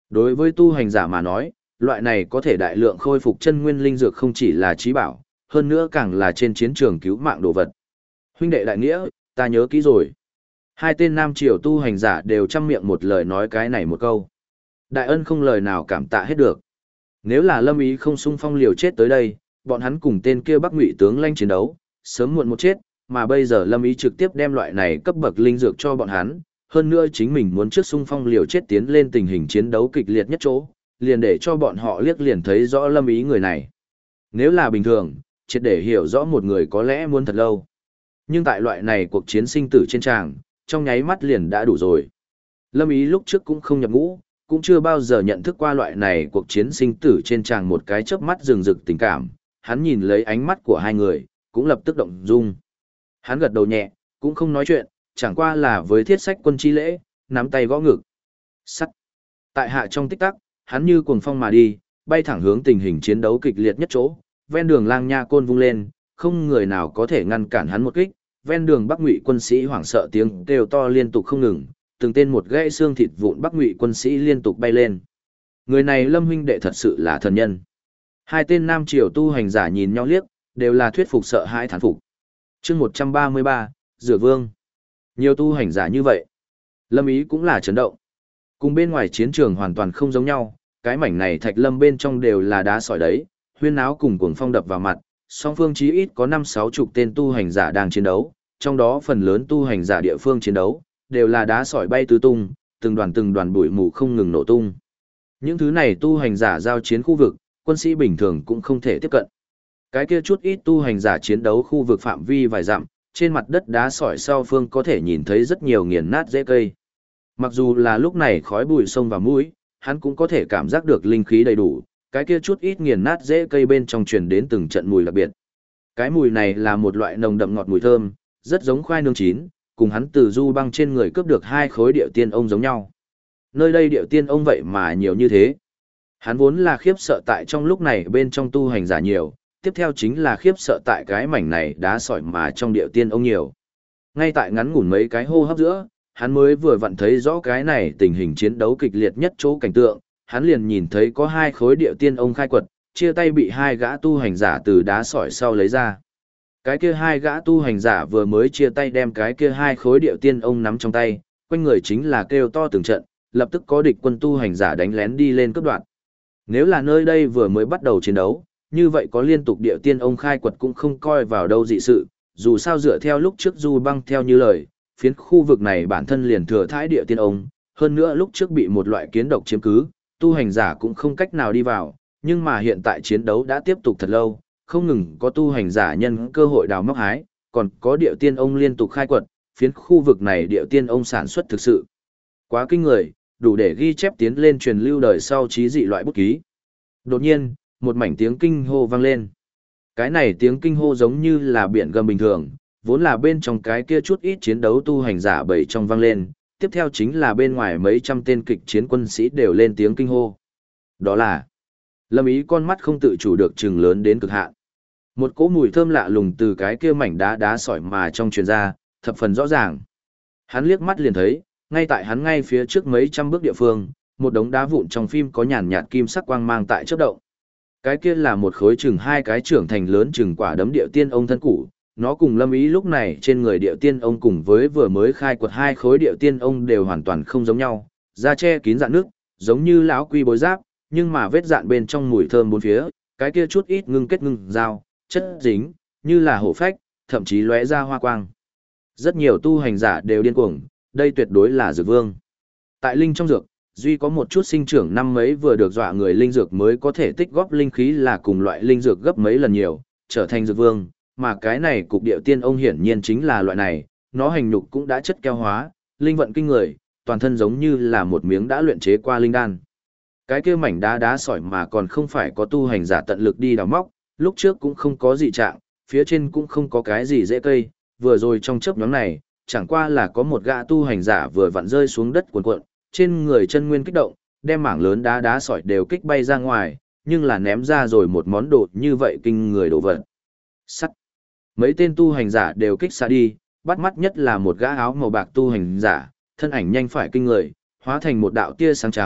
Đối với tu hành giả mà nói, loại này có thể đại lượng khôi phục chân nguyên linh dược không chỉ là trí bảo, hơn nữa càng là trên chiến trường cứu mạng đồ vật. Huynh đệ đại nghĩa, ta nhớ kỹ rồi. Hai tên nam triều tu hành giả đều trăm miệng một lời nói cái này một câu. Đại ân không lời nào cảm tạ hết được. Nếu là Lâm Ý không xung phong liều chết tới đây, bọn hắn cùng tên kia Bắc Ngụy tướng lãnh chiến đấu, sớm muộn một chết, mà bây giờ Lâm Ý trực tiếp đem loại này cấp bậc linh dược cho bọn hắn, hơn nữa chính mình muốn trước xung phong liều chết tiến lên tình hình chiến đấu kịch liệt nhất chỗ, liền để cho bọn họ liếc liền thấy rõ Lâm Ý người này. Nếu là bình thường, triệt để hiểu rõ một người có lẽ muốn thật lâu. Nhưng tại loại này cuộc chiến sinh tử trên tràng, trong nháy mắt liền đã đủ rồi. Lâm Ý lúc trước cũng không nhập ngũ, cũng chưa bao giờ nhận thức qua loại này cuộc chiến sinh tử trên tràng một cái chớp mắt rừng rực tình cảm, hắn nhìn lấy ánh mắt của hai người, cũng lập tức động dung. Hắn gật đầu nhẹ, cũng không nói chuyện, chẳng qua là với thiết sách quân chi lễ, nắm tay gõ ngực. Sắt. Tại hạ trong tích tắc, hắn như cuồng phong mà đi, bay thẳng hướng tình hình chiến đấu kịch liệt nhất chỗ, ven đường lang nha côn vung lên, không người nào có thể ngăn cản hắn một kích, ven đường Bắc Ngụy quân sĩ hoảng sợ tiếng kêu to liên tục không ngừng, từng tên một gãy xương thịt vụn Bắc Ngụy quân sĩ liên tục bay lên. Người này Lâm huynh đệ thật sự là thần nhân. Hai tên nam triều tu hành giả nhìn nhau liếc, đều là thuyết phục sợ hãi thán phục. Chương 133, Dược Vương. Nhiều tu hành giả như vậy, Lâm Ý cũng là chấn động. Cùng bên ngoài chiến trường hoàn toàn không giống nhau, cái mảnh này thạch lâm bên trong đều là đá sỏi đấy, huyên náo cùng cuồng phong đập vào mặt, song phương chí ít có 5-6 chục tên tu hành giả đang chiến đấu, trong đó phần lớn tu hành giả địa phương chiến đấu, đều là đá sỏi bay tứ tung, từng đoàn bụi mù không ngừng nổ tung. Những thứ này tu hành giả giao chiến khu vực, quân sĩ bình thường cũng không thể tiếp cận. Cái kia chút ít tu hành giả chiến đấu khu vực phạm vi vài dặm, trên mặt đất đá sỏi sau phương có thể nhìn thấy rất nhiều nghiền nát rễ cây. Mặc dù là lúc này khói bụi sông vào mũi, hắn cũng có thể cảm giác được linh khí đầy đủ, cái kia chút ít nghiền nát rễ cây bên trong truyền đến từng trận mùi đặc biệt. Cái mùi này là một loại nồng đậm ngọt mùi thơm, rất giống khoai nướng chín, cùng hắn từ du băng trên người cướp được 2 khối điệu tiên ông giống nhau. Nơi đây điệu tiên ông vậy mà nhiều như thế. Hắn vốn là khiếp sợ tại trong lúc này bên trong tu hành giả nhiều, tiếp theo chính là khiếp sợ tại cái mảnh này đá sỏi mà trong điệu tiên ông nhiều. Ngay tại ngắn ngủn mấy cái hô hấp giữa, hắn mới vừa vặn thấy rõ cái này tình hình chiến đấu kịch liệt nhất chỗ cảnh tượng, hắn liền nhìn thấy có 2 khối điệu tiên ông khai quật, chia tay bị 2 gã tu hành giả từ đá sỏi sau lấy ra. Cái kia 2 gã tu hành giả vừa mới chia tay đem cái kia 2 khối điệu tiên ông nắm trong tay, quanh người chính là kêu to từng trận, lập tức có địch quân tu hành giả đánh lén đi lên cấp đoạn. Nếu là nơi đây vừa mới bắt đầu chiến đấu, như vậy có liên tục điệu tiên ông khai quật cũng không coi vào đâu dị sự, dù sao dựa theo lúc trước Du Băng theo như lời, phiến khu vực này bản thân liền thừa thãi điệu tiên ông, hơn nữa lúc trước bị một loại kiến độc chiếm cứ, tu hành giả cũng không cách nào đi vào, nhưng mà hiện tại chiến đấu đã tiếp tục thật lâu, không ngừng có tu hành giả nhân cơ hội đào móc hái, còn có điệu tiên ông liên tục khai quật, phiến khu vực này điệu tiên ông sản xuất thực sự quá kinh người, đủ để ghi chép tiến lên truyền lưu đời sau trí dị loại bút ký. Đột nhiên, một mảnh tiếng kinh hô vang lên. Cái này tiếng kinh hô giống như là biển gầm bình thường, vốn là bên trong cái kia chút ít chiến đấu tu hành giả bầy trong vang lên, tiếp theo chính là bên ngoài mấy trăm tên kịch chiến quân sĩ đều lên tiếng kinh hô. Đó là Lâm Ý con mắt không tự chủ được trừng lớn đến cực hạn. Một cỗ mùi thơm lạ lùng từ cái kia mảnh đá sỏi mà trong truyền ra, thập phần rõ ràng. Hắn liếc mắt liền thấy, ngay tại hắn ngay phía trước mấy trăm bước địa phương, một đống đá vụn trong phim có nhàn nhạt kim sắc quang mang tại chớp động. Cái kia là một khối chừng 2 cái trưởng thành lớn chừng quả đấm điệu tiên ông thân củ, nó cùng Lâm Ý lúc này trên người điệu tiên ông cùng với vừa mới khai quật 2 khối điệu tiên ông đều hoàn toàn không giống nhau, da che kín rạn nước, giống như lão quy bối giáp, nhưng mà vết dạn bên trong mùi thơm bốn phía, cái kia chút ít ngưng kết ngưng dao, chất dính, như là hổ phách, thậm chí lóe ra hoa quang. Rất nhiều tu hành giả đều điên cuồng, đây tuyệt đối là dược vương. Tại linh trong dược, duy có một chút sinh trưởng năm mấy vừa được dọa người linh dược mới có thể tích góp linh khí là cùng loại linh dược gấp mấy lần nhiều, trở thành dược vương, mà cái này cục điệu tiên ông hiển nhiên chính là loại này, nó hành nhục cũng đã chất keo hóa, linh vận kinh người, toàn thân giống như là một miếng đã luyện chế qua linh đan. Cái kia mảnh đá sỏi mà còn không phải có tu hành giả tận lực đi đào móc, lúc trước cũng không có gì trạng, phía trên cũng không có cái gì dễ cây, vừa rồi trong chớp nhóm này, chẳng qua là có một gã tu hành giả vừa vặn rơi xuống đất cuộn cuộn, trên người chân nguyên kích động, đem mảng lớn đá sỏi đều kích bay ra ngoài, nhưng là ném ra rồi một món đồ như vậy kinh người đồ vật. Sắt. Mấy tên tu hành giả đều kích xa đi, bắt mắt nhất là một gã áo màu bạc tu hành giả, thân ảnh nhanh phải kinh người, hóa thành một đạo tia sáng trắng,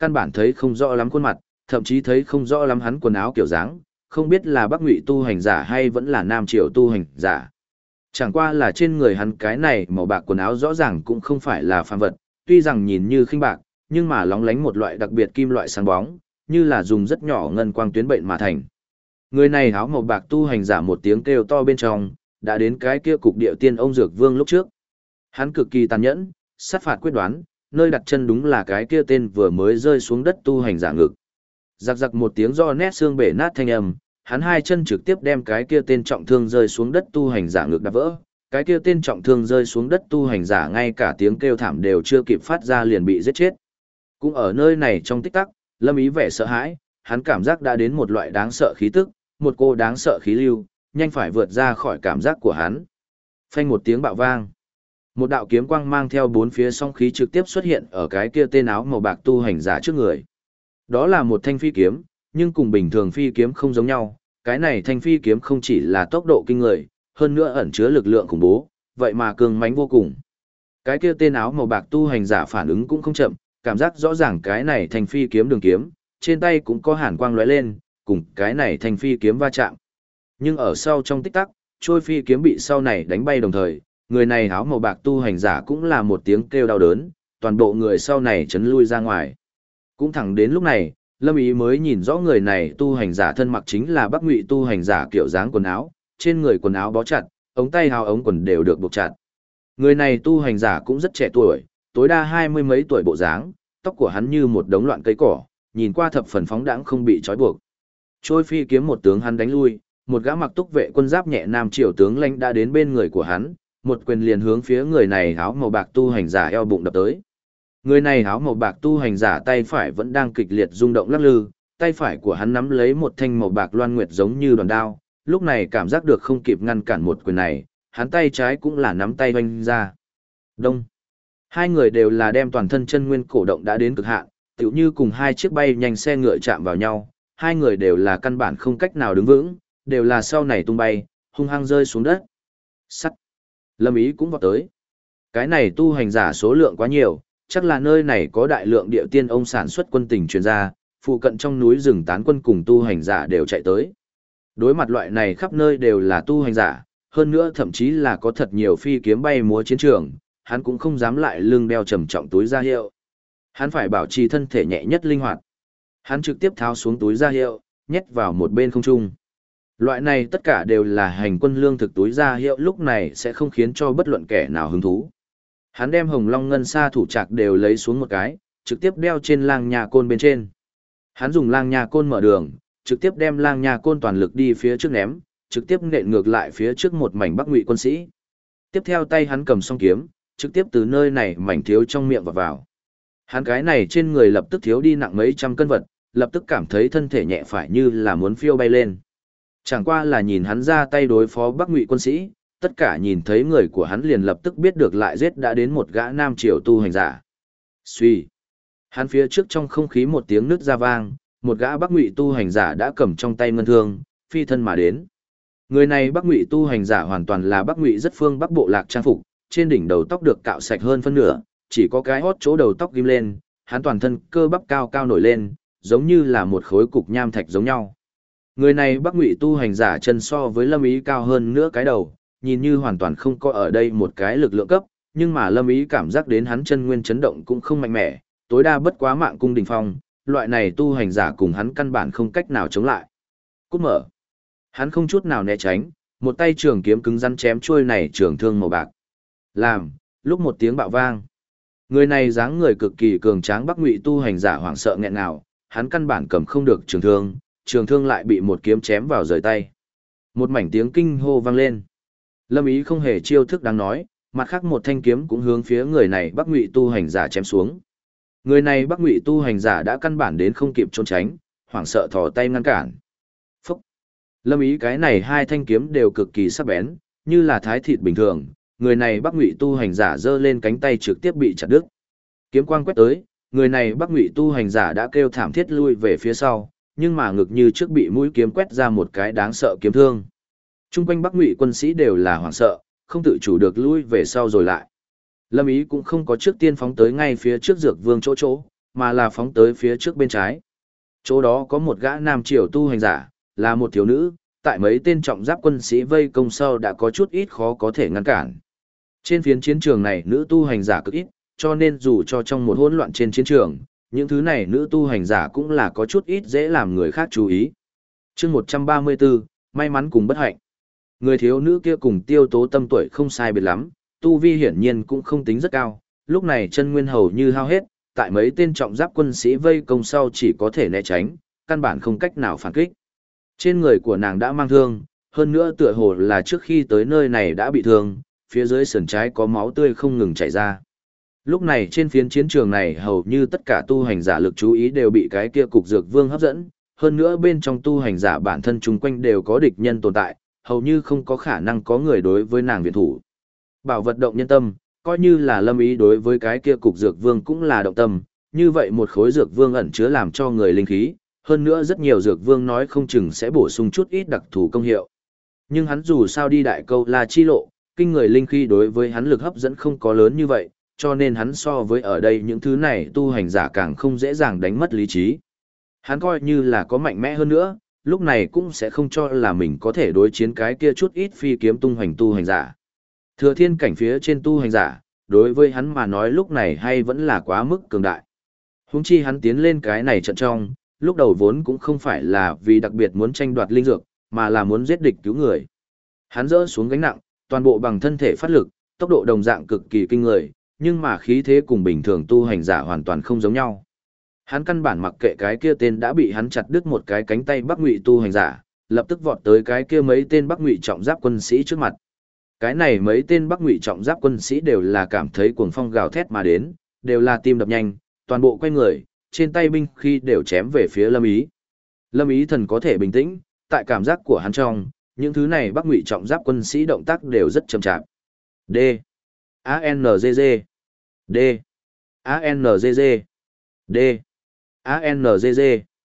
căn bản thấy không rõ lắm khuôn mặt, thậm chí thấy không rõ lắm hắn quần áo kiểu dáng, không biết là Bắc Ngụy tu hành giả hay vẫn là Nam Triều tu hành giả. Chẳng qua là trên người hắn cái này màu bạc quần áo rõ ràng cũng không phải là phàm vật, tuy rằng nhìn như khinh bạc, nhưng mà lóng lánh một loại đặc biệt kim loại sáng bóng, như là dùng rất nhỏ ngân quang tuyến bệnh mà thành. Người này áo màu bạc tu hành giả một tiếng kêu to bên trong, đã đến cái kia cục địa tiên ông Dược Vương lúc trước. Hắn cực kỳ tàn nhẫn, sát phạt quyết đoán, nơi đặt chân đúng là cái kia tên vừa mới rơi xuống đất tu hành giả ngực. Giặc giặc một tiếng do nét xương bể nát thanh âm, hắn hai chân trực tiếp đem cái kia tên trọng thương rơi xuống đất tu hành giả ngực đạp vỡ. Cái kia tên trọng thương rơi xuống đất tu hành giả ngay cả tiếng kêu thảm đều chưa kịp phát ra liền bị giết chết. Cũng ở nơi này trong tích tắc, Lâm Ý vẻ sợ hãi, hắn cảm giác đã đến một loại đáng sợ khí tức, một cô đáng sợ khí lưu, nhanh phải vượt ra khỏi cảm giác của hắn. Phanh một tiếng bạo vang. Một đạo kiếm quang mang theo bốn phía song khí trực tiếp xuất hiện ở cái kia tên áo màu bạc tu hành giả trước người. Đó là một thanh phi kiếm, nhưng cùng bình thường phi kiếm không giống nhau, cái này thanh phi kiếm không chỉ là tốc độ kinh người, hơn nữa ẩn chứa lực lượng khủng bố, vậy mà cường mãnh vô cùng. Cái kia tên áo màu bạc tu hành giả phản ứng cũng không chậm, cảm giác rõ ràng cái này thanh phi kiếm đường kiếm, trên tay cũng có hàn quang lóe lên, cùng cái này thanh phi kiếm va chạm. Nhưng ở sau trong tích tắc, trôi phi kiếm bị sau này đánh bay đồng thời, người này áo màu bạc tu hành giả cũng là một tiếng kêu đau đớn, toàn bộ người sau này chấn lui ra ngoài. Cũng thẳng đến lúc này, Lâm Ý mới nhìn rõ người này tu hành giả thân mặc chính là Bắc Ngụy tu hành giả kiểu dáng quần áo, trên người quần áo bó chặt, ống tay áo ống quần đều được buộc chặt. Người này tu hành giả cũng rất trẻ tuổi, tối đa 20 mấy tuổi bộ dáng, tóc của hắn như một đống loạn cây cỏ, nhìn qua thập phần phóng đãng không bị trói buộc. Trôi phi kiếm một tướng hắn đánh lui, một gã mặc túc vệ quân giáp nhẹ nam triều tướng lãnh đã đến bên người của hắn, một quyền liền hướng phía người này áo màu bạc tu hành giả eo bụng đập tới. Người này áo màu bạc tu hành giả tay phải vẫn đang kịch liệt rung động lắc lư, tay phải của hắn nắm lấy một thanh màu bạc loan nguyệt giống như đòn đao, lúc này cảm giác được không kịp ngăn cản một quyền này, hắn tay trái cũng là nắm tay vanh ra. Đông. Hai người đều là đem toàn thân chân nguyên cổ động đã đến cực hạn, tựu như cùng hai chiếc bay nhanh xe ngựa chạm vào nhau, hai người đều là căn bản không cách nào đứng vững, đều là sau này tung bay, hung hăng rơi xuống đất. Sắt. Lâm Ý cũng vọt tới. Cái này tu hành giả số lượng quá nhiều, chắc là nơi này có đại lượng địa tiên ông sản xuất quân tình truyền ra, phụ cận trong núi rừng tán quân cùng tu hành giả đều chạy tới. Đối mặt loại này khắp nơi đều là tu hành giả, hơn nữa thậm chí là có thật nhiều phi kiếm bay múa chiến trường, hắn cũng không dám lại lưng đeo trầm trọng túi ra hiệu. Hắn phải bảo trì thân thể nhẹ nhất linh hoạt. Hắn trực tiếp tháo xuống túi ra hiệu, nhét vào một bên không trung. Loại này tất cả đều là hành quân lương thực túi ra hiệu, lúc này sẽ không khiến cho bất luận kẻ nào hứng thú. Hắn đem hồng long ngân sa thủ trạc đều lấy xuống một cái, trực tiếp đeo trên lang nha côn bên trên. Hắn dùng lang nha côn mở đường, trực tiếp đem lang nha côn toàn lực đi phía trước ném, trực tiếp nện ngược lại phía trước một mảnh Bắc Ngụy quân sĩ. Tiếp theo tay hắn cầm song kiếm, trực tiếp từ nơi này mảnh thiếu trong miệng vào. Hắn cái này trên người lập tức thiếu đi nặng mấy trăm cân vật, lập tức cảm thấy thân thể nhẹ phải như là muốn phiêu bay lên. Chẳng qua là nhìn hắn ra tay đối phó Bắc Ngụy quân sĩ, tất cả nhìn thấy người của hắn liền lập tức biết được lại giết đã đến một gã nam triều tu hành giả. Suy. Hắn phía trước trong không khí một tiếng nứt ra vang, một gã Bắc Ngụy tu hành giả đã cầm trong tay ngân thương, phi thân mà đến. Người này Bắc Ngụy tu hành giả hoàn toàn là Bắc Ngụy rất phương Bắc bộ lạc trang phục, trên đỉnh đầu tóc được cạo sạch hơn phân nửa, chỉ có cái hót chỗ đầu tóc ghim lên, hắn toàn thân cơ bắp cao cao nổi lên, giống như là một khối cục nham thạch giống nhau. Người này Bắc Ngụy tu hành giả chân so với Lâm Ý cao hơn nửa cái đầu, nhìn như hoàn toàn không có ở đây một cái lực lượng cấp, nhưng mà Lâm Ý cảm giác đến hắn chân nguyên chấn động cũng không mạnh mẽ, tối đa bất quá mạng cung đỉnh phong, loại này tu hành giả cùng hắn căn bản không cách nào chống lại. Cút mở. Hắn không chút nào né tránh, một tay trường kiếm cứng rắn chém chuôi này trường thương màu bạc. Làm, lúc một tiếng bạo vang. Người này dáng người cực kỳ cường tráng Bắc Ngụy tu hành giả hoảng sợ nghẹn ngào, hắn căn bản cầm không được trường thương lại bị một kiếm chém vào rời tay. Một mảnh tiếng kinh hô vang lên. Lâm Ý không hề chiêu thức đáng nói, mặt khác một thanh kiếm cũng hướng phía người này Bắc Ngụy tu hành giả chém xuống. Người này Bắc Ngụy tu hành giả đã căn bản đến không kịp trốn tránh, hoảng sợ thò tay ngăn cản. Phúc! Lâm Ý cái này hai thanh kiếm đều cực kỳ sắc bén, như là thái thịt bình thường, người này Bắc Ngụy tu hành giả giơ lên cánh tay trực tiếp bị chặt đứt. Kiếm quang quét tới, người này Bắc Ngụy tu hành giả đã kêu thảm thiết lui về phía sau, nhưng mà ngực như trước bị mũi kiếm quét ra một cái đáng sợ kiếm thương. Trung quanh Bắc Ngụy quân sĩ đều là hoảng sợ, không tự chủ được lui về sau rồi lại. Lâm Ý cũng không có trước tiên phóng tới ngay phía trước Dược Vương chỗ, mà là phóng tới phía trước bên trái. Chỗ đó có một gã nam triều tu hành giả, là một thiếu nữ, tại mấy tên trọng giáp quân sĩ vây công sau đã có chút ít khó có thể ngăn cản. Trên phiến chiến trường này nữ tu hành giả cực ít, cho nên dù cho trong một hỗn loạn trên chiến trường, những thứ này nữ tu hành giả cũng là có chút ít dễ làm người khác chú ý. Chương 134, may mắn cùng bất hạnh. Người thiếu nữ kia cùng Tiêu Tố Tâm tuổi không sai biệt lắm, tu vi hiển nhiên cũng không tính rất cao, lúc này chân nguyên hầu như hao hết, tại mấy tên trọng giáp quân sĩ vây công sau chỉ có thể né tránh, căn bản không cách nào phản kích. Trên người của nàng đã mang thương, hơn nữa tựa hồ là trước khi tới nơi này đã bị thương, phía dưới sườn trái có máu tươi không ngừng chảy ra. Lúc này trên phiến chiến trường này hầu như tất cả tu hành giả lực chú ý đều bị cái kia cục dược vương hấp dẫn, hơn nữa bên trong tu hành giả bản thân chung quanh đều có địch nhân tồn tại, hầu như không có khả năng có người đối với nàng viện thủ. Bảo vật động nhân tâm, coi như là Lâm Ý đối với cái kia cục dược vương cũng là động tâm, như vậy một khối dược vương ẩn chứa làm cho người linh khí, hơn nữa rất nhiều dược vương nói không chừng sẽ bổ sung chút ít đặc thù công hiệu. Nhưng hắn dù sao đi đại câu La chi lộ, kinh người linh khí đối với hắn lực hấp dẫn không có lớn như vậy, cho nên hắn so với ở đây những thứ này tu hành giả càng không dễ dàng đánh mất lý trí. Hắn coi như là có mạnh mẽ hơn nữa, lúc này cũng sẽ không cho là mình có thể đối chiến cái kia chút ít phi kiếm tung hoành tu hành giả. Thừa thiên cảnh phía trên tu hành giả, đối với hắn mà nói lúc này hay vẫn là quá mức cường đại. Huống chi hắn tiến lên cái này trận trong, lúc đầu vốn cũng không phải là vì đặc biệt muốn tranh đoạt linh dược, mà là muốn giết địch cứu người. Hắn dỡ xuống gánh nặng, toàn bộ bằng thân thể phát lực, tốc độ đồng dạng cực kỳ kinh người, nhưng mà khí thế cùng bình thường tu hành giả hoàn toàn không giống nhau. Hắn căn bản mặc kệ cái kia tên đã bị hắn chặt đứt một cái cánh tay Bắc Ngụy tu hành giả, lập tức vọt tới cái kia mấy tên Bắc Ngụy trọng giáp quân sĩ trước mặt. Cái này mấy tên Bắc Ngụy trọng giáp quân sĩ đều là cảm thấy cuồng phong gào thét mà đến, đều là tim đập nhanh, toàn bộ quay người, trên tay binh khi đều chém về phía Lâm Ý. Lâm Ý thần có thể bình tĩnh, tại cảm giác của hắn trong, những thứ này Bắc Ngụy trọng giáp quân sĩ động tác đều rất chậm chạp. D. ANGG. D. ANGG. D. ANGG.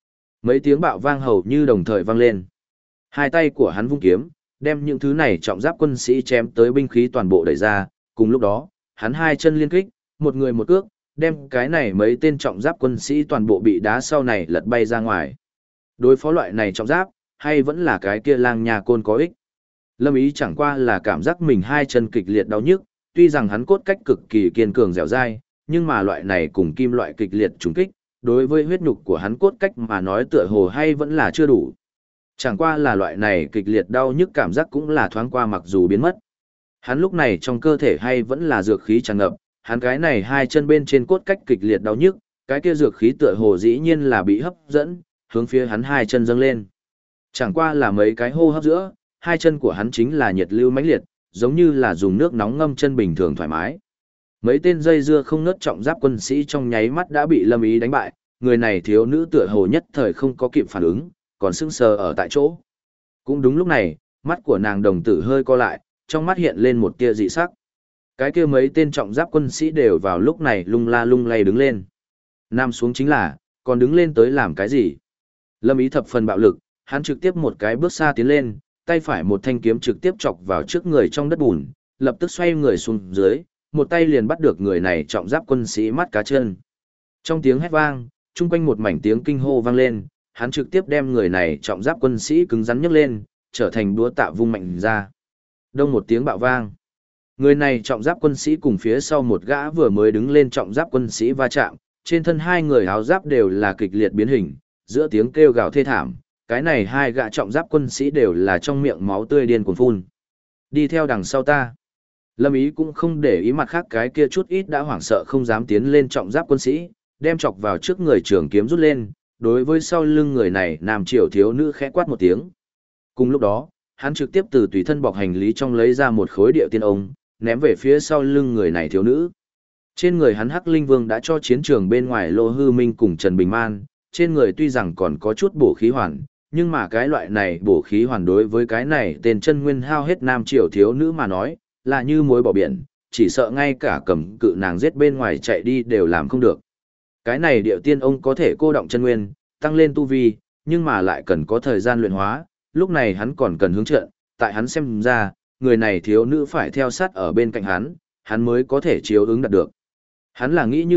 Mấy tiếng bạo vang hầu như đồng thời vang lên. Hai tay của hắn vung kiếm, đem những thứ này trọng giáp quân sĩ chém tới binh khí toàn bộ đẩy ra, cùng lúc đó, hắn hai chân liên kích, một người một cước, đem cái này mấy tên trọng giáp quân sĩ toàn bộ bị đá sau này lật bay ra ngoài. Đối phó loại này trọng giáp, hay vẫn là cái kia lang nhà côn có ích. Lâm Ý chẳng qua là cảm giác mình hai chân kịch liệt đau nhức, tuy rằng hắn cốt cách cực kỳ kiên cường dẻo dai, nhưng mà loại này cùng kim loại kịch liệt trùng kích, đối với huyết nhục của hắn cốt cách mà nói tựa hồ hay vẫn là chưa đủ. Chẳng qua là loại này kịch liệt đau nhức cảm giác cũng là thoáng qua mặc dù biến mất. Hắn lúc này trong cơ thể hay vẫn là dược khí tràn ngập, hắn cái này hai chân bên trên cốt cách kịch liệt đau nhức, cái kia dược khí tựa hồ dĩ nhiên là bị hấp dẫn, hướng phía hắn hai chân dâng lên. Chẳng qua là mấy cái hô hấp giữa, hai chân của hắn chính là nhiệt lưu mãnh liệt, giống như là dùng nước nóng ngâm chân bình thường thoải mái. Mấy tên dây dưa không ngớt trọng giáp quân sĩ trong nháy mắt đã bị Lâm Ý đánh bại, người này thiếu nữ tựa hồ nhất thời không có kịp phản ứng, còn sững sờ ở tại chỗ. Cũng đúng lúc này, mắt của nàng đồng tử hơi co lại, trong mắt hiện lên một tia dị sắc. Cái kia mấy tên trọng giáp quân sĩ đều vào lúc này lung la lung lay đứng lên. Nam xuống chính là, còn đứng lên tới làm cái gì? Lâm Ý thập phần bạo lực, hắn trực tiếp một cái bước xa tiến lên, tay phải một thanh kiếm trực tiếp chọc vào trước người trong đất bùn, lập tức xoay người xuống dưới, một tay liền bắt được người này trọng giáp quân sĩ mắt cá chân. Trong tiếng hét vang, chung quanh một mảnh tiếng kinh hô vang lên, hắn trực tiếp đem người này trọng giáp quân sĩ cứng rắn nhấc lên, trở thành đũa tạ vung mạnh ra. Đông một tiếng bạo vang. Người này trọng giáp quân sĩ cùng phía sau một gã vừa mới đứng lên trọng giáp quân sĩ va chạm, trên thân hai người áo giáp đều là kịch liệt biến hình, giữa tiếng kêu gào thê thảm, cái này hai gã trọng giáp quân sĩ đều là trong miệng máu tươi điên cuồng phun. Đi theo đằng sau ta. Lâm Ý cũng không để ý mặt khác cái kia chút ít đã hoảng sợ không dám tiến lên trọng giáp quân sĩ, đem chọc vào trước người trường kiếm rút lên, đối với sau lưng người này nam triều thiếu nữ khẽ quát một tiếng. Cùng lúc đó, hắn trực tiếp từ tùy thân bọc hành lý trong lấy ra một khối điệu tiên ông, ném về phía sau lưng người này thiếu nữ. Trên người hắn Hắc Linh Vương đã cho chiến trường bên ngoài Lô Hư Minh cùng Trần Bình Man, trên người tuy rằng còn có chút bổ khí hoàn, nhưng mà cái loại này bổ khí hoàn đối với cái này tên chân nguyên hao hết nam triều thiếu nữ mà nói, là như muối bỏ biển, chỉ sợ ngay cả cầm cự nàng giết bên ngoài chạy đi đều làm không được. Cái này điệu tiên ông có thể cô động chân nguyên, tăng lên tu vi, nhưng mà lại cần có thời gian luyện hóa, lúc này hắn còn cần hướng trận, tại hắn xem ra, người này thiếu nữ phải theo sát ở bên cạnh hắn mới có thể chiếu ứng đạt được. Hắn là nghĩ như vậy,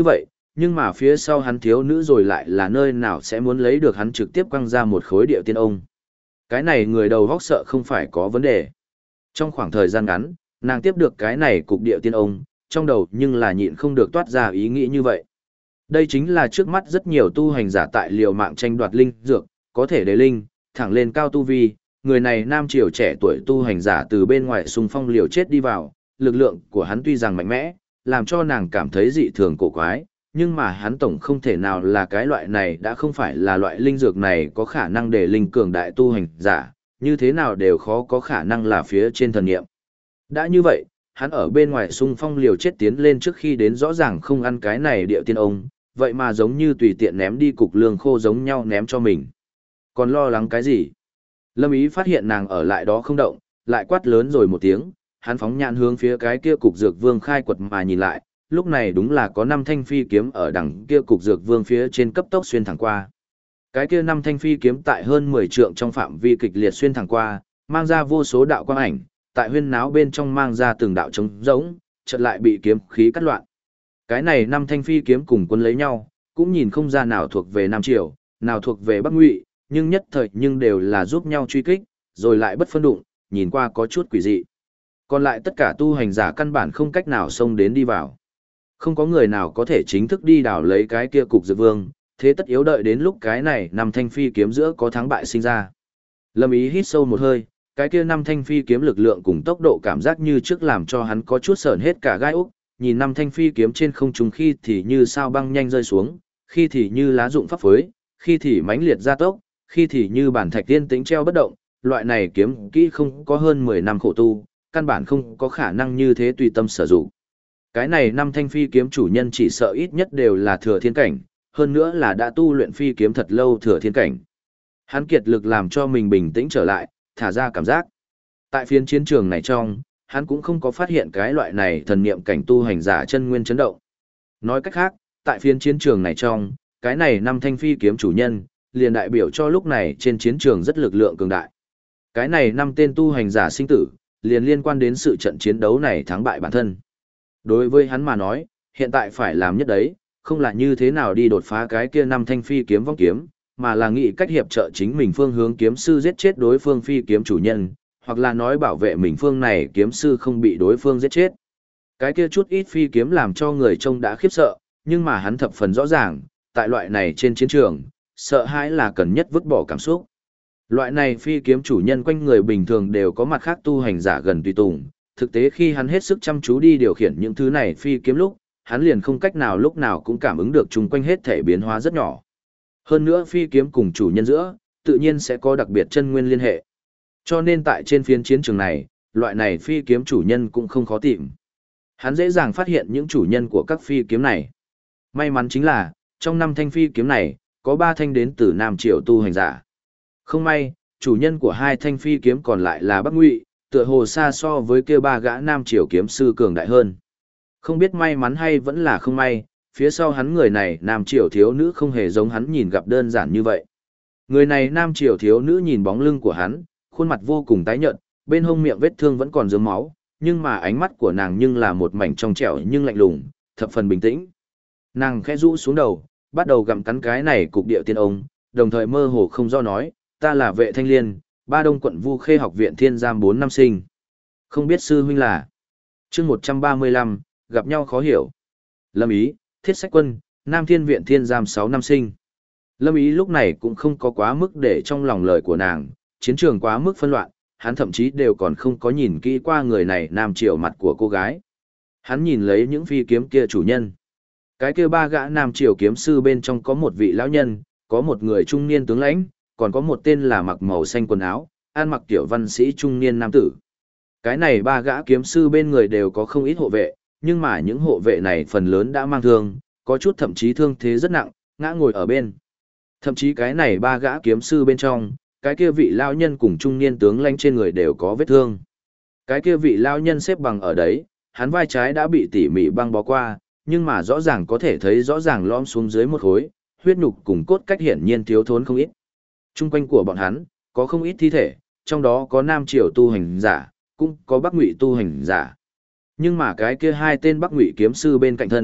nhưng mà phía sau hắn thiếu nữ rồi lại là nơi nào sẽ muốn lấy được hắn trực tiếp quăng ra một khối địa tiên ông. Cái này người đầu vóc sợ không phải có vấn đề. Trong khoảng thời gian ngắn, nàng tiếp được cái này cục địa tiên ông, trong đầu nhưng là nhịn không được toát ra ý nghĩ như vậy. Đây chính là trước mắt rất nhiều tu hành giả tại liều mạng tranh đoạt linh dược, có thể đề linh, thẳng lên cao tu vi, người này nam triều trẻ tuổi tu hành giả từ bên ngoài xung phong liều chết đi vào, lực lượng của hắn tuy rằng mạnh mẽ, làm cho nàng cảm thấy dị thường cổ quái, nhưng mà hắn tổng không thể nào là cái loại này đã không phải là loại linh dược này có khả năng để linh cường đại tu hành giả, như thế nào đều khó có khả năng là phía trên thần niệm. Đã như vậy, hắn ở bên ngoài xung phong liều chết tiến lên trước khi đến rõ ràng không ăn cái này địa tiên ông, vậy mà giống như tùy tiện ném đi cục lương khô giống nhau ném cho mình. Còn lo lắng cái gì? Lâm Ý phát hiện nàng ở lại đó không động, lại quát lớn rồi một tiếng, hắn phóng nhãn hướng phía cái kia cục dược vương khai quật mà nhìn lại, lúc này đúng là có 5 thanh phi kiếm ở đằng kia cục dược vương phía trên cấp tốc xuyên thẳng qua. Cái kia 5 thanh phi kiếm tại hơn 10 trượng trong phạm vi kịch liệt xuyên thẳng qua, mang ra vô số đạo quang ảnh, tại huyên náo bên trong mang ra từng đạo trống rỗng, chợt lại bị kiếm khí cắt loạn. Cái này 5 thanh phi kiếm cùng quân lấy nhau, cũng nhìn không ra nào thuộc về Nam Triều, nào thuộc về Bắc Ngụy, nhưng nhất thời nhưng đều là giúp nhau truy kích, rồi lại bất phân đụng, nhìn qua có chút quỷ dị. Còn lại tất cả tu hành giả căn bản không cách nào xông đến đi vào. Không có người nào có thể chính thức đi đào lấy cái kia cục dược vương, thế tất yếu đợi đến lúc cái này 5 thanh phi kiếm giữa có thắng bại sinh ra. Lâm Ý hít sâu một hơi, cái kia 5 thanh phi kiếm lực lượng cùng tốc độ cảm giác như trước làm cho hắn có chút sởn hết cả gai ốc, nhìn 5 thanh phi kiếm trên không trung khi thì như sao băng nhanh rơi xuống, khi thì như lá rụng phấp phới, khi thì mãnh liệt gia tốc, khi thì như bản thạch tiên tĩnh treo bất động, loại này kiếm kỹ không có hơn 10 năm khổ tu, căn bản không có khả năng như thế tùy tâm sử dụng. Cái này 5 thanh phi kiếm chủ nhân chỉ sợ ít nhất đều là thừa thiên cảnh, hơn nữa là đã tu luyện phi kiếm thật lâu thừa thiên cảnh. Hắn kiệt lực làm cho mình bình tĩnh trở lại, thả ra cảm giác. Tại phiến chiến trường này trong, hắn cũng không có phát hiện cái loại này thần niệm cảnh tu hành giả chân nguyên chấn động. Nói cách khác, tại phiến chiến trường này trong, cái này 5 thanh phi kiếm chủ nhân, liền đại biểu cho lúc này trên chiến trường rất lực lượng cường đại. Cái này 5 tên tu hành giả sinh tử, liền liên quan đến sự trận chiến đấu này thắng bại bản thân. Đối với hắn mà nói, hiện tại phải làm nhất đấy, không là như thế nào đi đột phá cái kia 5 thanh phi kiếm vong kiếm, mà là nghĩ cách hiệp trợ chính mình phương hướng kiếm sư giết chết đối phương phi kiếm chủ nhân, hoặc là nói bảo vệ mình phương này kiếm sư không bị đối phương giết chết. Cái kia chút ít phi kiếm làm cho người trông đã khiếp sợ, nhưng mà hắn thập phần rõ ràng, tại loại này trên chiến trường, sợ hãi là cần nhất vứt bỏ cảm xúc. Loại này phi kiếm chủ nhân quanh người bình thường đều có mặt khác tu hành giả gần tùy tùng, thực tế khi hắn hết sức chăm chú đi điều khiển những thứ này phi kiếm lúc, hắn liền không cách nào lúc nào cũng cảm ứng được chung quanh hết thể biến hóa rất nhỏ. Hơn nữa phi kiếm cùng chủ nhân giữa, tự nhiên sẽ có đặc biệt chân nguyên liên hệ. Cho nên tại trên phiến chiến trường này, loại này phi kiếm chủ nhân cũng không khó tìm. Hắn dễ dàng phát hiện những chủ nhân của các phi kiếm này. May mắn chính là, trong 5 thanh phi kiếm này, có 3 thanh đến từ Nam Triều tu hành giả. Không may, chủ nhân của 2 thanh phi kiếm còn lại là Bắc Ngụy, tựa hồ xa so với kia 3 gã Nam Triều kiếm sư cường đại hơn. Không biết may mắn hay vẫn là không may, phía sau hắn người này Nam Triều thiếu nữ không hề giống hắn nhìn gặp đơn giản như vậy. Người này Nam Triều thiếu nữ nhìn bóng lưng của hắn, khuôn mặt vô cùng tái nhợt, bên hông miệng vết thương vẫn còn rớm máu, nhưng mà ánh mắt của nàng nhưng là một mảnh trong trẻo nhưng lạnh lùng, thập phần bình tĩnh. Nàng khẽ rũ xuống đầu, bắt đầu gặm cắn cái này cục địa tiên ông, đồng thời mơ hồ không do nói, ta là Vệ Thanh Liên, Ba Đông quận Vu Khê học viện Thiên Giam 4 năm sinh. Không biết sư huynh là. Chương 135, gặp nhau khó hiểu. Lâm Ý, Thiết Sách Quân, Nam Thiên viện Thiên Giam 6 năm sinh. Lâm Ý lúc này cũng không có quá mức để trong lòng lời của nàng, chiến trường quá mức phân loạn, hắn thậm chí đều còn không có nhìn kỹ qua người này Nam Triều mặt của cô gái. Hắn nhìn lấy những phi kiếm kia chủ nhân. Cái kia 3 gã Nam Triều kiếm sư bên trong có một vị lão nhân, có một người trung niên tướng lãnh, còn có một tên là mặc màu xanh quần áo, ăn mặc tiểu văn sĩ trung niên nam tử. Cái này 3 gã kiếm sư bên người đều có không ít hộ vệ, nhưng mà những hộ vệ này phần lớn đã mang thương, có chút thậm chí thương thế rất nặng, ngã ngồi ở bên. Thậm chí cái này 3 gã kiếm sư bên trong, cái kia vị lão nhân cùng trung niên tướng lãnh trên người đều có vết thương. Cái kia vị lão nhân xếp bằng ở đấy, hắn vai trái đã bị tỉ mỉ băng bó qua, nhưng mà rõ ràng có thể thấy rõ ràng lõm xuống dưới một khối, huyết nhục cùng cốt cách hiển nhiên thiếu thốn không ít. Trung quanh của bọn hắn, có không ít thi thể, trong đó có Nam Triều tu hành giả, cũng có Bắc Ngụy tu hành giả. Nhưng mà cái kia 2 tên Bắc Ngụy kiếm sư bên cạnh thân,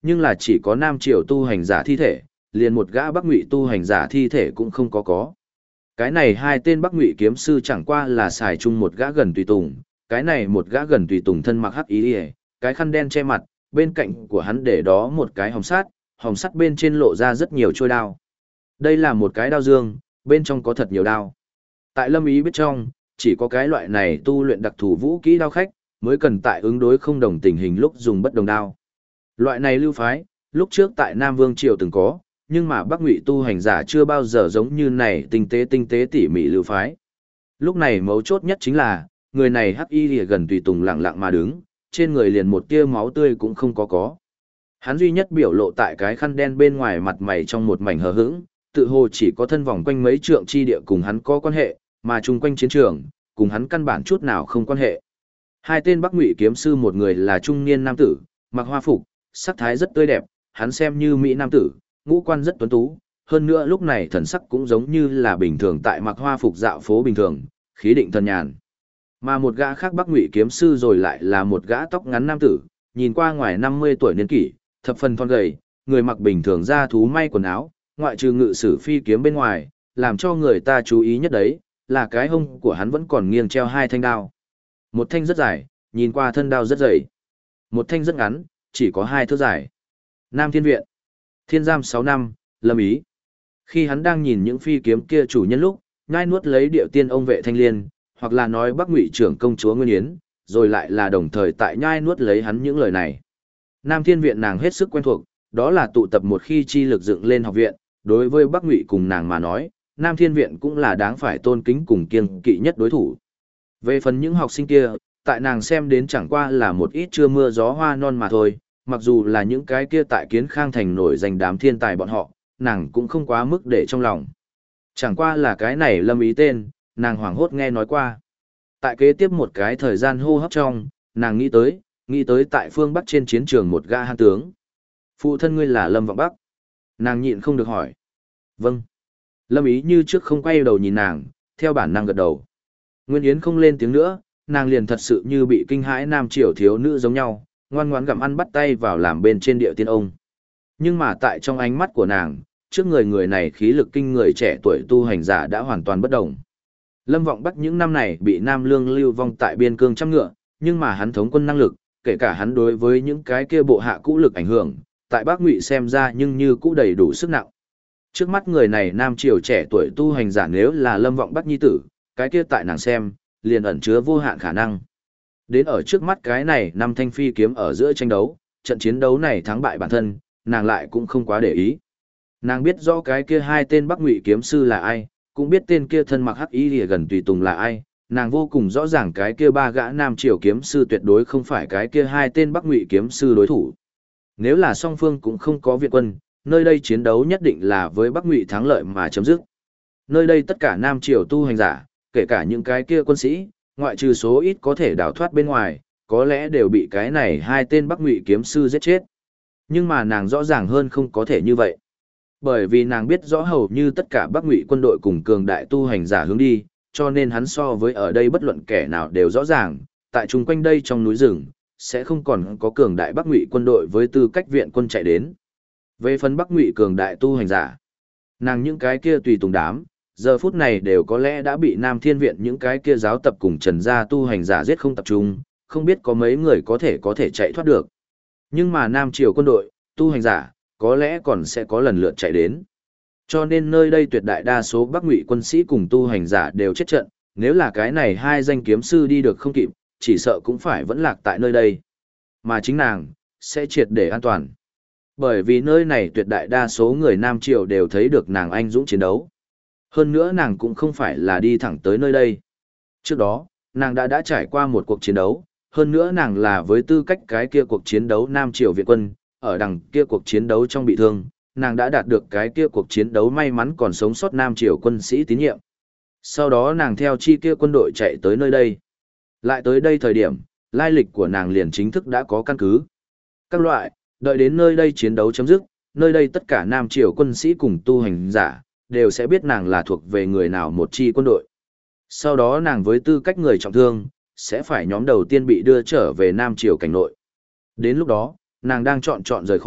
nhưng là chỉ có Nam Triều tu hành giả thi thể, liền một gã Bắc Ngụy tu hành giả thi thể cũng không có. Cái này hai tên Bắc Ngụy kiếm sư chẳng qua là xài chung một gã gần tùy tùng, cái này một gã gần tùy tùng thân mặc hắc y, cái khăn đen che mặt, bên cạnh của hắn để đó một cái hồng sắt bên trên lộ ra rất nhiều trôi đao. Đây là một cái đao dương, bên trong có thật nhiều đao. Tại Lâm Ý biết trong, chỉ có cái loại này tu luyện đặc thù vũ kỹ đao khách, mới cần tại ứng đối không đồng tình hình lúc dùng bất đồng đao. Loại này lưu phái, lúc trước tại Nam Vương Triều từng có, nhưng mà Bắc Ngụy tu hành giả chưa bao giờ giống như này tinh tế tỉ mỉ lưu phái. Lúc này mấu chốt nhất chính là, người này hắc y lìa gần tùy tùng lặng lặng mà đứng, trên người liền một tia máu tươi cũng không có. Hắn duy nhất biểu lộ tại cái khăn đen bên ngoài mặt mày trong một mảnh hờ hững, tự hồ chỉ có thân vòng quanh mấy trượng chi địa cùng hắn có quan hệ, mà chung quanh chiến trường, cùng hắn căn bản chút nào không quan hệ. Hai tên Bắc Ngụy kiếm sư, một người là trung niên nam tử, mặc hoa phục, sắc thái rất tươi đẹp, hắn xem như mỹ nam tử, ngũ quan rất tuấn tú, hơn nữa lúc này thần sắc cũng giống như là bình thường tại mặc hoa phục dạo phố bình thường, khí định thần nhàn. Mà một gã khác Bắc Ngụy kiếm sư rồi lại là một gã tóc ngắn nam tử, nhìn qua ngoài 50 tuổi niên kỷ, thập phần thon gầy, người mặc bình thường da thú may quần áo, ngoại trừ ngự sử phi kiếm bên ngoài, làm cho người ta chú ý nhất đấy, là cái hông của hắn vẫn còn nghiêng treo hai thanh đao. Một thanh rất dài, nhìn qua thân đao rất dày. Một thanh rất ngắn, chỉ có 2 thước dài. Nam Thiên Viện. Thiên giam 6 năm, Lâm Ý. Khi hắn đang nhìn những phi kiếm kia chủ nhân lúc, nhai nuốt lấy điệu tiên ông vệ thanh liên, hoặc là nói Bắc Ngụy trưởng công chúa Nguyên Yến, rồi lại là đồng thời tại nhai nuốt lấy hắn những lời này. Nam Thiên Viện nàng hết sức quen thuộc, đó là tụ tập một khi chi lực dựng lên học viện, đối với Bắc Ngụy cùng nàng mà nói, Nam Thiên Viện cũng là đáng phải tôn kính cùng kiêng kỵ nhất đối thủ. Về phần những học sinh kia, tại nàng xem đến chẳng qua là một ít chưa mưa gió hoa non mà thôi, mặc dù là những cái kia tại Kiến Khang thành nổi danh đám thiên tài bọn họ, nàng cũng không quá mức để trong lòng. Chẳng qua là cái này Lâm Ý tên, nàng hoảng hốt nghe nói qua. Tại kế tiếp một cái thời gian hô hấp trong, nàng nghĩ tới tại phương Bắc trên chiến trường một gã hán tướng. Phụ thân ngươi là Lâm Vọng Bắc. Nàng nhịn không được hỏi. Vâng. Lâm Ý như trước không quay đầu nhìn nàng, theo bản năng gật đầu. Nguyên Yến không lên tiếng nữa, nàng liền thật sự như bị kinh hãi nam triều thiếu nữ giống nhau, ngoan ngoãn gặm ăn bắt tay vào làm bên trên điệu tiên ông. Nhưng mà tại trong ánh mắt của nàng, trước người này khí lực kinh người trẻ tuổi tu hành giả đã hoàn toàn bất động. Lâm Vọng Bắc những năm này bị Nam Lương lưu vong tại biên cương trăm ngựa, nhưng mà hắn thống quân năng lực, kể cả hắn đối với những cái kia bộ hạ cũ lực ảnh hưởng, tại Bắc Ngụy xem ra nhưng như cũ đầy đủ sức nặng. Trước mắt người này nam triều trẻ tuổi tu hành giả nếu là Lâm Vọng Bắc nhi tử, cái kia tại nàng xem, liền ẩn chứa vô hạn khả năng. Đến ở trước mắt cái này năm thanh phi kiếm ở giữa tranh đấu, trận chiến đấu này thắng bại bản thân, nàng lại cũng không quá để ý. Nàng biết rõ cái kia hai tên Bắc Ngụy kiếm sư là ai, cũng biết tên kia thân mặc hắc y lìa gần tùy tùng là ai, nàng vô cùng rõ ràng cái kia ba gã nam triều kiếm sư tuyệt đối không phải cái kia hai tên Bắc Ngụy kiếm sư đối thủ. Nếu là song phương cũng không có viện quân, nơi đây chiến đấu nhất định là với Bắc Ngụy thắng lợi mà chấm dứt. Nơi đây tất cả nam triều tu hành giả, kể cả những cái kia quân sĩ, ngoại trừ số ít có thể đào thoát bên ngoài, có lẽ đều bị cái này hai tên Bắc Ngụy kiếm sư giết chết. Nhưng mà nàng rõ ràng hơn không có thể như vậy. Bởi vì nàng biết rõ hầu như tất cả Bắc Ngụy quân đội cùng cường đại tu hành giả hướng đi, cho nên hắn so với ở đây bất luận kẻ nào đều rõ ràng, tại chung quanh đây trong núi rừng, sẽ không còn có cường đại Bắc Ngụy quân đội với tư cách viện quân chạy đến. Về phần Bắc Ngụy cường đại tu hành giả, nàng những cái kia tùy tùng đám, giờ phút này đều có lẽ đã bị Nam Thiên Viện những cái kia giáo tập cùng Trần gia tu hành giả giết không tập trung, không biết có mấy người có thể chạy thoát được. Nhưng mà Nam Triều quân đội, tu hành giả, có lẽ còn sẽ có lần lượt chạy đến. Cho nên nơi đây tuyệt đại đa số Bắc Ngụy quân sĩ cùng tu hành giả đều chết trận, nếu là cái này hai danh kiếm sư đi được không kịp, chỉ sợ cũng phải vẫn lạc tại nơi đây. Mà chính nàng, sẽ triệt để an toàn. Bởi vì nơi này tuyệt đại đa số người Nam Triều đều thấy được nàng anh dũng chiến đấu. Hơn nữa nàng cũng không phải là đi thẳng tới nơi đây. Trước đó, nàng đã trải qua một cuộc chiến đấu, hơn nữa nàng là với tư cách cái kia cuộc chiến đấu Nam Triều Viện quân, ở đằng kia cuộc chiến đấu trong bị thương, nàng đã đạt được cái kia cuộc chiến đấu may mắn còn sống sót Nam Triều quân sĩ tín nhiệm. Sau đó nàng theo chi kia quân đội chạy tới nơi đây. Lại tới đây thời điểm, lai lịch của nàng liền chính thức đã có căn cứ. Các loại, đợi đến nơi đây chiến đấu chấm dứt, nơi đây tất cả Nam Triều quân sĩ cùng tu hành giả, đều sẽ biết nàng là thuộc về người nào một chi quân đội. Sau đó nàng với tư cách người trọng thương, sẽ phải nhóm đầu tiên bị đưa trở về Nam Triều cảnh nội. Đến lúc đó, nàng đang chọn rời khỏi,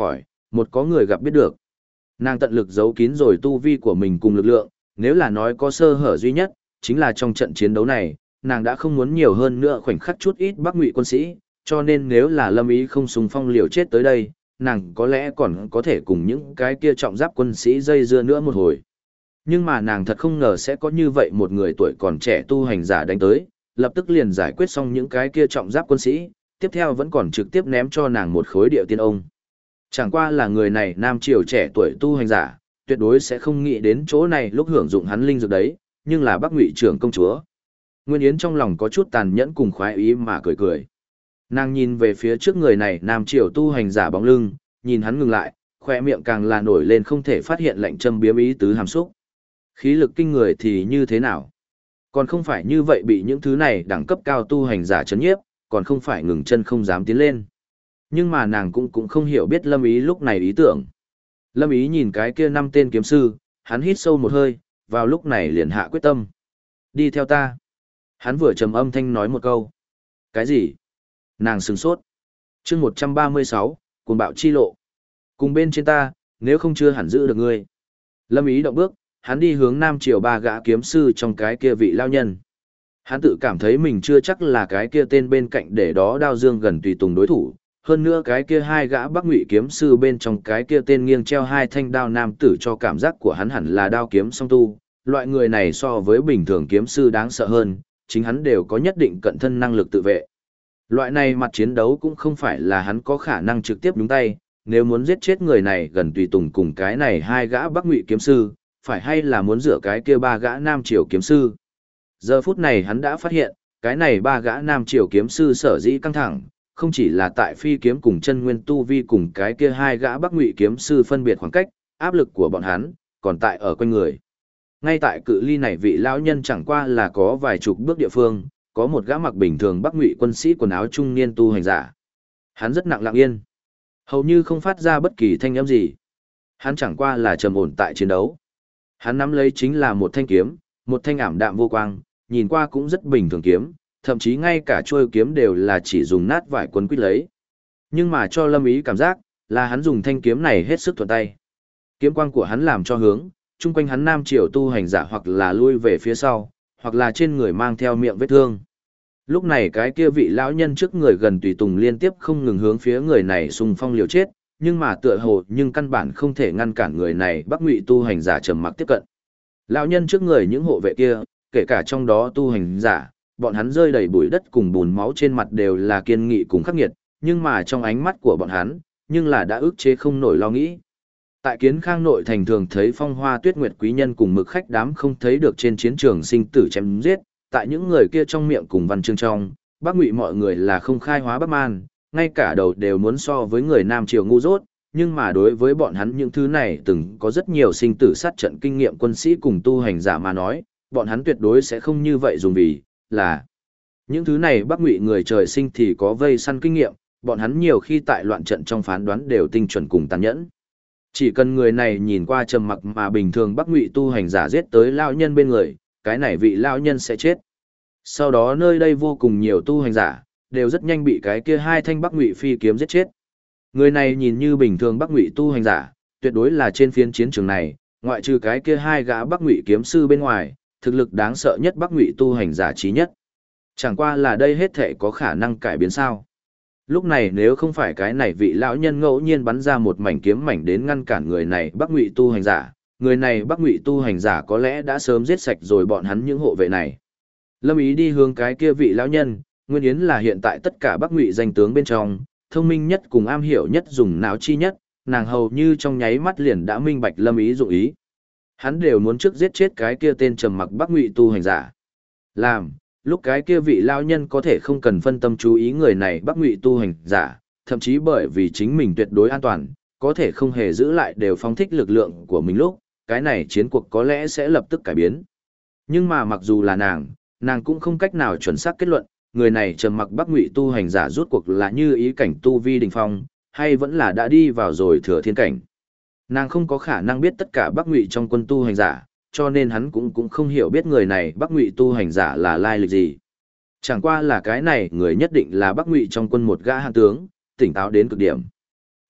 một có người gặp biết được. Nàng tận lực giấu kín rồi tu vi của mình cùng lực lượng, nếu là nói có sơ hở duy nhất, chính là trong trận chiến đấu này, nàng đã không muốn nhiều hơn nữa khoảnh khắc chút ít Bắc Ngụy quân sĩ, cho nên nếu là Lâm Ý không xung phong liều chết tới đây, nàng có lẽ còn có thể cùng những cái kia trọng giáp quân sĩ dây dưa nữa một hồi. Nhưng mà nàng thật không ngờ sẽ có như vậy một người tuổi còn trẻ tu hành giả đánh tới, lập tức liền giải quyết xong những cái kia trọng giáp quân sĩ, tiếp theo vẫn còn trực tiếp ném cho nàng một khối địa tiên ông. Chẳng qua là người này nam triều trẻ tuổi tu hành giả, tuyệt đối sẽ không nghĩ đến chỗ này lúc hưởng dụng hắn linh dược đấy, nhưng là Bắc Ngụy trưởng công chúa. Nguyên Yến trong lòng có chút tàn nhẫn cùng khoái ý mà cười cười. Nàng nhìn về phía trước người này nam triều tu hành giả bóng lưng, nhìn hắn ngừng lại, khoe miệng càng là nổi lên không thể phát hiện lạnh châm biếm ý tứ hàm xúc. Khí lực kinh người thì như thế nào? Còn không phải như vậy bị những thứ này đẳng cấp cao tu hành giả chấn nhiếp, còn không phải ngừng chân không dám tiến lên. Nhưng mà nàng cũng không hiểu biết Lâm Ý lúc này ý tưởng. Lâm Ý nhìn cái kia 5 tên kiếm sư, hắn hít sâu một hơi, vào lúc này liền hạ quyết tâm. Đi theo ta. Hắn vừa trầm âm thanh nói một câu. Cái gì? Nàng sửng sốt. Chương 136, cuồng bạo chi lộ. Cùng bên trên ta, nếu không chưa hẳn giữ được ngươi. Lâm Ý động bước, hắn đi hướng nam triều 3 gã kiếm sư trong cái kia vị lao nhân. Hắn tự cảm thấy mình chưa chắc là cái kia tên bên cạnh để đó đao dương gần tùy tùng đối thủ. Hơn nữa cái kia 2 gã Bắc Ngụy kiếm sư bên trong cái kia tên nghiêng treo 2 thanh đao nam tử cho cảm giác của hắn hẳn là đao kiếm song tu. Loại người này so với bình thường kiếm sư đáng sợ hơn, chính hắn đều có nhất định cận thân năng lực tự vệ. Loại này mặt chiến đấu cũng không phải là hắn có khả năng trực tiếp nhúng tay, nếu muốn giết chết người này gần tùy tùng cùng cái này 2 gã Bắc Ngụy kiếm sư, phải hay là muốn rửa cái kia 3 gã nam triều kiếm sư. Giờ phút này hắn đã phát hiện, cái này 3 gã nam triều kiếm sư sở dĩ căng thẳng, không chỉ là tại phi kiếm cùng chân nguyên tu vi cùng cái kia 2 gã Bắc Ngụy kiếm sư phân biệt khoảng cách, áp lực của bọn hắn còn tại ở quanh người. Ngay tại cự ly này vị lão nhân chẳng qua là có vài chục bước địa phương, có một gã mặc bình thường Bắc Ngụy quân sĩ quần áo trung niên tu hành giả. Hắn rất nặng lặng yên, hầu như không phát ra bất kỳ thanh âm gì. Hắn chẳng qua là trầm ổn tại chiến đấu. Hắn nắm lấy chính là một thanh kiếm, một thanh ảm đạm vô quang, nhìn qua cũng rất bình thường kiếm, thậm chí ngay cả chuôi kiếm đều là chỉ dùng nát vải quấn quít lấy. Nhưng mà cho Lâm Ý cảm giác, là hắn dùng thanh kiếm này hết sức thuận tay. Kiếm quang của hắn làm cho hướng, chung quanh hắn nam triều tu hành giả hoặc là lui về phía sau, hoặc là trên người mang theo miệng vết thương. Lúc này cái kia vị lão nhân trước người gần tùy tùng liên tiếp không ngừng hướng phía người này xung phong liều chết, nhưng mà tựa hồ nhưng căn bản không thể ngăn cản người này Bắc Ngụy tu hành giả trầm mặc tiếp cận. Lão nhân trước người những hộ vệ kia, kể cả trong đó tu hành giả, bọn hắn rơi đầy bụi đất cùng bùn máu trên mặt đều là kiên nghị cùng khắc nghiệt, nhưng mà trong ánh mắt của bọn hắn, nhưng là đã ức chế không nổi lo nghĩ. Tại Kiến Khang nội thành thường thấy Phong Hoa Tuyết Nguyệt quý nhân cùng mực khách đám không thấy được trên chiến trường sinh tử chém giết, tại những người kia trong miệng cùng văn chương trong, Bắc Ngụy mọi người là không khai hóa Bắc Man, ngay cả đầu đều muốn so với người Nam triều ngu dốt, nhưng mà đối với bọn hắn những thứ này từng có rất nhiều sinh tử sát trận kinh nghiệm quân sĩ cùng tu hành giả mà nói, bọn hắn tuyệt đối sẽ không như vậy dùng vì là những thứ này Bắc Ngụy người trời sinh thì có vây săn kinh nghiệm, bọn hắn nhiều khi tại loạn trận trong phán đoán đều tinh chuẩn cùng tàn nhẫn. Chỉ cần người này nhìn qua trầm mặc mà bình thường Bắc Ngụy tu hành giả giết tới lão nhân bên người, cái này vị lão nhân sẽ chết. Sau đó nơi đây vô cùng nhiều tu hành giả, đều rất nhanh bị cái kia 2 thanh Bắc Ngụy phi kiếm giết chết. Người này nhìn như bình thường Bắc Ngụy tu hành giả, tuyệt đối là trên phiến chiến trường này, ngoại trừ cái kia 2 gã Bắc Ngụy kiếm sư bên ngoài, thực lực đáng sợ nhất Bắc Ngụy tu hành giả chí nhất. Chẳng qua là đây hết thể có khả năng cải biến sao? Lúc này nếu không phải cái này vị lão nhân ngẫu nhiên bắn ra một mảnh kiếm mảnh đến ngăn cản người này Bắc Ngụy tu hành giả, người này Bắc Ngụy tu hành giả có lẽ đã sớm giết sạch rồi bọn hắn những hộ vệ này. Lâm Ý đi hướng cái kia vị lão nhân, Nguyên Yến là hiện tại tất cả Bắc Ngụy danh tướng bên trong, thông minh nhất cùng am hiểu nhất dùng não chi nhất, nàng hầu như trong nháy mắt liền đã minh bạch Lâm Ý dụng ý. Hắn đều muốn trước giết chết cái kia tên trầm mặc Bắc Ngụy tu hành giả. Làm, lúc cái kia vị lão nhân có thể không cần phân tâm chú ý người này Bắc Ngụy tu hành giả, thậm chí bởi vì chính mình tuyệt đối an toàn, có thể không hề giữ lại đều phóng thích lực lượng của mình lúc, cái này chiến cuộc có lẽ sẽ lập tức cải biến. Nhưng mà mặc dù là nàng cũng không cách nào chuẩn xác kết luận, người này trầm mặc Bắc Ngụy tu hành giả rút cuộc là như ý cảnh tu vi đỉnh phong, hay vẫn là đã đi vào rồi thừa thiên cảnh. Nàng không có khả năng biết tất cả Bắc Ngụy trong quân tu hành giả, cho nên hắn cũng không hiểu biết người này Bắc Ngụy tu hành giả là lai lịch gì. Chẳng qua là cái này người nhất định là Bắc Ngụy trong quân một gã hạng tướng, tỉnh táo đến cực điểm.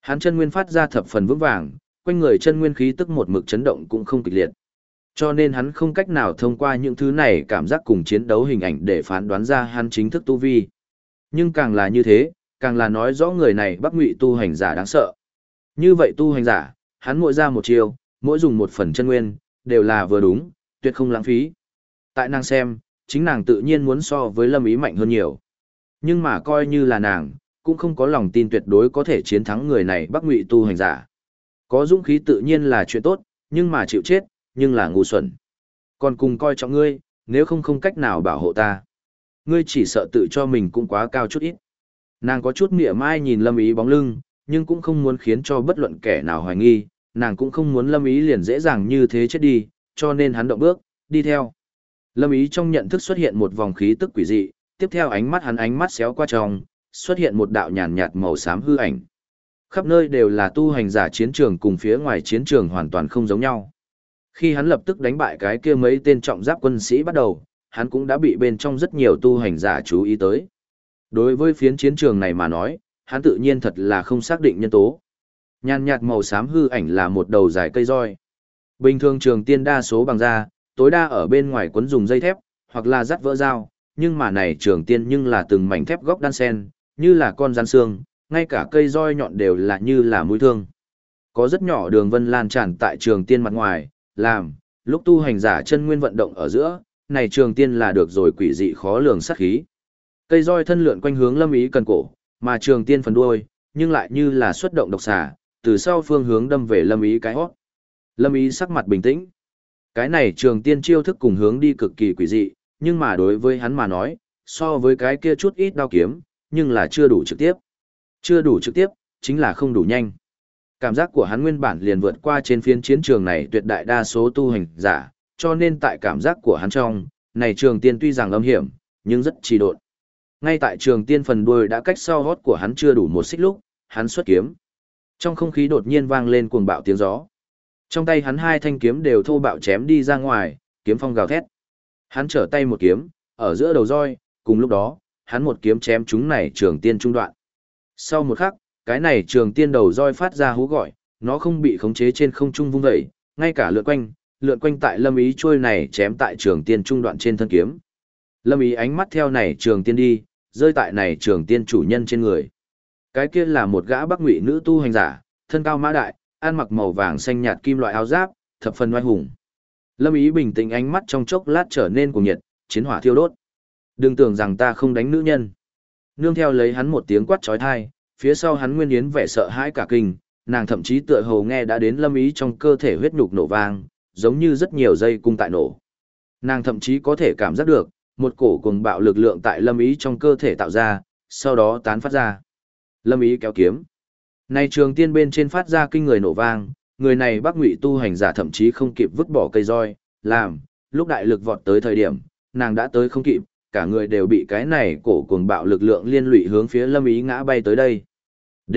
Hắn chân nguyên phát ra thập phần vững vàng, quanh người chân nguyên khí tức một mực chấn động cũng không kịch liệt. Cho nên hắn không cách nào thông qua những thứ này cảm giác cùng chiến đấu hình ảnh để phán đoán ra hắn chính thức tu vi. Nhưng càng là như thế, càng là nói rõ người này Bắc Ngụy tu hành giả đáng sợ. Như vậy tu hành giả, hắn mỗi ra một chiêu, mỗi dùng một phần chân nguyên, đều là vừa đúng, tuyệt không lãng phí. Tại nàng xem, chính nàng tự nhiên muốn so với Lâm Ý mạnh hơn nhiều. Nhưng mà coi như là nàng, cũng không có lòng tin tuyệt đối có thể chiến thắng người này Bắc Ngụy tu hành giả. Có dũng khí tự nhiên là chuyện tốt, nhưng mà chịu chết, nhưng là ngu xuẩn. Còn cùng coi trọng ngươi, nếu không cách nào bảo hộ ta. Ngươi chỉ sợ tự cho mình cũng quá cao chút ít. Nàng có chút mỉa mai nhìn Lâm Ý bóng lưng, nhưng cũng không muốn khiến cho bất luận kẻ nào hoài nghi, nàng cũng không muốn Lâm Ý liền dễ dàng như thế chết đi, cho nên hắn động bước, đi theo. Lâm Ý trong nhận thức xuất hiện một vòng khí tức quỷ dị, tiếp theo ánh mắt hắn ánh mắt xéo qua trong, xuất hiện một đạo nhàn nhạt màu xám hư ảnh. Khắp nơi đều là tu hành giả chiến trường cùng phía ngoài chiến trường hoàn toàn không giống nhau. Khi hắn lập tức đánh bại cái kia mấy tên trọng giáp quân sĩ bắt đầu, hắn cũng đã bị bên trong rất nhiều tu hành giả chú ý tới. Đối với phiến chiến trường này mà nói, hắn tự nhiên thật là không xác định nhân tố. Nhàn nhạt màu xám hư ảnh là một đầu dài cây roi. Bình thường trường tiên đa số bằng da, tối đa ở bên ngoài quấn dùng dây thép, hoặc là dắt vỡ dao, nhưng mà này trường tiên nhưng là từng mảnh thép góc đan sen, như là con rắn xương, ngay cả cây roi nhọn đều là như là mũi thương. Có rất nhỏ đường vân lan tràn tại trường tiên mặt ngoài, làm, lúc tu hành giả chân nguyên vận động ở giữa, này trường tiên là được rồi quỷ dị khó lường sát khí. Cây roi thân lượn quanh hướng Lâm Ý cần cổ, mà trường tiên phần đuôi, nhưng lại như là xuất động độc xà, từ sau phương hướng đâm về Lâm Ý cái hót. Lâm Ý sắc mặt bình tĩnh. Cái này trường tiên chiêu thức cùng hướng đi cực kỳ quỷ dị, nhưng mà đối với hắn mà nói, so với cái kia chút ít đao kiếm, nhưng là chưa đủ trực tiếp. Chưa đủ trực tiếp, chính là không đủ nhanh. Cảm giác của hắn nguyên bản liền vượt qua trên phiến chiến trường này tuyệt đại đa số tu hành giả, cho nên tại cảm giác của hắn trong, này trường tiên tuy rằng âm hiểm, nhưng rất trì độn. Ngay tại trường tiên phần đuôi đã cách sau hót của hắn chưa đủ một xích lúc, hắn xuất kiếm. Trong không khí đột nhiên vang lên cuồng bạo tiếng gió. Trong tay hắn hai thanh kiếm đều thô bạo chém đi ra ngoài, kiếm phong gào thét. Hắn trở tay một kiếm, ở giữa đầu roi, cùng lúc đó, hắn một kiếm chém chúng này trường tiên trung đoạn. Sau một khắc, cái này trường tiên đầu roi phát ra hú gọi, nó không bị khống chế trên không trung vung dậy, ngay cả lượn quanh tại Lâm Ý trôi này chém tại trường tiên trung đoạn trên thân kiếm. Lâm Ý ánh mắt theo này trường tiên đi, rơi tại này trường tiên chủ nhân trên người. Cái kia là một gã Bắc Ngụy nữ tu hành giả, thân cao mã đại, ăn mặc màu vàng xanh nhạt kim loại áo giáp, thập phần oai hùng. Lâm Ý bình tĩnh ánh mắt trong chốc lát trở nên cuồng nhiệt, chiến hỏa thiêu đốt. Đừng tưởng rằng ta không đánh nữ nhân. Nương theo lấy hắn một tiếng quát chói tai, phía sau hắn Nguyên Yến vẻ sợ hãi cả kinh, nàng thậm chí tựa hồ nghe đã đến Lâm Ý trong cơ thể huyết nhục nổ vang, giống như rất nhiều dây cung tại nổ. Nàng thậm chí có thể cảm giác được một cổ cuồng bạo lực lượng tại Lâm Ý trong cơ thể tạo ra, sau đó tán phát ra. Lâm Ý kéo kiếm. Này trường tiên bên trên phát ra kinh người nổ vang, người này Bắc Ngụy tu hành giả thậm chí không kịp vứt bỏ cây roi, làm, lúc đại lực vọt tới thời điểm, nàng đã tới không kịp, cả người đều bị cái này cổ cuồng bạo lực lượng liên lụy hướng phía Lâm Ý ngã bay tới đây. D.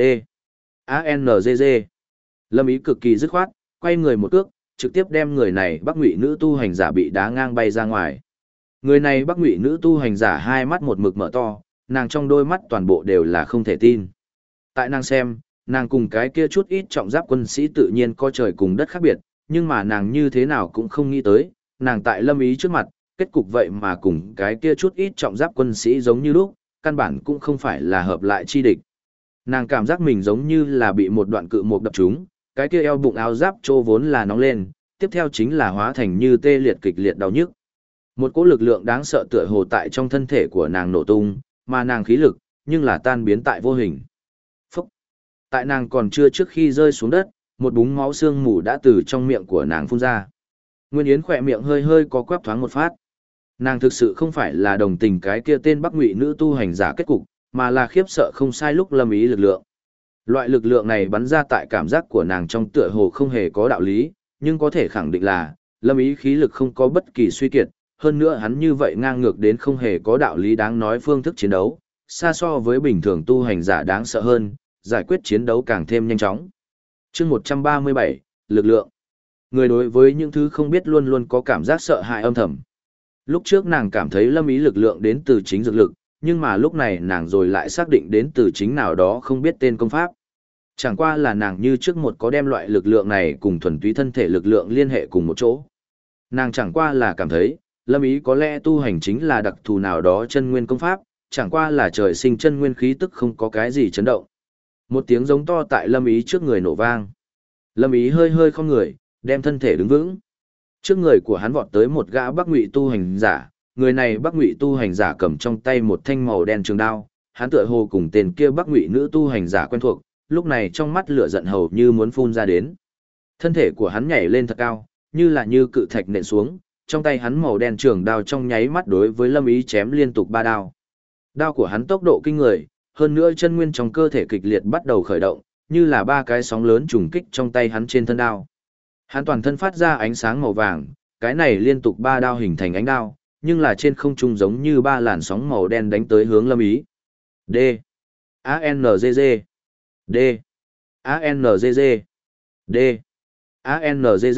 A-N-G-G. Lâm Ý cực kỳ dứt khoát, quay người một cước, trực tiếp đem người này Bắc Ngụy nữ tu hành giả bị đá ngang bay ra ngoài. Người này Bắc Ngụy nữ tu hành giả hai mắt một mực mở to, nàng trong đôi mắt toàn bộ đều là không thể tin. Tại nàng xem, nàng cùng cái kia chút ít trọng giáp quân sĩ tự nhiên có trời cùng đất khác biệt, nhưng mà nàng như thế nào cũng không nghĩ tới, nàng tại Lâm Ý trước mặt, kết cục vậy mà cùng cái kia chút ít trọng giáp quân sĩ giống như lúc, căn bản cũng không phải là hợp lại chi địch. Nàng cảm giác mình giống như là bị một đoạn cự mục đập trúng, cái kia eo bụng áo giáp trô vốn là nóng lên, tiếp theo chính là hóa thành như tê liệt kịch liệt đau nhức. Một cỗ lực lượng đáng sợ tựa hồ tại trong thân thể của nàng nổ tung, mà nàng khí lực, nhưng là tan biến tại vô hình. Phúc! Tại nàng còn chưa trước khi rơi xuống đất, một búng máu xương mù đã từ trong miệng của nàng phun ra. Nguyên Yến khỏe miệng hơi hơi có quắp thoáng một phát. Nàng thực sự không phải là đồng tình cái kia tên Bắc Ngụy nữ tu hành giả kết cục, mà là khiếp sợ không sai lúc Lâm Ý lực lượng. Loại lực lượng này bắn ra tại cảm giác của nàng trong tựa hồ không hề có đạo lý, nhưng có thể khẳng định là, Lâm Ý khí lực không có bất kỳ suy kiệt, hơn nữa hắn như vậy ngang ngược đến không hề có đạo lý đáng nói phương thức chiến đấu, xa so với bình thường tu hành giả đáng sợ hơn, giải quyết chiến đấu càng thêm nhanh chóng. Chương 137, lực lượng. Người đối với những thứ không biết luôn luôn có cảm giác sợ hãi âm thầm. Lúc trước nàng cảm thấy Lâm Ý lực lượng đến từ chính dược lực, nhưng mà lúc này nàng rồi lại xác định đến từ chính nào đó không biết tên công pháp. Chẳng qua là nàng như trước một có đem loại lực lượng này cùng thuần túy thân thể lực lượng liên hệ cùng một chỗ. Nàng chẳng qua là cảm thấy, Lâm Ý có lẽ tu hành chính là đặc thù nào đó chân nguyên công pháp, chẳng qua là trời sinh chân nguyên khí tức không có cái gì chấn động. Một tiếng giống to tại Lâm Ý trước người nổ vang. Lâm Ý hơi hơi không người, đem thân thể đứng vững. Trước người của hắn vọt tới một gã Bắc Ngụy tu hành giả, người này Bắc Ngụy tu hành giả cầm trong tay một thanh màu đen trường đao, hắn tựa hồ cùng tên kia Bắc Ngụy nữ tu hành giả quen thuộc, lúc này trong mắt lửa giận hầu như muốn phun ra đến. Thân thể của hắn nhảy lên thật cao, như là như cự thạch nện xuống, trong tay hắn màu đen trường đao trong nháy mắt đối với Lâm Ý chém liên tục 3 đao. Đao của hắn tốc độ kinh người, hơn nữa chân nguyên trong cơ thể kịch liệt bắt đầu khởi động, như là 3 cái sóng lớn trùng kích trong tay hắn trên thân đao. Hắn toàn thân phát ra ánh sáng màu vàng, cái này liên tục 3 đao hình thành ánh đao, nhưng là trên không trung giống như 3 làn sóng màu đen đánh tới hướng Lâm Ý. D. A-N-G-G. D. A-N-G-G. D. A-N-G-G.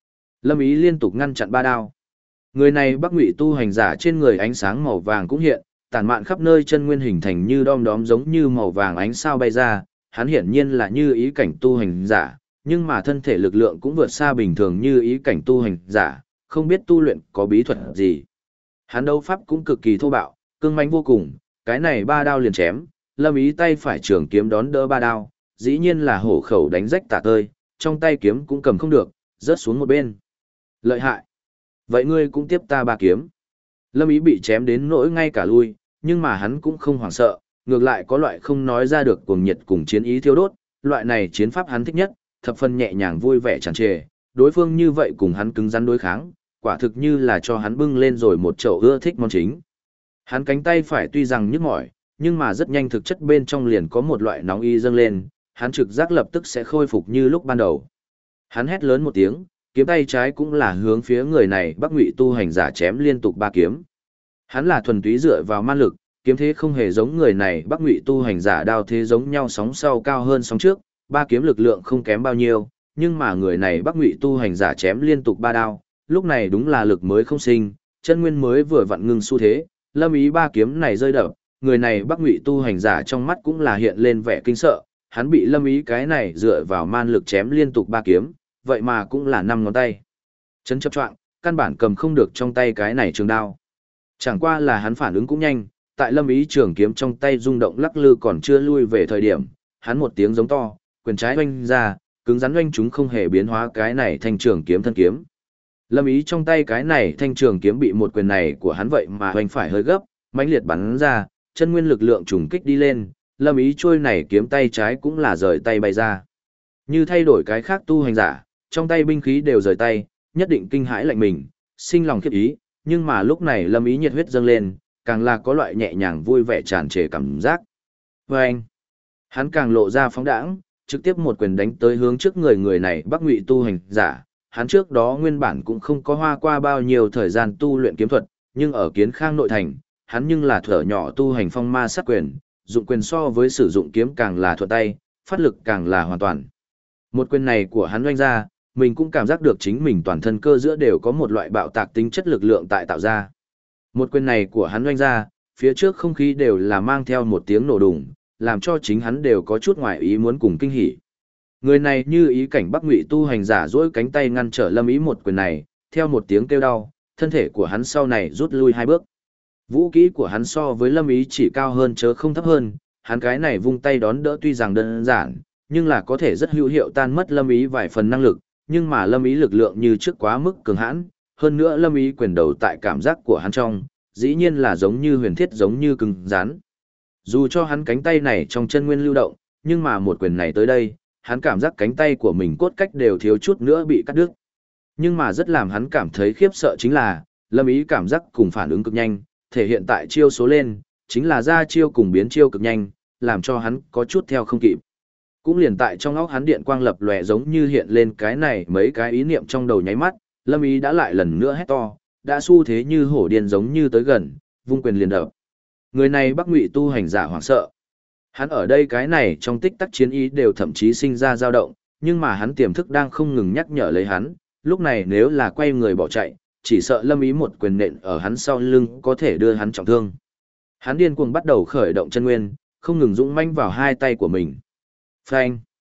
Lâm Ý liên tục ngăn chặn 3 đao. Người này Bắc Ngụy tu hành giả trên người ánh sáng màu vàng cũng hiện, tản mạn khắp nơi chân nguyên hình thành như đom đóm giống như màu vàng ánh sao bay ra, hắn hiển nhiên là như ý cảnh tu hành giả, nhưng mà thân thể lực lượng cũng vượt xa bình thường như ý cảnh tu hành giả, không biết tu luyện có bí thuật gì. Hắn đấu pháp cũng cực kỳ thô bạo, cương mãnh vô cùng, cái này 3 đao liền chém, Lâm Ý tay phải trường kiếm đón đỡ 3 đao, dĩ nhiên là hổ khẩu đánh rách tả tơi, trong tay kiếm cũng cầm không được, rớt xuống một bên. Lợi hại. Vậy ngươi cũng tiếp ta 3 kiếm. Lâm Ý bị chém đến nỗi ngay cả lui, nhưng mà hắn cũng không hoảng sợ, ngược lại có loại không nói ra được cuồng nhiệt cùng chiến ý thiêu đốt, loại này chiến pháp hắn thích nhất, thập phần nhẹ nhàng vui vẻ tràn trề, đối phương như vậy cùng hắn cứng rắn đối kháng, quả thực như là cho hắn bưng lên rồi một chậu ưa thích món chính. Hắn cánh tay phải tuy rằng nhức mỏi, nhưng mà rất nhanh thực chất bên trong liền có một loại nóng y dâng lên, hắn trực giác lập tức sẽ khôi phục như lúc ban đầu. Hắn hét lớn một tiếng, kiếm tay trái cũng là hướng phía người này Bắc Ngụy tu hành giả chém liên tục 3 kiếm. Hắn là thuần túy dựa vào man lực, kiếm thế không hề giống người này Bắc Ngụy tu hành giả đao thế giống nhau, sóng sau cao hơn sóng trước, 3 kiếm lực lượng không kém bao nhiêu, nhưng mà người này Bắc Ngụy tu hành giả chém liên tục 3 đao, lúc này đúng là lực mới không sinh, chân nguyên mới vừa vặn ngưng xu thế, Lâm Ý 3 kiếm này rơi đập, người này Bắc Ngụy tu hành giả trong mắt cũng là hiện lên vẻ kinh sợ, hắn bị Lâm Ý cái này dựa vào man lực chém liên tục 3 kiếm, vậy mà cũng là 5 ngón tay. Chấn chấp choạng, căn bản cầm không được trong tay cái này trường đao. Chẳng qua là hắn phản ứng cũng nhanh, tại Lâm Ý trường kiếm trong tay rung động lắc lư còn chưa lui về thời điểm, hắn một tiếng giống to, quyền trái oanh ra, cứng rắn oanh chúng không hề biến hóa cái này thành trường kiếm thân kiếm. Lâm Ý trong tay cái này thanh trường kiếm bị một quyền này của hắn vậy mà hoành phải hơi gấp, mãnh liệt bắn ra, chân nguyên lực lượng trùng kích đi lên, Lâm Ý trôi này kiếm tay trái cũng là rời tay bay ra. Như thay đổi cái khác tu hành giả, trong tay binh khí đều rời tay, nhất định kinh hãi lạnh mình, sinh lòng khiếp ý, nhưng mà lúc này Lâm Ý nhiệt huyết dâng lên, càng là có loại nhẹ nhàng vui vẻ tràn trề cảm giác. Vâng! Hắn càng lộ ra phóng đãng, trực tiếp một quyền đánh tới hướng trước người này Bắc Ngụy tu hành giả. Hắn trước đó nguyên bản cũng không có hoa qua bao nhiêu thời gian tu luyện kiếm thuật, nhưng ở Kiến Khang nội thành, hắn nhưng là thở nhỏ tu hành phong ma sát quyền, dụng quyền so với sử dụng kiếm càng là thuận tay, phát lực càng là hoàn toàn. Một quyền này của hắn oanh ra, mình cũng cảm giác được chính mình toàn thân cơ giữa đều có một loại bạo tạc tính chất lực lượng tại tạo ra. Một quyền này của hắn oanh ra, phía trước không khí đều là mang theo một tiếng nổ đùng, làm cho chính hắn đều có chút ngoài ý muốn cùng kinh hỉ. Người này như ý cảnh Bắc Ngụy tu hành giả duỗi cánh tay ngăn trở Lâm Ý một quyền này, theo một tiếng kêu đau, thân thể của hắn sau này rút lui 2 bước. Vũ kỹ của hắn so với Lâm Ý chỉ cao hơn chớ không thấp hơn, hắn cái này vung tay đón đỡ tuy rằng đơn giản, nhưng là có thể rất hữu hiệu tan mất Lâm Ý vài phần năng lực, nhưng mà Lâm Ý lực lượng như trước quá mức cường hãn, hơn nữa Lâm Ý quyền đầu tại cảm giác của hắn trong, dĩ nhiên là giống như huyền thiết giống như cứng rắn. Dù cho hắn cánh tay này trong chân nguyên lưu động, nhưng mà một quyền này tới đây, hắn cảm giác cánh tay của mình cốt cách đều thiếu chút nữa bị cắt đứt. Nhưng mà rất làm hắn cảm thấy khiếp sợ chính là, Lâm Ý cảm giác cùng phản ứng cực nhanh, thể hiện tại chiêu số lên, chính là ra chiêu cùng biến chiêu cực nhanh, làm cho hắn có chút theo không kịp. Cũng liền tại trong óc hắn điện quang lập lòe giống như hiện lên cái này mấy cái ý niệm trong đầu nháy mắt, Lâm Ý đã lại lần nữa hét to, đã xu thế như hổ điên giống như tới gần, vung quyền liền đập. Người này Bắc Ngụy tu hành giả hoảng sợ. Hắn ở đây cái này trong tích tắc chiến ý đều thậm chí sinh ra dao động, nhưng mà hắn tiềm thức đang không ngừng nhắc nhở lấy hắn, lúc này nếu là quay người bỏ chạy, chỉ sợ Lâm Ý một quyền nện ở hắn sau lưng có thể đưa hắn trọng thương. Hắn điên cuồng bắt đầu khởi động chân nguyên, không ngừng dũng mãnh vào 2 tay của mình. Phanh!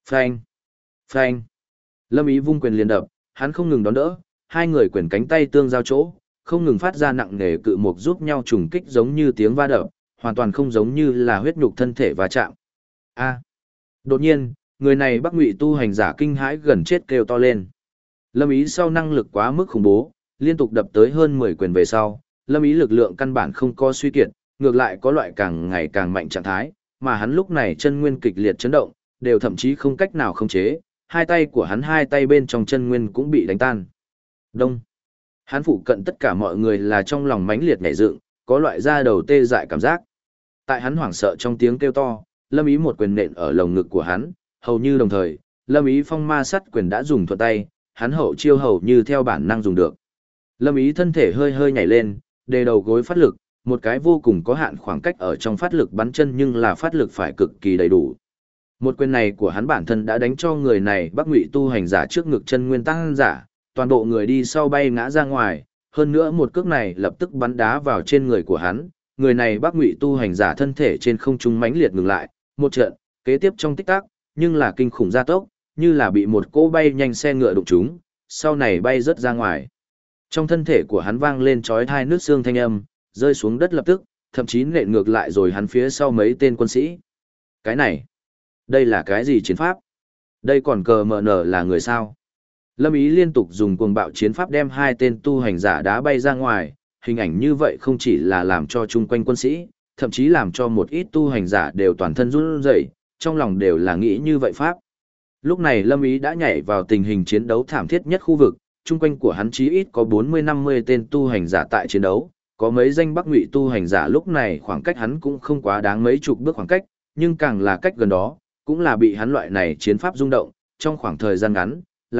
Phanh, phanh. Lâm Ý vung quyền liền đập, hắn không ngừng đón đỡ, hai người quyền cánh tay tương giao chỗ, không ngừng phát ra nặng nề cự mục giúp nhau trùng kích giống như tiếng va đập, hoàn toàn không giống như là huyết nhục thân thể va chạm. A. Đột nhiên, người này Bắc Ngụy tu hành giả kinh hãi gần chết kêu to lên. Lâm Ý sau năng lực quá mức khủng bố, liên tục đập tới hơn 10 quyền về sau, Lâm Ý lực lượng căn bản không có suy kiệt, ngược lại có loại càng ngày càng mạnh trạng thái, mà hắn lúc này chân nguyên kịch liệt chấn động, đều thậm chí không cách nào khống chế, hai tay của hắn hai tay bên trong chân nguyên cũng bị đánh tan. Đông. Hắn phụ cận tất cả mọi người là trong lòng mãnh liệt nhảy dựng, có loại da đầu tê dại cảm giác. Tại hắn hoảng sợ trong tiếng kêu to, Lâm Ý một quyền nện ở lồng ngực của hắn, hầu như đồng thời, Lâm Ý phong ma sắt quyền đã dùng thuận tay, hắn hậu chiêu hầu như theo bản năng dùng được. Lâm Ý thân thể hơi hơi nhảy lên, đề đầu gối phát lực, một cái vô cùng có hạn khoảng cách ở trong phát lực bắn chân nhưng là phát lực phải cực kỳ đầy đủ. Một quyền này của hắn bản thân đã đánh cho người này Bắc Ngụy tu hành giả trước ngực chân nguyên tăng giả, toàn bộ người đi sau bay ngã ra ngoài, hơn nữa một cước này lập tức bắn đá vào trên người của hắn, người này Bắc Ngụy tu hành giả thân thể trên không trung mãnh liệt ngừng lại, một trận, kế tiếp trong tích tắc, nhưng là kinh khủng gia tốc, như là bị một cỗ bay nhanh xe ngựa đụng trúng, sau này bay rớt ra ngoài. Trong thân thể của hắn vang lên chói tai nước xương thanh âm, rơi xuống đất lập tức, thậm chí nện ngược lại rồi hắn phía sau mấy tên quân sĩ. Cái này, đây là cái gì chiến pháp? Đây còn cờ mờ nở là người sao? Lâm Ý liên tục dùng cuồng bạo chiến pháp đem hai tên tu hành giả đá bay ra ngoài, hình ảnh như vậy không chỉ là làm cho chung quanh quân sĩ, thậm chí làm cho một ít tu hành giả đều toàn thân run rẩy, trong lòng đều là nghĩ như vậy pháp. Lúc này Lâm Ý đã nhảy vào tình hình chiến đấu thảm thiết nhất khu vực, chung quanh của hắn chí ít có 40-50 tên tu hành giả tại chiến đấu, có mấy danh Bắc Ngụy tu hành giả lúc này khoảng cách hắn cũng không quá đáng mấy chục bước khoảng cách, nhưng càng là cách gần đó, cũng là bị hắn loại này chiến pháp rung động, trong khoảng thời gian ngắn,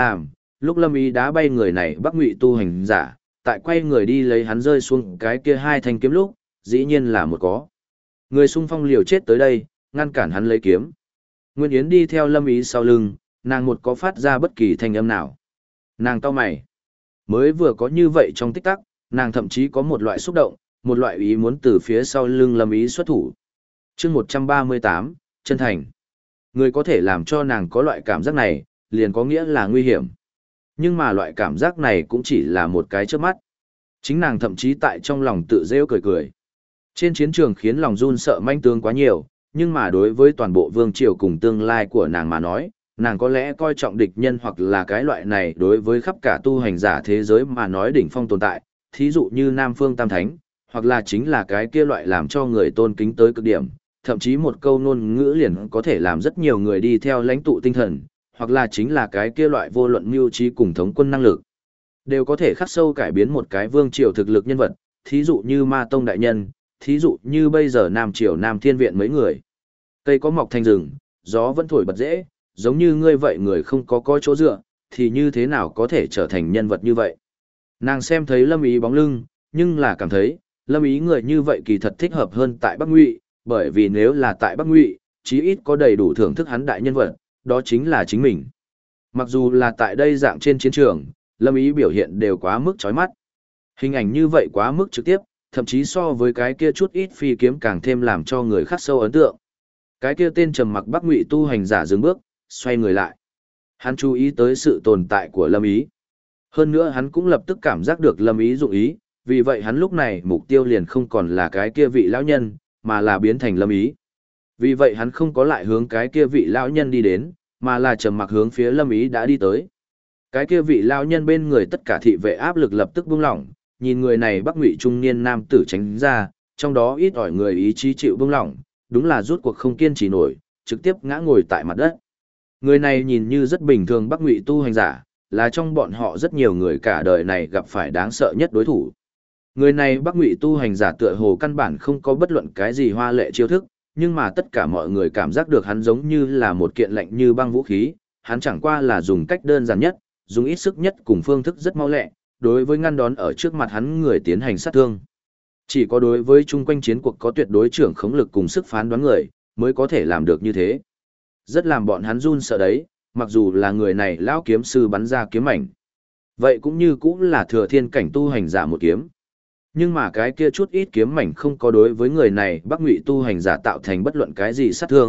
lúc Lâm Ý đá bay người này Bắc Ngụy tu hành giả, tại quay người đi lấy hắn rơi xuống cái kia hai thanh kiếm lúc, dĩ nhiên là một có. Người xung phong liều chết tới đây, ngăn cản hắn lấy kiếm. Nguyên Yến đi theo Lâm Ý sau lưng, nàng một có phát ra bất kỳ thanh âm nào. Nàng cau mày. Mới vừa có như vậy trong tích tắc, nàng thậm chí có một loại xúc động, một loại ý muốn từ phía sau lưng Lâm Ý xuất thủ. Chương 138, chân thành. Người có thể làm cho nàng có loại cảm giác này, liền có nghĩa là nguy hiểm. Nhưng mà loại cảm giác này cũng chỉ là một cái chớp mắt. Chính nàng thậm chí tại trong lòng tự rêu cười cười. Trên chiến trường khiến lòng run sợ manh tướng quá nhiều, nhưng mà đối với toàn bộ vương triều cùng tương lai của nàng mà nói, nàng có lẽ coi trọng địch nhân hoặc là cái loại này đối với khắp cả tu hành giả thế giới mà nói đỉnh phong tồn tại, thí dụ như Nam Phương Tam Thánh, hoặc là chính là cái kia loại làm cho người tôn kính tới cực điểm, thậm chí một câu ngôn ngữ liền có thể làm rất nhiều người đi theo lãnh tụ tinh thần, hoặc là chính là cái kia loại vô luận mưu trí cùng thống quân năng lực, đều có thể khắc sâu cải biến một cái vương triều thực lực nhân vật, thí dụ như Ma Tông đại nhân, thí dụ như bây giờ Nam Triều Nam Thiên Viện mấy người. Cây có mọc thành rừng, gió vẫn thổi bật dễ, giống như ngươi vậy người không có chỗ dựa, thì như thế nào có thể trở thành nhân vật như vậy. Nàng xem thấy Lâm Ý bóng lưng, nhưng là cảm thấy, Lâm Ý người như vậy kỳ thật thích hợp hơn tại Bắc Ngụy, bởi vì nếu là tại Bắc Ngụy, chí ít có đầy đủ thưởng thức hắn đại nhân vật, đó chính là chính mình. Mặc dù là tại đây dạng trên chiến trường, Lâm Ý biểu hiện đều quá mức chói mắt. Hình ảnh như vậy quá mức trực tiếp, thậm chí so với cái kia chút ít phi kiếm càng thêm làm cho người khắc sâu ấn tượng. Cái kia tên trầm mặc Bắc Ngụy tu hành giả dừng bước, xoay người lại. Hắn chú ý tới sự tồn tại của Lâm Ý. Hơn nữa hắn cũng lập tức cảm giác được Lâm Ý dụng ý, vì vậy hắn lúc này mục tiêu liền không còn là cái kia vị lão nhân, mà là biến thành Lâm Ý. Vì vậy hắn không có lại hướng cái kia vị lão nhân đi đến, mà là trầm mặc hướng phía Lâm Ý đã đi tới. Cái kia vị lão nhân bên người tất cả thị vệ áp lực lập tức buông lỏng, nhìn người này Bắc Ngụy trung niên nam tử tránh ra, trong đó ít ỏi người ý chí chịu buông lỏng, đúng là rút cuộc không kiên trì nổi, trực tiếp ngã ngồi tại mặt đất. Người này nhìn như rất bình thường Bắc Ngụy tu hành giả, là trong bọn họ rất nhiều người cả đời này gặp phải đáng sợ nhất đối thủ. Người này Bắc Ngụy tu hành giả tựa hồ căn bản không có bất luận cái gì hoa lệ chiêu thức, nhưng mà tất cả mọi người cảm giác được hắn giống như là một kiện lạnh như băng vũ khí, hắn chẳng qua là dùng cách đơn giản nhất, dùng ít sức nhất cùng phương thức rất mau lẹ, đối với ngăn đón ở trước mặt hắn người tiến hành sát thương. Chỉ có đối với chung quanh chiến cuộc có tuyệt đối trưởng khống lực cùng sức phán đoán người, mới có thể làm được như thế. Rất làm bọn hắn run sợ đấy, mặc dù là người này lão kiếm sư bắn ra kiếm ảnh. Vậy cũng như cũng là thừa thiên cảnh tu hành giả một kiếm. Nhưng mà cái kia chút ít kiếm mảnh không có đối với người này Bắc Ngụy tu hành giả tạo thành bất luận cái gì sát thương,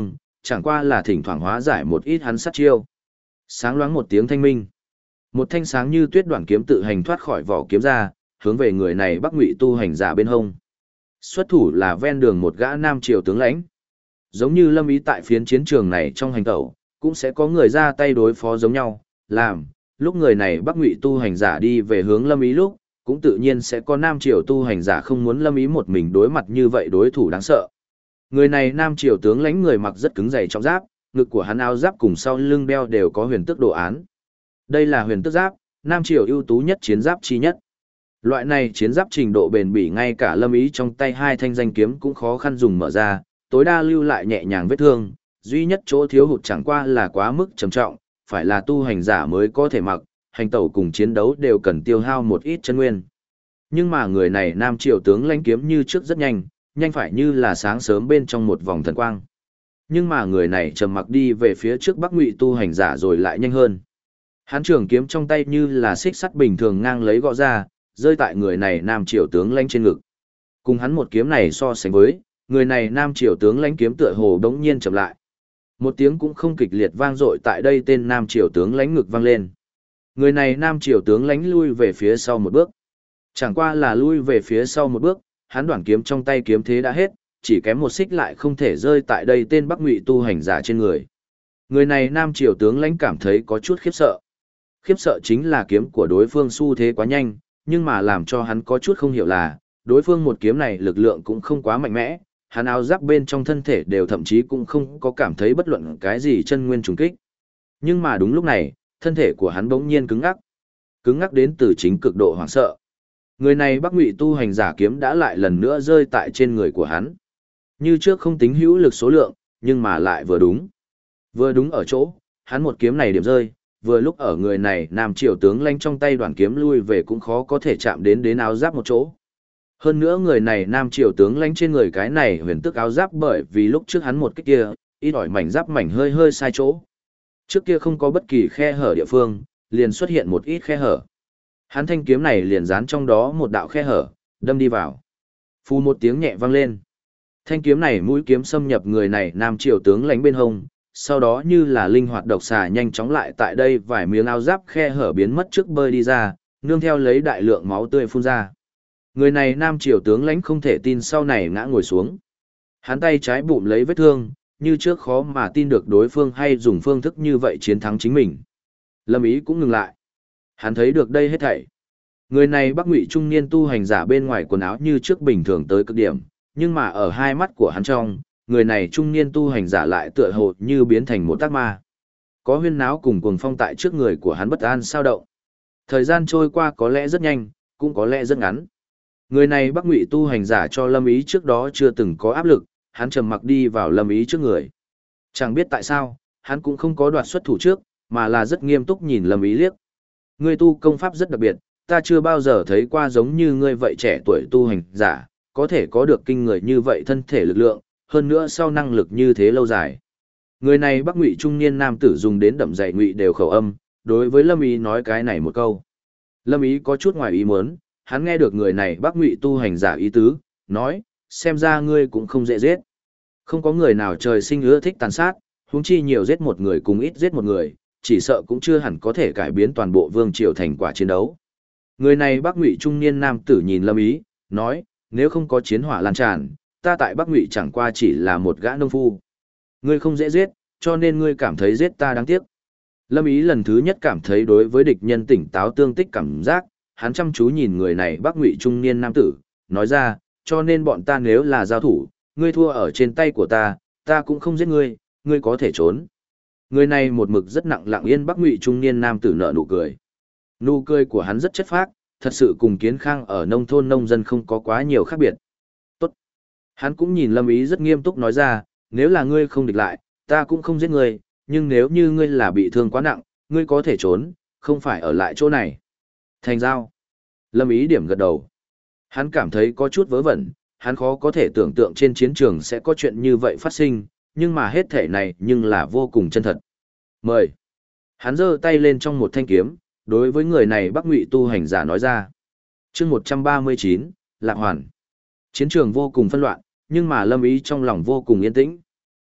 chẳng qua là thỉnh thoảng hóa giải một ít hắn sát chiêu. Sáng loáng một tiếng thanh minh. Một thanh sáng như tuyết đoạn kiếm tự hành thoát khỏi vỏ kiếm ra, hướng về người này Bắc Ngụy tu hành giả bên hông. Xuất thủ là ven đường một gã nam triều tướng lãnh. Giống như Lâm Ý tại phiến chiến trường này trong hành tẩu, cũng sẽ có người ra tay đối phó giống nhau, làm, lúc người này Bắc Ngụy tu hành giả đi về hướng Lâm Ý lúc, cũng tự nhiên sẽ có nam triều tu hành giả không muốn Lâm Ý một mình đối mặt như vậy đối thủ đáng sợ. Người này nam triều tướng lãnh người mặc rất cứng dày trọng giáp, ngực của hắn áo giáp cùng sau lưng đeo đều có huyền tước đồ án. Đây là huyền tước giáp, nam triều ưu tú nhất chiến giáp chi nhất. Loại này chiến giáp trình độ bền bỉ ngay cả Lâm Ý trong tay hai thanh danh kiếm cũng khó khăn dùng mở ra, tối đa lưu lại nhẹ nhàng vết thương, duy nhất chỗ thiếu hụt chẳng qua là quá mức trầm trọng, phải là tu hành giả mới có thể mặc, hành tẩu cùng chiến đấu đều cần tiêu hao một ít chân nguyên. Nhưng mà người này nam triều tướng lãnh kiếm như trước rất nhanh, nhanh phải như là sáng sớm bên trong một vòng thần quang. Nhưng mà người này trầm mặc đi về phía trước Bắc Ngụy tu hành giả rồi lại nhanh hơn. Hán trường kiếm trong tay như là xích sắt bình thường ngang lấy gõ ra, rơi tại người này nam triều tướng lãnh trên ngực. Cùng hắn một kiếm này so sánh với, người này nam triều tướng lãnh kiếm tựa hồ đống nhiên chậm lại. Một tiếng cũng không kịch liệt vang dội tại đây tên nam triều tướng lãnh ngực vang lên. Người này nam triều tướng lãnh lui về phía sau một bước. Chẳng qua là lui về phía sau một bước, hắn đoạn kiếm trong tay kiếm thế đã hết, chỉ kém một xích lại không thể rơi tại đây tên Bắc Ngụy tu hành giả trên người. Người này nam triều tướng lãnh cảm thấy có chút khiếp sợ. Khiếp sợ chính là kiếm của đối phương xu thế quá nhanh, nhưng mà làm cho hắn có chút không hiểu là, đối phương một kiếm này lực lượng cũng không quá mạnh mẽ, hắn áo giáp bên trong thân thể đều thậm chí cũng không có cảm thấy bất luận cái gì chân nguyên trùng kích. Nhưng mà đúng lúc này, thân thể của hắn bỗng nhiên cứng ngắc đến từ chính cực độ hoảng sợ. Người này Bắc Ngụy tu hành giả kiếm đã lại lần nữa rơi tại trên người của hắn. Như trước không tính hữu lực số lượng, nhưng mà lại vừa đúng. Vừa đúng ở chỗ, hắn một kiếm này điểm rơi, vừa lúc ở người này nam triều tướng lãnh trong tay đoạn kiếm lui về cũng khó có thể chạm đến áo giáp một chỗ. Hơn nữa người này nam triều tướng lãnh trên người cái này huyền tức áo giáp bởi vì lúc trước hắn một cái kia, ít ỏi mảnh giáp mảnh hơi sai chỗ. Trước kia không có bất kỳ khe hở địa phương, liền xuất hiện một ít khe hở. Hắn thanh kiếm này liền dán trong đó một đạo khe hở, đâm đi vào. Phù một tiếng nhẹ vang lên. Thanh kiếm này mũi kiếm xâm nhập người này nam triều tướng lãnh bên hông, sau đó như là linh hoạt độc xà nhanh chóng lại tại đây vài miếng áo giáp khe hở biến mất trước bơi đi ra, nương theo lấy đại lượng máu tươi phun ra. Người này nam triều tướng lãnh không thể tin sau này ngã ngồi xuống. Hắn tay trái bụng lấy vết thương, như trước khó mà tin được đối phương hay dùng phương thức như vậy chiến thắng chính mình. Lâm Ý cũng ngừng lại. Hắn thấy được đây hết thảy. Người này Bắc Ngụy trung niên tu hành giả bên ngoài quần áo như trước bình thường tới cực điểm, nhưng mà ở hai mắt của hắn trong, người này trung niên tu hành giả lại tựa hồ như biến thành một tác ma. Có huyên náo cùng cuồng phong tại trước người của hắn bất an sao động. Thời gian trôi qua có lẽ rất nhanh, cũng có lẽ rất ngắn. Người này Bắc Ngụy tu hành giả cho Lâm Ý trước đó chưa từng có áp lực, hắn trầm mặc đi vào Lâm Ý trước người. Chẳng biết tại sao, hắn cũng không có đoạt xuất thủ trước, mà là rất nghiêm túc nhìn Lâm Ý liếc. Ngươi tu công pháp rất đặc biệt, ta chưa bao giờ thấy qua giống như ngươi vậy trẻ tuổi tu hành giả, có thể có được kinh người như vậy thân thể lực lượng, hơn nữa sau năng lực như thế lâu dài. Người này Bắc Ngụy trung niên nam tử dùng đến đậm dày ngụy đều khẩu âm, đối với Lâm Ý nói cái này một câu. Lâm Ý có chút ngoài ý muốn, hắn nghe được người này Bắc Ngụy tu hành giả ý tứ, nói, xem ra ngươi cũng không dễ giết. Không có người nào trời sinh ưa thích tàn sát, huống chi nhiều giết một người cùng ít giết một người, chỉ sợ cũng chưa hẳn có thể cải biến toàn bộ vương triều thành quả chiến đấu. Người này Bắc Ngụy trung niên nam tử nhìn Lâm Ý, nói, nếu không có chiến hỏa lan tràn, ta tại Bắc Ngụy chẳng qua chỉ là một gã nông phu. Ngươi không dễ giết, cho nên ngươi cảm thấy giết ta đáng tiếc. Lâm Ý lần thứ nhất cảm thấy đối với địch nhân tỉnh táo tương tích cảm giác, hắn chăm chú nhìn người này Bắc Ngụy trung niên nam tử, nói ra, cho nên bọn ta nếu là giao thủ, ngươi thua ở trên tay của ta cũng không giết ngươi, ngươi có thể trốn. Người này một mực rất nặng lặng yên Bắc Ngụy trung niên nam tử nở nụ cười. Nụ cười của hắn rất chất phác, thật sự cùng Kiến Khang ở nông thôn nông dân không có quá nhiều khác biệt. Tốt. Hắn cũng nhìn Lâm Ý rất nghiêm túc nói ra, nếu là ngươi không địch lại, ta cũng không giết ngươi, nhưng nếu như ngươi là bị thương quá nặng, ngươi có thể trốn, không phải ở lại chỗ này. Thành giao. Lâm Ý điểm gật đầu. Hắn cảm thấy có chút vớ vẩn, hắn khó có thể tưởng tượng trên chiến trường sẽ có chuyện như vậy phát sinh, nhưng mà hết thể này nhưng là vô cùng chân thật. Mời. Hắn giơ tay lên trong một thanh kiếm, đối với người này Bắc Ngụy tu hành giả nói ra. Chương 139, Lạc Hoàn. Chiến trường vô cùng phân loạn, nhưng mà Lâm Ý trong lòng vô cùng yên tĩnh.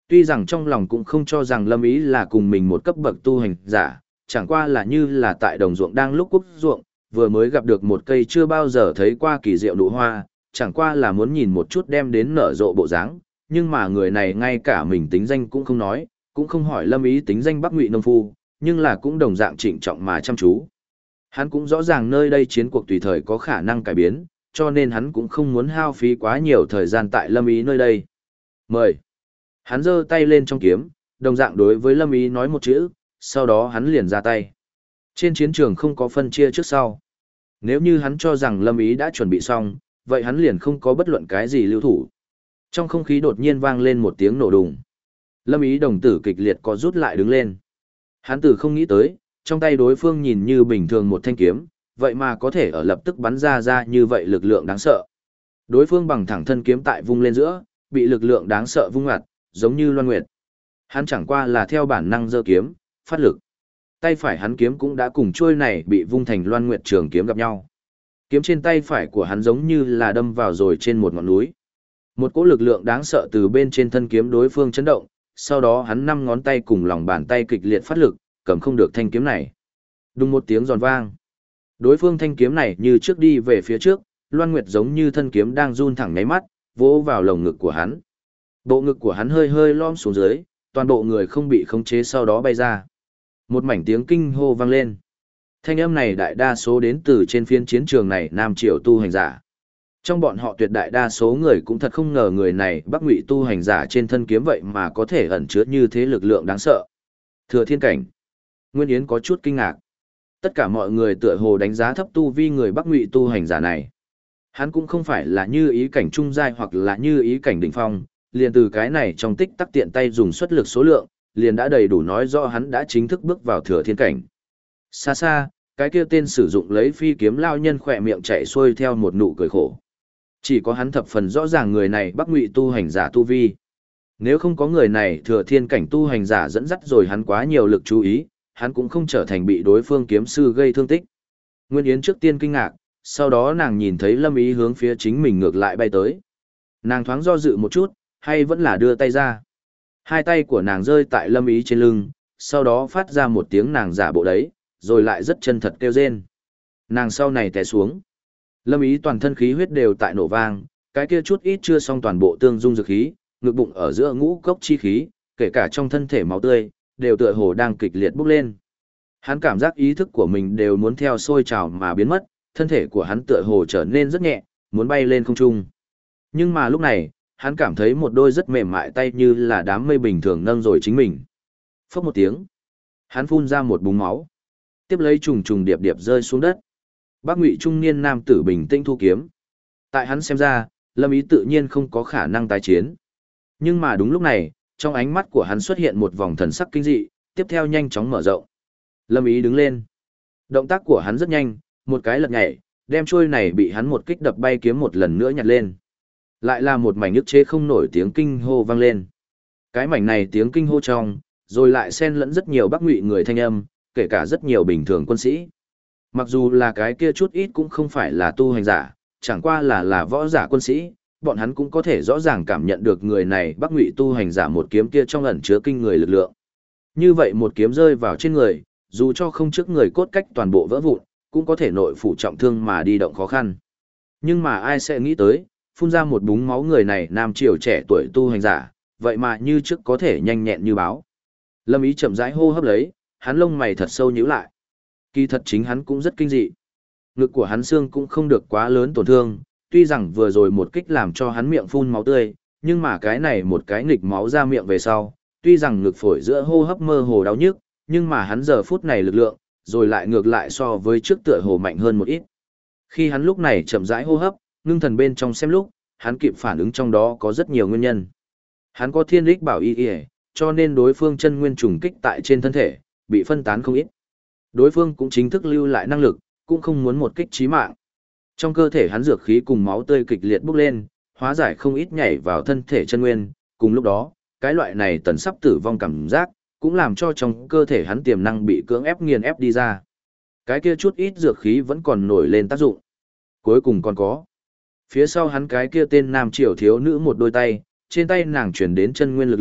Tuy rằng trong lòng cũng không cho rằng Lâm Ý là cùng mình một cấp bậc tu hành giả, chẳng qua là như là tại đồng ruộng đang lúc quốc ruộng, vừa mới gặp được một cây chưa bao giờ thấy qua kỳ diệu nụ hoa, chẳng qua là muốn nhìn một chút đem đến nở rộ bộ dáng, nhưng mà người này ngay cả mình tính danh cũng không nói, cũng không hỏi Lâm Ý tính danh Bắc Ngụy nông phu, nhưng là cũng đồng dạng trịnh trọng mà chăm chú. Hắn cũng rõ ràng nơi đây chiến cuộc tùy thời có khả năng cải biến, cho nên hắn cũng không muốn hao phí quá nhiều thời gian tại Lâm Ý nơi đây. Mời. Hắn giơ tay lên trong kiếm, đồng dạng đối với Lâm Ý nói một chữ, sau đó hắn liền ra tay. Trên chiến trường không có phân chia trước sau. Nếu như hắn cho rằng Lâm Ý đã chuẩn bị xong, vậy hắn liền không có bất luận cái gì lưu thủ. Trong không khí đột nhiên vang lên một tiếng nổ đùng. Lâm Ý đồng tử kịch liệt có rút lại đứng lên. Hắn từ không nghĩ tới, trong tay đối phương nhìn như bình thường một thanh kiếm, vậy mà có thể ở lập tức bắn ra như vậy lực lượng đáng sợ. Đối phương bằng thẳng thân kiếm tại vung lên giữa, bị lực lượng đáng sợ vung ngặt, giống như loan nguyệt. Hắn chẳng qua là theo bản năng giơ kiếm, phát lực. Tay phải hắn kiếm cũng đã cùng chuôi này bị vung thành loan nguyệt trường kiếm gặp nhau. Kiếm trên tay phải của hắn giống như là đâm vào rồi trên một ngọn núi. Một cỗ lực lượng đáng sợ từ bên trên thân kiếm đối phương chấn động, sau đó hắn năm ngón tay cùng lòng bàn tay kịch liệt phát lực, cầm không được thanh kiếm này. Đùng một tiếng giòn vang. Đối phương thanh kiếm này như trước đi về phía trước, loan nguyệt giống như thân kiếm đang run thẳng nháy mắt, vỗ vào lồng ngực của hắn. Bộ ngực của hắn hơi hơi lom xuống dưới, toàn bộ người không bị khống chế sau đó bay ra. Một mảnh tiếng kinh hô vang lên. Thanh âm này đại đa số đến từ trên phiên chiến trường này Nam Triều tu hành giả. Trong bọn họ tuyệt đại đa số người cũng thật không ngờ người này Bắc Ngụy tu hành giả trên thân kiếm vậy mà có thể ẩn chứa như thế lực lượng đáng sợ. Thừa thiên cảnh. Nguyên Yến có chút kinh ngạc. Tất cả mọi người tựa hồ đánh giá thấp tu vi người Bắc Ngụy tu hành giả này. Hắn cũng không phải là như ý cảnh trung giai hoặc là như ý cảnh đỉnh phong, liền từ cái này trong tích tắc tiện tay dùng xuất lực số lượng, liền đã đầy đủ nói rõ hắn đã chính thức bước vào thừa thiên cảnh. Xa xa, cái kia tên sử dụng lấy phi kiếm lao nhân khỏe miệng chạy xuôi theo một nụ cười khổ. Chỉ có hắn thập phần rõ ràng người này Bắc Ngụy tu hành giả tu vi. Nếu không có người này thừa thiên cảnh tu hành giả dẫn dắt rồi hắn quá nhiều lực chú ý, hắn cũng không trở thành bị đối phương kiếm sư gây thương tích. Nguyên Yến trước tiên kinh ngạc, sau đó nàng nhìn thấy Lâm Ý hướng phía chính mình ngược lại bay tới. Nàng thoáng do dự một chút, hay vẫn là đưa tay ra. Hai tay của nàng rơi tại Lâm Ý trên lưng, sau đó phát ra một tiếng nàng giả bộ đấy, rồi lại rất chân thật kêu rên. Nàng sau này té xuống. Lâm Ý toàn thân khí huyết đều tại nổ vang, cái kia chút ít chưa xong toàn bộ tương dung dược khí, ngực bụng ở giữa ngũ cốc chi khí, kể cả trong thân thể máu tươi, đều tựa hồ đang kịch liệt bốc lên. Hắn cảm giác ý thức của mình đều muốn theo sôi trào mà biến mất, thân thể của hắn tựa hồ trở nên rất nhẹ, muốn bay lên không trung. Nhưng mà lúc này, hắn cảm thấy một đôi rất mềm mại tay như là đám mây bình thường nâng rồi chính mình. Phốc một tiếng, hắn phun ra một búng máu, tiếp lấy trùng trùng điệp điệp rơi xuống đất. Bác Ngụy trung niên nam tử bình tĩnh thu kiếm. Tại hắn xem ra, Lâm Ý tự nhiên không có khả năng tái chiến. Nhưng mà đúng lúc này, trong ánh mắt của hắn xuất hiện một vòng thần sắc kinh dị, tiếp theo nhanh chóng mở rộng. Lâm Ý đứng lên. Động tác của hắn rất nhanh, một cái lật nhảy, đem trôi này bị hắn một kích đập bay kiếm một lần nữa nhặt lên. Lại là một mảnh nhức chế không nổi tiếng kinh hô vang lên. Cái mảnh này tiếng kinh hô trong, rồi lại xen lẫn rất nhiều Bắc Ngụy người thanh âm, kể cả rất nhiều bình thường quân sĩ. Mặc dù là cái kia chút ít cũng không phải là tu hành giả, chẳng qua là võ giả quân sĩ, bọn hắn cũng có thể rõ ràng cảm nhận được người này Bắc Ngụy tu hành giả một kiếm kia trong ẩn chứa kinh người lực lượng. Như vậy một kiếm rơi vào trên người, dù cho không trước người cốt cách toàn bộ vỡ vụn, cũng có thể nội phủ trọng thương mà đi động khó khăn. Nhưng mà ai sẽ nghĩ tới, phun ra một búng máu người này Nam Triều trẻ tuổi tu hành giả, vậy mà như trước có thể nhanh nhẹn như báo. Lâm Ý chậm rãi hô hấp lấy, hắn lông mày thật sâu nhíu lại. Kỳ thật chính hắn cũng rất kinh dị. Ngực của hắn xương cũng không được quá lớn tổn thương, tuy rằng vừa rồi một kích làm cho hắn miệng phun máu tươi, nhưng mà cái này một cái nghịch máu ra miệng về sau, tuy rằng ngực phổi giữa hô hấp mơ hồ đau nhức, nhưng mà hắn giờ phút này lực lượng, rồi lại ngược lại so với trước tựa hồ mạnh hơn một ít. Khi hắn lúc này chậm rãi hô hấp, ngưng thần bên trong xem lúc, hắn kịp phản ứng trong đó có rất nhiều nguyên nhân. Hắn có thiên đích bảo y, cho nên đối phương chân nguyên trùng kích tại trên thân thể, bị phân tán không ít. Đối phương cũng chính thức lưu lại năng lực, cũng không muốn một kích chí mạng. Trong cơ thể hắn dược khí cùng máu tươi kịch liệt bốc lên, hóa giải không ít nhảy vào thân thể chân nguyên, cùng lúc đó, cái loại này tần sắp tử vong cảm giác, cũng làm cho trong cơ thể hắn tiềm năng bị cưỡng ép nghiền ép đi ra. Cái kia chút ít dược khí vẫn còn nổi lên tác dụng. Cuối cùng còn có. Phía sau hắn cái kia tên Nam Triều thiếu nữ một đôi tay, trên tay nàng chuyển đến chân nguyên lực lượng,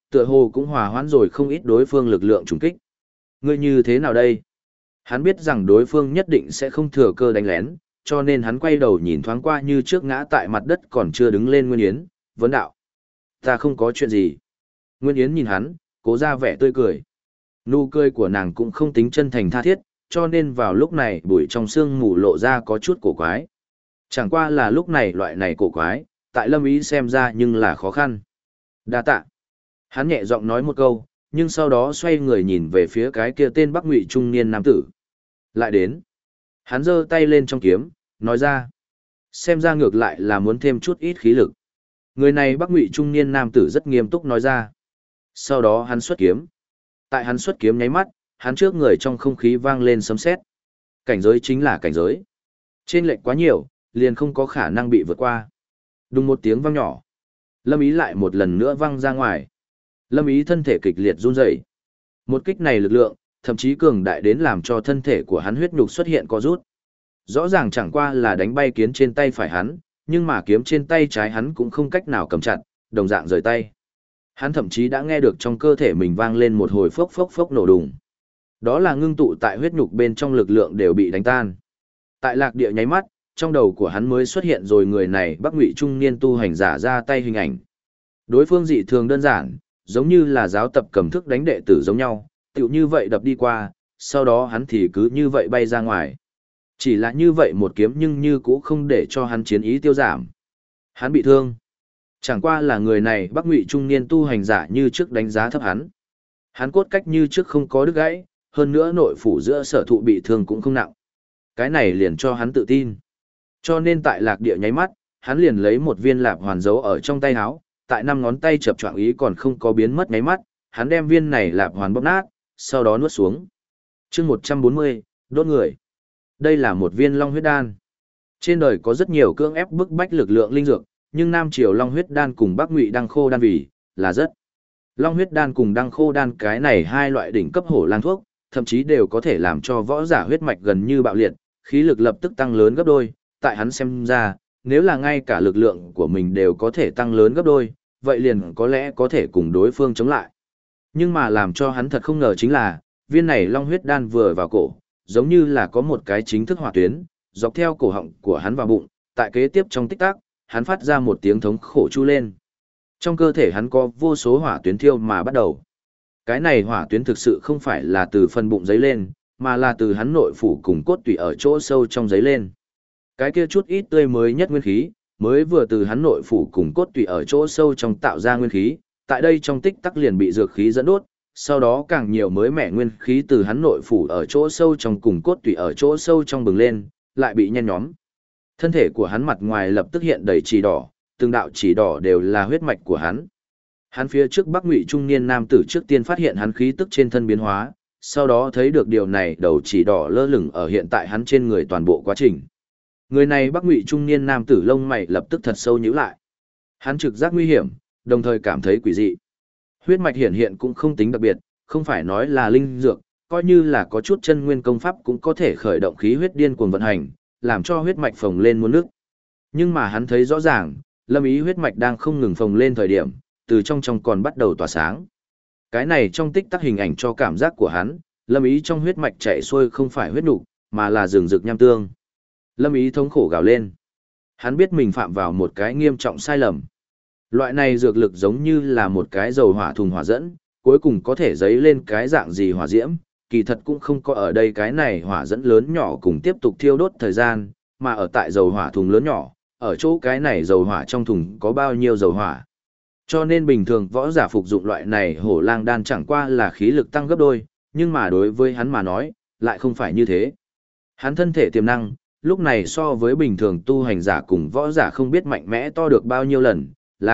Tựa hồ cũng hòa hoãn rồi không ít đối phương lực lượng trùng kích. Ngươi như thế nào đây? Hắn biết rằng đối phương nhất định sẽ không thừa cơ đánh lén, cho nên hắn quay đầu nhìn thoáng qua như trước ngã tại mặt đất còn chưa đứng lên Nguyên Yến, vấn đạo. Ta không có chuyện gì. Nguyên Yến nhìn hắn, cố ra vẻ tươi cười. Nụ cười của nàng cũng không tính chân thành tha thiết, cho nên vào lúc này bụi trong xương mù lộ ra có chút cổ quái. Chẳng qua là lúc này loại này cổ quái, tại Lâm Ý xem ra nhưng là khó khăn. Đa tạ. Hắn nhẹ giọng nói một câu, nhưng sau đó xoay người nhìn về phía cái kia tên Bắc Ngụy trung niên nam tử. Lại đến. Hắn giơ tay lên trong kiếm, nói ra. Xem ra ngược lại là muốn thêm chút ít khí lực. Người này Bắc Ngụy trung niên nam tử rất nghiêm túc nói ra. Sau đó hắn xuất kiếm. Tại hắn xuất kiếm nháy mắt, hắn trước người trong không khí vang lên sấm sét. Cảnh giới chính là cảnh giới. Trên lệch quá nhiều, liền không có khả năng bị vượt qua. Đùng một tiếng vang nhỏ. Lâm Ý lại một lần nữa văng ra ngoài. Lâm Ý thân thể kịch liệt run rẩy. Một kích này lực lượng, thậm chí cường đại đến làm cho thân thể của hắn huyết nhục xuất hiện co rút. Rõ ràng chẳng qua là đánh bay kiếm trên tay phải hắn, nhưng mà kiếm trên tay trái hắn cũng không cách nào cầm chặt, đồng dạng rời tay. Hắn thậm chí đã nghe được trong cơ thể mình vang lên một hồi phốc phốc phốc nổ đùng. Đó là ngưng tụ tại huyết nhục bên trong lực lượng đều bị đánh tan. Tại lạc địa nháy mắt, trong đầu của hắn mới xuất hiện rồi người này Bắc Ngụy trung niên tu hành giả ra tay hình ảnh. Đối phương dị thường đơn giản, giống như là giáo tập cầm thức đánh đệ tử giống nhau, tựu như vậy đập đi qua, sau đó hắn thì cứ như vậy bay ra ngoài. Chỉ là như vậy một kiếm nhưng như cũ không để cho hắn chiến ý tiêu giảm. Hắn bị thương. Chẳng qua là người này Bắc Ngụy trung niên tu hành giả như trước đánh giá thấp hắn. Hắn cốt cách như trước không có đứt gãy, hơn nữa nội phủ giữa sở thụ bị thương cũng không nặng. Cái này liền cho hắn tự tin. Cho nên tại lạc địa nháy mắt, hắn liền lấy một viên lạp hoàn giấu ở trong tay áo, tại năm ngón tay chập choạng ý còn không có biến mất nháy mắt, hắn đem viên này lạp hoàn bóp nát, sau đó nuốt xuống. Chương 140, đốt người. Đây là một viên long huyết đan. Trên đời có rất nhiều cưỡng ép bức bách lực lượng linh dược, nhưng Nam Triều long huyết đan cùng Bắc Ngụy đăng khô đan vì là rất. Long huyết đan cùng đăng khô đan cái này hai loại đỉnh cấp hổ lang thuốc, thậm chí đều có thể làm cho võ giả huyết mạch gần như bạo liệt, khí lực lập tức tăng lớn gấp đôi. Tại hắn xem ra, nếu là ngay cả lực lượng của mình đều có thể tăng lớn gấp đôi, vậy liền có lẽ có thể cùng đối phương chống lại. Nhưng mà làm cho hắn thật không ngờ chính là, viên này long huyết đan vừa vào cổ, giống như là có một cái chính thức hỏa tuyến, dọc theo cổ họng của hắn vào bụng, tại kế tiếp trong tích tắc, hắn phát ra một tiếng thống khổ chu lên. Trong cơ thể hắn có vô số hỏa tuyến thiêu mà bắt đầu. Cái này hỏa tuyến thực sự không phải là từ phần bụng giấy lên, mà là từ hắn nội phủ cùng cốt tủy ở chỗ sâu trong giấy lên. Cái kia chút ít tươi mới nhất nguyên khí, mới vừa từ hắn nội phủ cùng cốt tủy ở chỗ sâu trong tạo ra nguyên khí, tại đây trong tích tắc liền bị dược khí dẫn đốt, sau đó càng nhiều mới mẻ nguyên khí từ hắn nội phủ ở chỗ sâu trong cùng cốt tủy ở chỗ sâu trong bừng lên, lại bị nhen nhóm. Thân thể của hắn mặt ngoài lập tức hiện đầy chỉ đỏ, từng đạo chỉ đỏ đều là huyết mạch của hắn. Hắn phía trước Bắc Ngụy trung niên nam tử trước tiên phát hiện hắn khí tức trên thân biến hóa, sau đó thấy được điều này đầu chỉ đỏ lơ lửng ở hiện tại hắn trên người toàn bộ quá trình. Người này Bắc Ngụy trung niên nam tử lông mày lập tức thật sâu nhíu lại. Hắn trực giác nguy hiểm, đồng thời cảm thấy quỷ dị. Huyết mạch hiển hiện cũng không tính đặc biệt, không phải nói là linh dược, coi như là có chút chân nguyên công pháp cũng có thể khởi động khí huyết điên cuồng vận hành, làm cho huyết mạch phồng lên muôn nước. Nhưng mà hắn thấy rõ ràng, Lâm Ý huyết mạch đang không ngừng phồng lên thời điểm, từ trong còn bắt đầu tỏa sáng. Cái này trong tích tắc hình ảnh cho cảm giác của hắn, Lâm Ý trong huyết mạch chạy xuôi không phải huyết nục, mà là rừng rực nham tương. Lâm Ý thống khổ gào lên. Hắn biết mình phạm vào một cái nghiêm trọng sai lầm. Loại này dược lực giống như là một cái dầu hỏa thùng hỏa dẫn, cuối cùng có thể dấy lên cái dạng gì hỏa diễm, kỳ thật cũng không có ở đây cái này hỏa dẫn lớn nhỏ cùng tiếp tục thiêu đốt thời gian, mà ở tại dầu hỏa thùng lớn nhỏ, ở chỗ cái này dầu hỏa trong thùng có bao nhiêu dầu hỏa. Cho nên bình thường võ giả phục dụng loại này hổ lang đan chẳng qua là khí lực tăng gấp đôi, nhưng mà đối với hắn mà nói, lại không phải như thế. Hắn thân thể tiềm năng, lúc này so với bình thường tu hành giả cùng võ giả không biết mạnh mẽ to được bao nhiêu lần,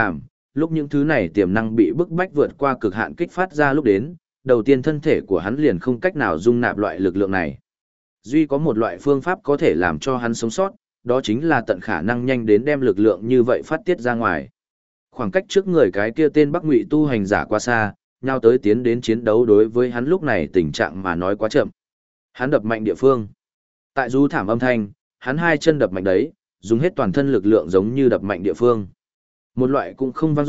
lúc những thứ này tiềm năng bị bức bách vượt qua cực hạn kích phát ra lúc đến, đầu tiên thân thể của hắn liền không cách nào dung nạp loại lực lượng này. Duy có một loại phương pháp có thể làm cho hắn sống sót, đó chính là tận khả năng nhanh đến đem lực lượng như vậy phát tiết ra ngoài. Khoảng cách trước người cái kia tên Bắc Ngụy tu hành giả quá xa, nhau tới tiến đến chiến đấu đối với hắn lúc này tình trạng mà nói quá chậm. Hắn đập mạnh địa phương. Tại rú thảm âm thanh, hắn hai chân đập mạnh đấy, dùng hết toàn thân lực lượng giống như đập mạnh địa phương. Một loại cũng không vang dội,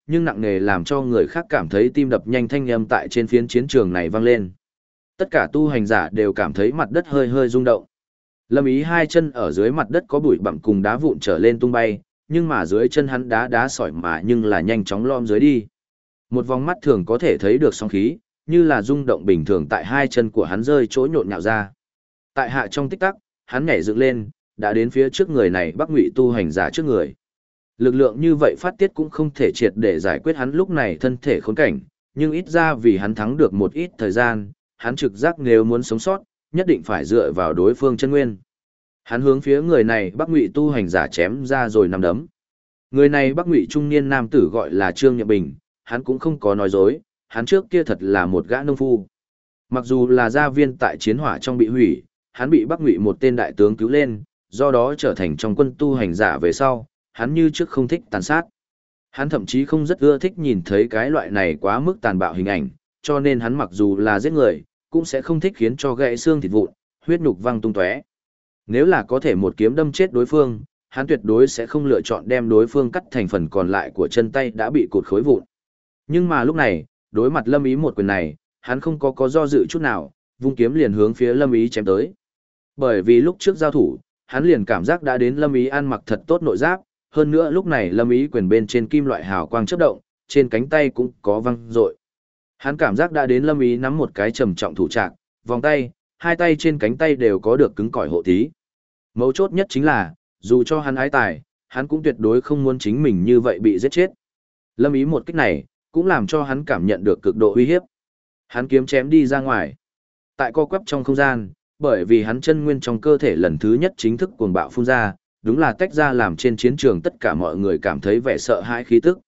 nhưng nặng nề làm cho người khác cảm thấy tim đập nhanh thanh âm tại trên phiến chiến trường này vang lên. Tất cả tu hành giả đều cảm thấy mặt đất hơi hơi rung động. Lâm Ý hai chân ở dưới mặt đất có bụi bặm cùng đá vụn trở lên tung bay, nhưng mà dưới chân hắn đá sỏi mà nhưng là nhanh chóng lom dưới đi. Một vòng mắt thường có thể thấy được sóng khí, như là rung động bình thường tại hai chân của hắn rơi chỗ nhộn nhạo ra. Tại hạ trong tích tắc, hắn nhảy dựng lên, đã đến phía trước người này Bắc Ngụy tu hành giả trước người. Lực lượng như vậy phát tiết cũng không thể triệt để giải quyết hắn lúc này thân thể khốn cảnh, nhưng ít ra vì hắn thắng được một ít thời gian, hắn trực giác nếu muốn sống sót, nhất định phải dựa vào đối phương chân nguyên. Hắn hướng phía người này Bắc Ngụy tu hành giả chém ra rồi nằm đấm. Người này Bắc Ngụy trung niên nam tử gọi là Trương Nhậm Bình, hắn cũng không có nói dối, hắn trước kia thật là một gã nông phu. Mặc dù là gia viên tại chiến hỏa trong bị hủy, hắn bị Bắc Ngụy một tên đại tướng cứu lên, do đó trở thành trong quân tu hành giả về sau, hắn như trước không thích tàn sát. Hắn thậm chí không rất ưa thích nhìn thấy cái loại này quá mức tàn bạo hình ảnh, cho nên hắn mặc dù là giết người, cũng sẽ không thích khiến cho gãy xương thịt vụn, huyết nhục văng tung tóe. Nếu là có thể một kiếm đâm chết đối phương, hắn tuyệt đối sẽ không lựa chọn đem đối phương cắt thành phần còn lại của chân tay đã bị cụt khối vụn. Nhưng mà lúc này, đối mặt Lâm Ý một quyền này, hắn không có do dự chút nào, vung kiếm liền hướng phía Lâm Ý chém tới. Bởi vì lúc trước giao thủ, hắn liền cảm giác đã đến Lâm Ý ăn mặc thật tốt nội giáp, hơn nữa lúc này Lâm Ý quyền bên trên kim loại hào quang chớp động, trên cánh tay cũng có văng rội. Hắn cảm giác đã đến Lâm Ý nắm một cái trầm trọng thủ trạc, vòng tay, hai tay trên cánh tay đều có được cứng cỏi hộ thí. Mấu chốt nhất chính là, dù cho hắn ái tài, hắn cũng tuyệt đối không muốn chính mình như vậy bị giết chết. Lâm Ý một kích này, cũng làm cho hắn cảm nhận được cực độ uy hiếp. Hắn kiếm chém đi ra ngoài. Tại co quắp trong không gian, bởi vì hắn chân nguyên trong cơ thể lần thứ nhất chính thức cuồng bạo phun ra, đúng là tách ra làm trên chiến trường tất cả mọi người cảm thấy vẻ sợ hãi khí tức.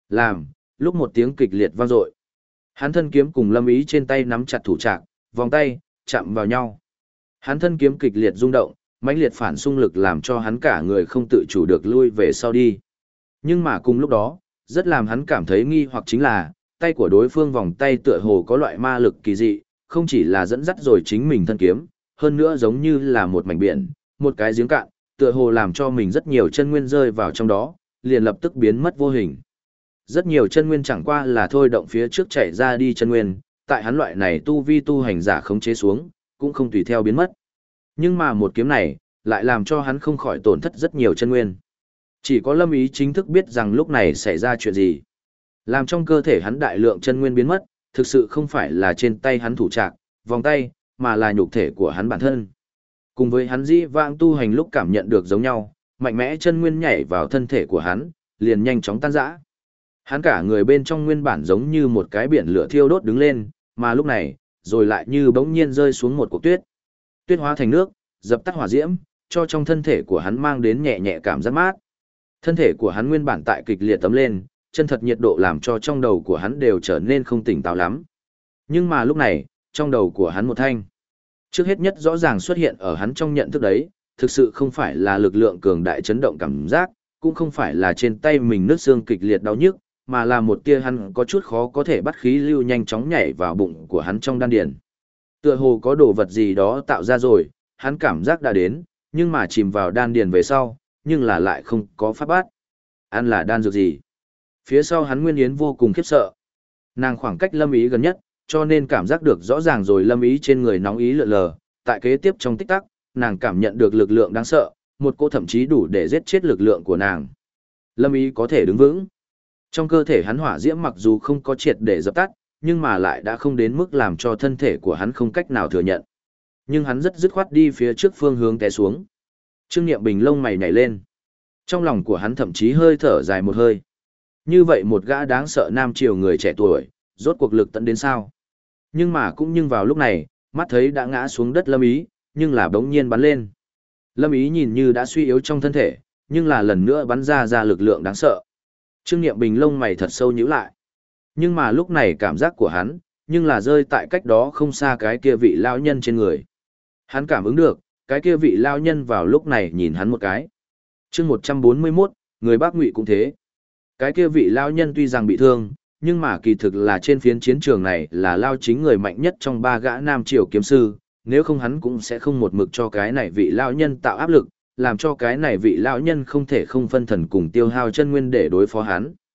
Lúc một tiếng kịch liệt vang dội, hắn thân kiếm cùng Lâm Ý trên tay nắm chặt thủ trạc, vòng tay chạm vào nhau. Hắn thân kiếm kịch liệt rung động, mãnh liệt phản xung lực làm cho hắn cả người không tự chủ được lui về sau đi. Nhưng mà cùng lúc đó, rất làm hắn cảm thấy nghi hoặc chính là, tay của đối phương vòng tay tựa hồ có loại ma lực kỳ dị, không chỉ là dẫn dắt rồi chính mình thân kiếm, hơn nữa giống như là một mảnh biển, một cái giếng cạn, tựa hồ làm cho mình rất nhiều chân nguyên rơi vào trong đó, liền lập tức biến mất vô hình. Rất nhiều chân nguyên chẳng qua là thôi động phía trước chạy ra đi chân nguyên, tại hắn loại này tu vi tu hành giả khống chế xuống, cũng không tùy theo biến mất. Nhưng mà một kiếm này, lại làm cho hắn không khỏi tổn thất rất nhiều chân nguyên. Chỉ có Lâm Ý chính thức biết rằng lúc này xảy ra chuyện gì. Làm trong cơ thể hắn đại lượng chân nguyên biến mất, thực sự không phải là trên tay hắn thủ trạc, vòng tay, mà là nhục thể của hắn bản thân. Cùng với hắn dĩ vãng tu hành lúc cảm nhận được giống nhau, mạnh mẽ chân nguyên nhảy vào thân thể của hắn, liền nhanh chóng tan rã. Hắn cả người bên trong nguyên bản giống như một cái biển lửa thiêu đốt đứng lên, mà lúc này, rồi lại như bỗng nhiên rơi xuống một cục tuyết. Tuyết hóa thành nước, dập tắt hỏa diễm, cho trong thân thể của hắn mang đến nhẹ nhẹ cảm giác mát. Thân thể của hắn nguyên bản tại kịch liệt tấm lên, chân thật nhiệt độ làm cho trong đầu của hắn đều trở nên không tỉnh táo lắm. Nhưng mà lúc này, trong đầu của hắn một thanh. Trước hết nhất rõ ràng xuất hiện ở hắn trong nhận thức đấy, thực sự không phải là lực lượng cường đại chấn động cảm giác, cũng không phải là trên tay mình nứt xương kịch liệt đau nhức, mà là một tia hắn có chút khó có thể bắt khí lưu nhanh chóng nhảy vào bụng của hắn trong đan điền. Tựa hồ có đồ vật gì đó tạo ra rồi, hắn cảm giác đã đến, nhưng mà chìm vào đan điền về sau, nhưng là lại không có pháp bát. Ăn là đan dược gì? Phía sau hắn Nguyên Yến vô cùng khiếp sợ. Nàng khoảng cách Lâm Ý gần nhất, cho nên cảm giác được rõ ràng rồi Lâm Ý trên người nóng ý lượn lờ. Tại kế tiếp trong tích tắc, nàng cảm nhận được lực lượng đáng sợ, một cô thậm chí đủ để giết chết lực lượng của nàng. Lâm Ý có thể đứng vững. Trong cơ thể hắn hỏa diễm mặc dù không có triệt để dập tắt, nhưng mà lại đã không đến mức làm cho thân thể của hắn không cách nào thừa nhận. Nhưng hắn rất dứt khoát đi phía trước phương hướng té xuống. Trương Niệm Bình lông mày nhảy lên. Trong lòng của hắn thậm chí hơi thở dài một hơi. Như vậy một gã đáng sợ nam triều người trẻ tuổi, rốt cuộc lực tận đến sao? Nhưng mà cũng nhưng vào lúc này, mắt thấy đã ngã xuống đất Lâm Ý, nhưng là bỗng nhiên bắn lên. Lâm Ý nhìn như đã suy yếu trong thân thể, nhưng là lần nữa bắn ra lực lượng đáng sợ. Trương Niệm Bình lông mày thật sâu nhíu lại. Nhưng mà lúc này cảm giác của hắn, nhưng là rơi tại cách đó không xa cái kia vị lão nhân trên người. Hắn cảm ứng được, cái kia vị lão nhân vào lúc này nhìn hắn một cái. Chương 141, người Bắc Ngụy cũng thế. Cái kia vị lão nhân tuy rằng bị thương, nhưng mà kỳ thực là trên phiến chiến trường này là lao chính người mạnh nhất trong ba gã nam triều kiếm sư, nếu không hắn cũng sẽ không một mực cho cái này vị lão nhân tạo áp lực, làm cho cái này vị lão nhân không thể không phân thần cùng tiêu hao chân nguyên để đối phó hắn.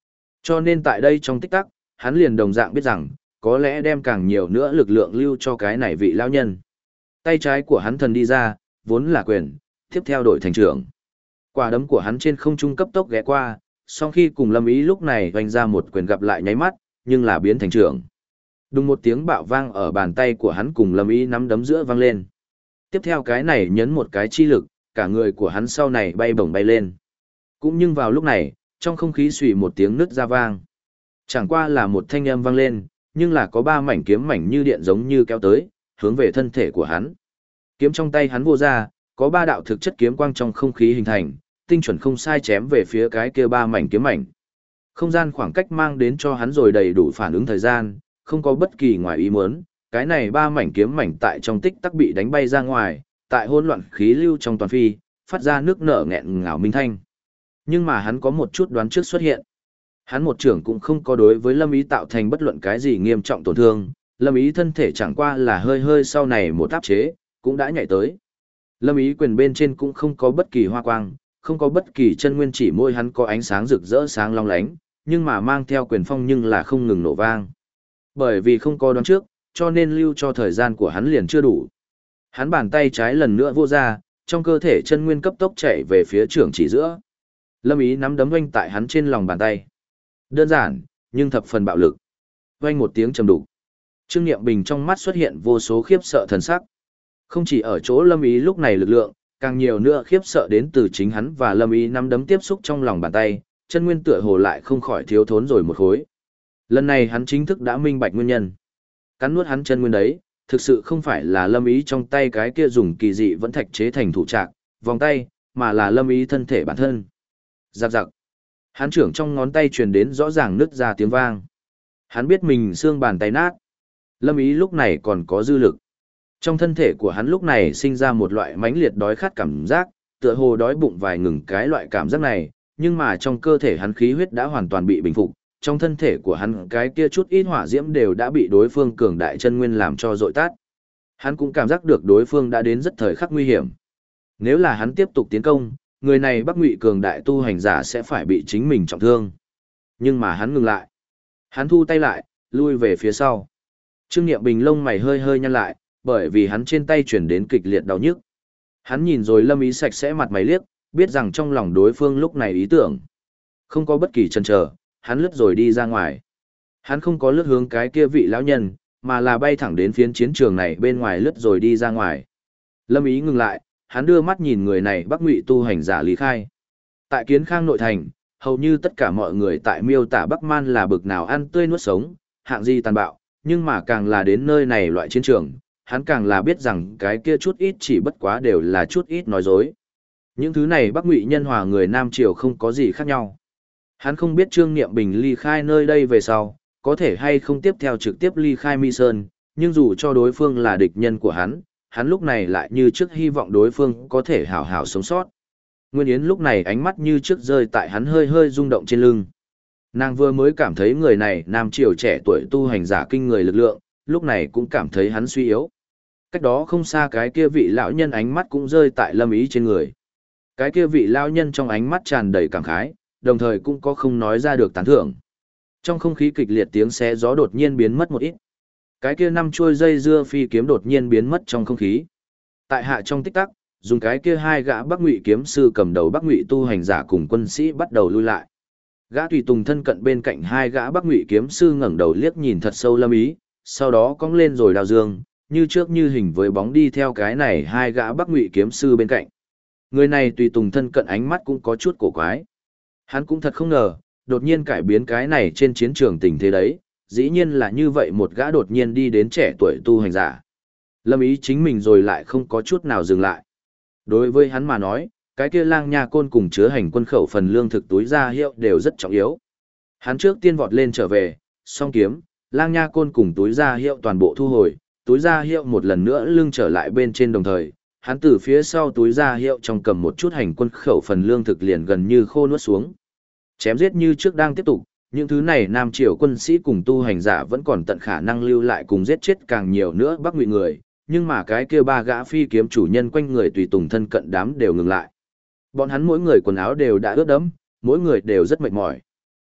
Cho nên tại đây trong tích tắc, hắn liền đồng dạng biết rằng, có lẽ đem càng nhiều nữa lực lượng lưu cho cái này vị lão nhân. Tay trái của hắn thần đi ra, vốn là quyền, tiếp theo đổi thành trưởng. Quả đấm của hắn trên không trung cấp tốc ghé qua, song khi cùng Lâm Ý lúc này hoành ra một quyền gặp lại nháy mắt, nhưng là biến thành trưởng. Đùng một tiếng bạo vang ở bàn tay của hắn cùng Lâm Ý nắm đấm giữa vang lên. Tiếp theo cái này nhấn một cái chi lực, cả người của hắn sau này bay bổng bay lên. Cũng nhưng vào lúc này, trong không khí xùy một tiếng nứt ra vang. Chẳng qua là một thanh âm vang lên, nhưng là có 3 mảnh kiếm mảnh như điện giống như kéo tới, hướng về thân thể của hắn. Kiếm trong tay hắn vô ra, có 3 đạo thực chất kiếm quang trong không khí hình thành, tinh chuẩn không sai chém về phía cái kia 3 mảnh kiếm mảnh. Không gian khoảng cách mang đến cho hắn rồi đầy đủ phản ứng thời gian, không có bất kỳ ngoài ý muốn, cái này 3 mảnh kiếm mảnh tại trong tích tắc bị đánh bay ra ngoài, tại hỗn loạn khí lưu trong toàn phi, phát ra nước nở nghẹn ngào minh thanh. Nhưng mà hắn có một chút đoán trước xuất hiện. Hắn một trưởng cũng không có đối với Lâm Ý tạo thành bất luận cái gì nghiêm trọng tổn thương, Lâm Ý thân thể chẳng qua là hơi hơi sau này một áp chế, cũng đã nhảy tới. Lâm Ý quyền bên trên cũng không có bất kỳ hoa quang, không có bất kỳ chân nguyên, chỉ môi hắn có ánh sáng rực rỡ sáng long lánh, nhưng mà mang theo quyền phong nhưng là không ngừng nổ vang. Bởi vì không có đoán trước, cho nên lưu cho thời gian của hắn liền chưa đủ. Hắn bàn tay trái lần nữa vô ra, trong cơ thể chân nguyên cấp tốc chạy về phía trưởng chỉ giữa. Lâm Ý nắm đấm oanh tại hắn trên lòng bàn tay. Đơn giản, nhưng thập phần bạo lực. Oanh một tiếng trầm đục. Trương Niệm Bình trong mắt xuất hiện vô số khiếp sợ thần sắc. Không chỉ ở chỗ Lâm Ý lúc này lực lượng, càng nhiều nữa khiếp sợ đến từ chính hắn và Lâm Ý nắm đấm tiếp xúc trong lòng bàn tay, chân nguyên tựa hồ lại không khỏi thiếu thốn rồi một khối. Lần này hắn chính thức đã minh bạch nguyên nhân. Cắn nuốt hắn chân nguyên đấy, thực sự không phải là Lâm Ý trong tay cái kia dùng kỳ dị vẫn thạch chế thành thủ trạc, vòng tay, mà là Lâm Ý thân thể bản thân. Giặc giặc. Hắn trưởng trong ngón tay truyền đến rõ ràng nứt ra tiếng vang. Hắn biết mình xương bàn tay nát. Lâm Ý lúc này còn có dư lực. Trong thân thể của hắn lúc này sinh ra một loại mãnh liệt đói khát cảm giác, tựa hồ đói bụng vài ngừng cái loại cảm giác này, nhưng mà trong cơ thể hắn khí huyết đã hoàn toàn bị bình phục, trong thân thể của hắn cái kia chút ít hỏa diễm đều đã bị đối phương cường đại chân nguyên làm cho dội tát. Hắn cũng cảm giác được đối phương đã đến rất thời khắc nguy hiểm. Nếu là hắn tiếp tục tiến công, người này Bắc Ngụy cường đại tu hành giả sẽ phải bị chính mình trọng thương. Nhưng mà hắn ngừng lại. Hắn thu tay lại, lui về phía sau. Trương Niệm Bình lông mày hơi hơi nhăn lại, bởi vì hắn trên tay chuyển đến kịch liệt đau nhức. Hắn nhìn rồi Lâm Ý sạch sẽ mặt mày liếc, biết rằng trong lòng đối phương lúc này ý tưởng. Không có bất kỳ chần chờ, hắn lướt rồi đi ra ngoài. Hắn không có lướt hướng cái kia vị lão nhân, mà là bay thẳng đến phiến chiến trường này bên ngoài lướt rồi đi ra ngoài. Lâm Ý ngừng lại, hắn đưa mắt nhìn người này Bắc Ngụy tu hành giả lý khai. Tại Kiến Khang nội thành, hầu như tất cả mọi người tại miêu tả Bắc Man là bực nào ăn tươi nuốt sống, hạng gì tàn bạo, nhưng mà càng là đến nơi này loại chiến trường, hắn càng là biết rằng cái kia chút ít chỉ bất quá đều là chút ít nói dối. Những thứ này Bắc Ngụy nhân hòa người Nam Triều không có gì khác nhau. Hắn không biết Trương Niệm Bình ly khai nơi đây về sau, có thể hay không tiếp theo trực tiếp ly khai Mi Sơn, nhưng dù cho đối phương là địch nhân của hắn lúc này lại như trước hy vọng đối phương có thể hảo hảo sống sót. Nguyên Yến lúc này ánh mắt như trước rơi tại hắn hơi hơi rung động trên lưng. Nàng vừa mới cảm thấy người này Nam Triều trẻ tuổi tu hành giả kinh người lực lượng, lúc này cũng cảm thấy hắn suy yếu. Cách đó không xa cái kia vị lão nhân ánh mắt cũng rơi tại Lâm Ý trên người. Cái kia vị lão nhân trong ánh mắt tràn đầy cảm khái, đồng thời cũng có không nói ra được tán thưởng. Trong không khí kịch liệt tiếng xé gió đột nhiên biến mất một ít. Cái kia 5 chuôi dây dưa phi kiếm đột nhiên biến mất trong không khí. Tại hạ trong tích tắc, dùng cái kia 2 gã Bắc Ngụy kiếm sư cầm đầu Bắc Ngụy tu hành giả cùng quân sĩ bắt đầu lui lại. Gã tùy tùng thân cận bên cạnh 2 gã Bắc Ngụy kiếm sư ngẩng đầu liếc nhìn thật sâu Lâm Ý, sau đó cong lên rồi đào dương, như trước như hình với bóng đi theo cái này 2 gã Bắc Ngụy kiếm sư bên cạnh. Người này tùy tùng thân cận ánh mắt cũng có chút cổ quái. Hắn cũng thật không ngờ, đột nhiên cải biến cái này trên chiến trường tình thế đấy, dĩ nhiên là như vậy một gã đột nhiên đi đến trẻ tuổi tu hành giả. Lâm Ý chính mình rồi lại không có chút nào dừng lại. Đối với hắn mà nói, cái kia Lang Nha Côn cùng chứa hành quân khẩu phần lương thực túi ra hiệu đều rất trọng yếu. Hắn trước tiên vọt lên trở về, song kiếm, Lang Nha Côn cùng túi ra hiệu toàn bộ thu hồi, túi ra hiệu một lần nữa lưng trở lại bên trên đồng thời, hắn từ phía sau túi ra hiệu trong cầm một chút hành quân khẩu phần lương thực liền gần như khô nuốt xuống. Chém giết như trước đang tiếp tục, những thứ này Nam Triều quân sĩ cùng tu hành giả vẫn còn tận khả năng lưu lại cùng giết chết càng nhiều nữa Bắc Ngụy người, nhưng mà cái kia 3 gã phi kiếm chủ nhân quanh người tùy tùng thân cận đám đều ngừng lại. Bọn hắn mỗi người quần áo đều đã ướt đẫm, mỗi người đều rất mệt mỏi.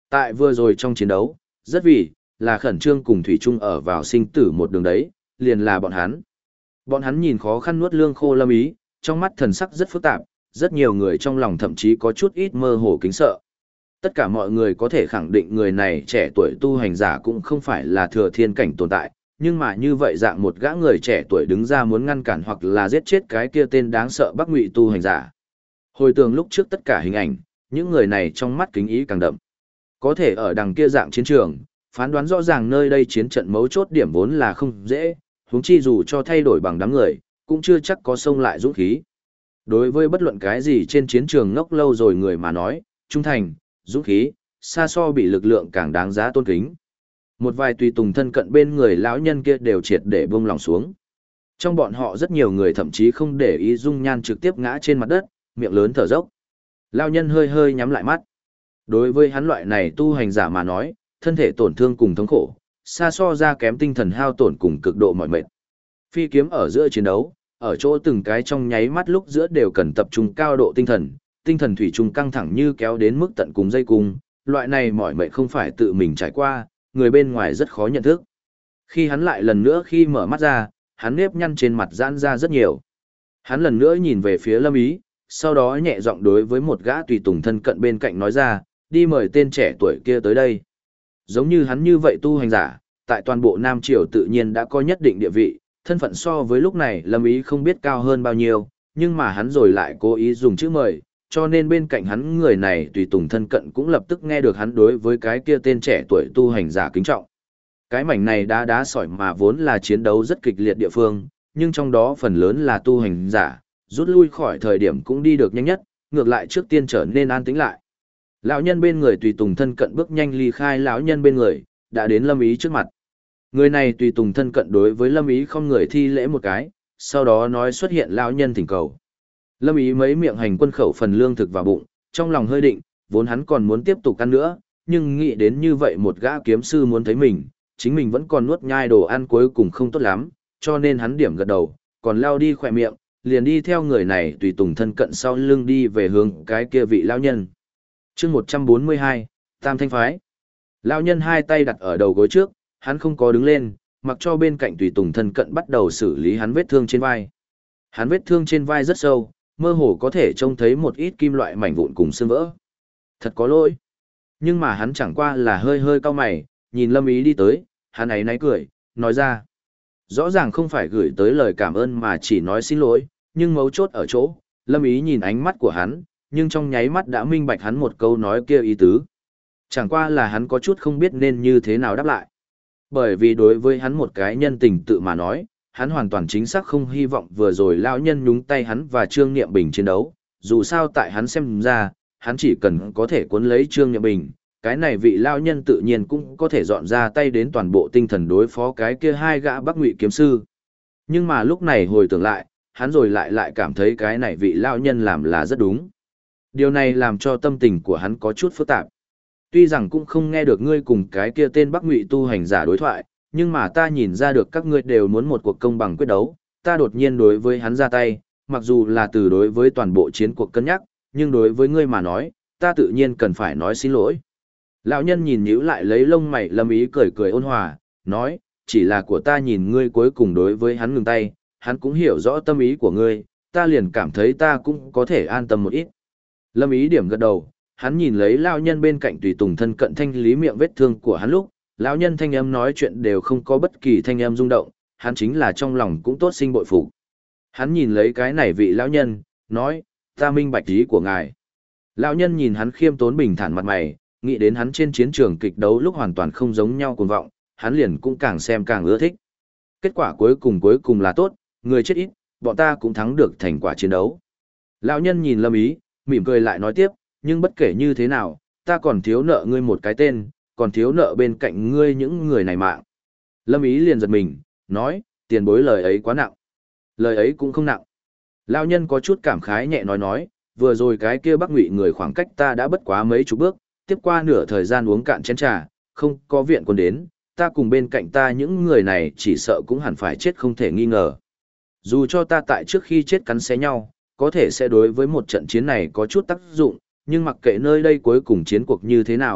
Tại vừa rồi trong chiến đấu, rất vì, là khẩn trương cùng Thủy Trung ở vào sinh tử một đường đấy, liền là bọn hắn. Bọn hắn nhìn khó khăn nuốt lương khô Lâm Ý, trong mắt thần sắc rất phức tạp, rất nhiều người trong lòng thậm chí có chút ít mơ hồ kính sợ. Tất cả mọi người có thể khẳng định người này trẻ tuổi tu hành giả cũng không phải là thừa thiên cảnh tồn tại, nhưng mà như vậy dạng một gã người trẻ tuổi đứng ra muốn ngăn cản hoặc là giết chết cái kia tên đáng sợ Bắc Ngụy tu hành giả. Hồi tưởng lúc trước tất cả hình ảnh, những người này trong mắt kính ý càng đậm. Có thể ở đằng kia dạng chiến trường, phán đoán rõ ràng nơi đây chiến trận mấu chốt điểm vốn là không dễ, huống chi dù cho thay đổi bằng đám người, cũng chưa chắc có xông lại dũng khí. Đối với bất luận cái gì trên chiến trường ngốc lâu rồi người mà nói, trung thành, dũng khí, xa so bị lực lượng càng đáng giá tôn kính. Một vài tùy tùng thân cận bên người lão nhân kia đều triệt để buông lòng xuống. Trong bọn họ rất nhiều người thậm chí không để ý dung nhan trực tiếp ngã trên mặt đất, miệng lớn thở dốc. Lão nhân hơi hơi nhắm lại mắt. Đối với hắn loại này tu hành giả mà nói, thân thể tổn thương cùng thống khổ, xa so ra kém tinh thần hao tổn cùng cực độ mỏi mệt. Phi kiếm ở giữa chiến đấu, ở chỗ từng cái trong nháy mắt lúc giữa đều cần tập trung cao độ tinh thần thủy chung căng thẳng như kéo đến mức tận cùng dây cung, loại này mỏi mệt không phải tự mình trải qua, người bên ngoài rất khó nhận thức. Khi hắn lại lần nữa khi mở mắt ra, hắn nếp nhăn trên mặt giãn ra rất nhiều. Hắn lần nữa nhìn về phía Lâm Ý, sau đó nhẹ giọng đối với một gã tùy tùng thân cận bên cạnh nói ra, đi mời tên trẻ tuổi kia tới đây. Giống như hắn như vậy tu hành giả, tại toàn bộ Nam Triều tự nhiên đã có nhất định địa vị, thân phận so với lúc này Lâm Ý không biết cao hơn bao nhiêu, nhưng mà hắn rồi lại cố ý dùng chữ mời, cho nên bên cạnh hắn người này tùy tùng thân cận cũng lập tức nghe được hắn đối với cái kia tên trẻ tuổi tu hành giả kính trọng. Cái mảnh này đá sỏi mà vốn là chiến đấu rất kịch liệt địa phương, nhưng trong đó phần lớn là tu hành giả, rút lui khỏi thời điểm cũng đi được nhanh nhất, ngược lại trước tiên trở nên an tĩnh lại. Lão nhân bên người tùy tùng thân cận bước nhanh ly khai lão nhân bên người, đã đến Lâm Ý trước mặt. Người này tùy tùng thân cận đối với Lâm Ý không người thi lễ một cái, sau đó nói xuất hiện lão nhân thỉnh cầu. Lâm Ý mấy miệng hành quân khẩu phần lương thực vào bụng, trong lòng hơi định, vốn hắn còn muốn tiếp tục ăn nữa, nhưng nghĩ đến như vậy một gã kiếm sư muốn thấy mình, chính mình vẫn còn nuốt nhai đồ ăn cuối cùng không tốt lắm, cho nên hắn điểm gật đầu, còn lao đi khỏe miệng, liền đi theo người này tùy tùng thân cận sau lưng đi về hướng cái kia vị lão nhân. Chương 142, Tam Thanh Phái. Lão nhân hai tay đặt ở đầu gối trước, hắn không có đứng lên, mặc cho bên cạnh tùy tùng thân cận bắt đầu xử lý hắn vết thương trên vai. Hắn vết thương trên vai rất sâu, mơ hồ có thể trông thấy một ít kim loại mảnh vụn cùng xương vỡ. Thật có lỗi. Nhưng mà hắn chẳng qua là hơi hơi cau mày, nhìn Lâm Ý đi tới, hắn ấy náy cười, nói ra. Rõ ràng không phải gửi tới lời cảm ơn mà chỉ nói xin lỗi, nhưng mấu chốt ở chỗ, Lâm Ý nhìn ánh mắt của hắn, nhưng trong nháy mắt đã minh bạch hắn một câu nói kia ý tứ. Chẳng qua là hắn có chút không biết nên như thế nào đáp lại. Bởi vì đối với hắn một cái nhân tình tự mà nói, hắn hoàn toàn chính xác không hy vọng vừa rồi lão nhân nhúng tay hắn và Trương Niệm Bình chiến đấu, dù sao tại hắn xem ra, hắn chỉ cần có thể cuốn lấy Trương Niệm Bình, cái này vị lão nhân tự nhiên cũng có thể dọn ra tay đến toàn bộ tinh thần đối phó cái kia hai gã Bắc Ngụy kiếm sư. Nhưng mà lúc này hồi tưởng lại, hắn rồi lại cảm thấy cái này vị lão nhân làm là rất đúng. Điều này làm cho tâm tình của hắn có chút phức tạp. Tuy rằng cũng không nghe được ngươi cùng cái kia tên Bắc Ngụy tu hành giả đối thoại, nhưng mà ta nhìn ra được các ngươi đều muốn một cuộc công bằng quyết đấu, ta đột nhiên đối với hắn ra tay, mặc dù là từ đối với toàn bộ chiến cuộc cân nhắc, nhưng đối với ngươi mà nói, ta tự nhiên cần phải nói xin lỗi. Lão nhân nhìn nhíu lại lấy lông mày Lâm Ý cười cười ôn hòa, nói, chỉ là của ta nhìn ngươi cuối cùng đối với hắn ngừng tay, hắn cũng hiểu rõ tâm ý của ngươi, ta liền cảm thấy ta cũng có thể an tâm một ít. Lâm Ý điểm gật đầu, hắn nhìn lấy lão nhân bên cạnh tùy tùng thân cận thanh lý miệng vết thương của hắn lúc, lão nhân thanh âm nói chuyện đều không có bất kỳ thanh âm rung động, hắn chính là trong lòng cũng tốt sinh bội phục. Hắn nhìn lấy cái này vị lão nhân, nói, ta minh bạch ý của ngài. Lão nhân nhìn hắn khiêm tốn bình thản mặt mày, nghĩ đến hắn trên chiến trường kịch đấu lúc hoàn toàn không giống nhau cuồng vọng, hắn liền cũng càng xem càng ưa thích. Kết quả cuối cùng là tốt, người chết ít, bọn ta cũng thắng được thành quả chiến đấu. Lão nhân nhìn Lâm Ý, mỉm cười lại nói tiếp, nhưng bất kể như thế nào, ta còn thiếu nợ ngươi một cái tên, còn thiếu nợ bên cạnh ngươi những người này mạng. Lâm Ý liền giật mình, nói, tiền bối lời ấy quá nặng. Lời ấy cũng không nặng. Lão nhân có chút cảm khái nhẹ nói, vừa rồi cái kia Bắc Ngụy người khoảng cách ta đã bất quá mấy chục bước, tiếp qua nửa thời gian uống cạn chén trà, không có viện quân đến, ta cùng bên cạnh ta những người này chỉ sợ cũng hẳn phải chết không thể nghi ngờ. Dù cho ta tại trước khi chết cắn xé nhau, có thể sẽ đối với một trận chiến này có chút tác dụng, nhưng mặc kệ nơi đây cuối cùng chiến cuộc như thế nào,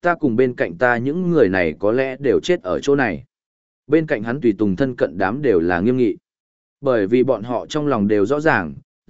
ta cùng bên cạnh ta những người này có lẽ đều chết ở chỗ này. Bên cạnh hắn tùy tùng thân cận đám đều là nghiêm nghị. Bởi vì bọn họ trong lòng đều rõ ràng,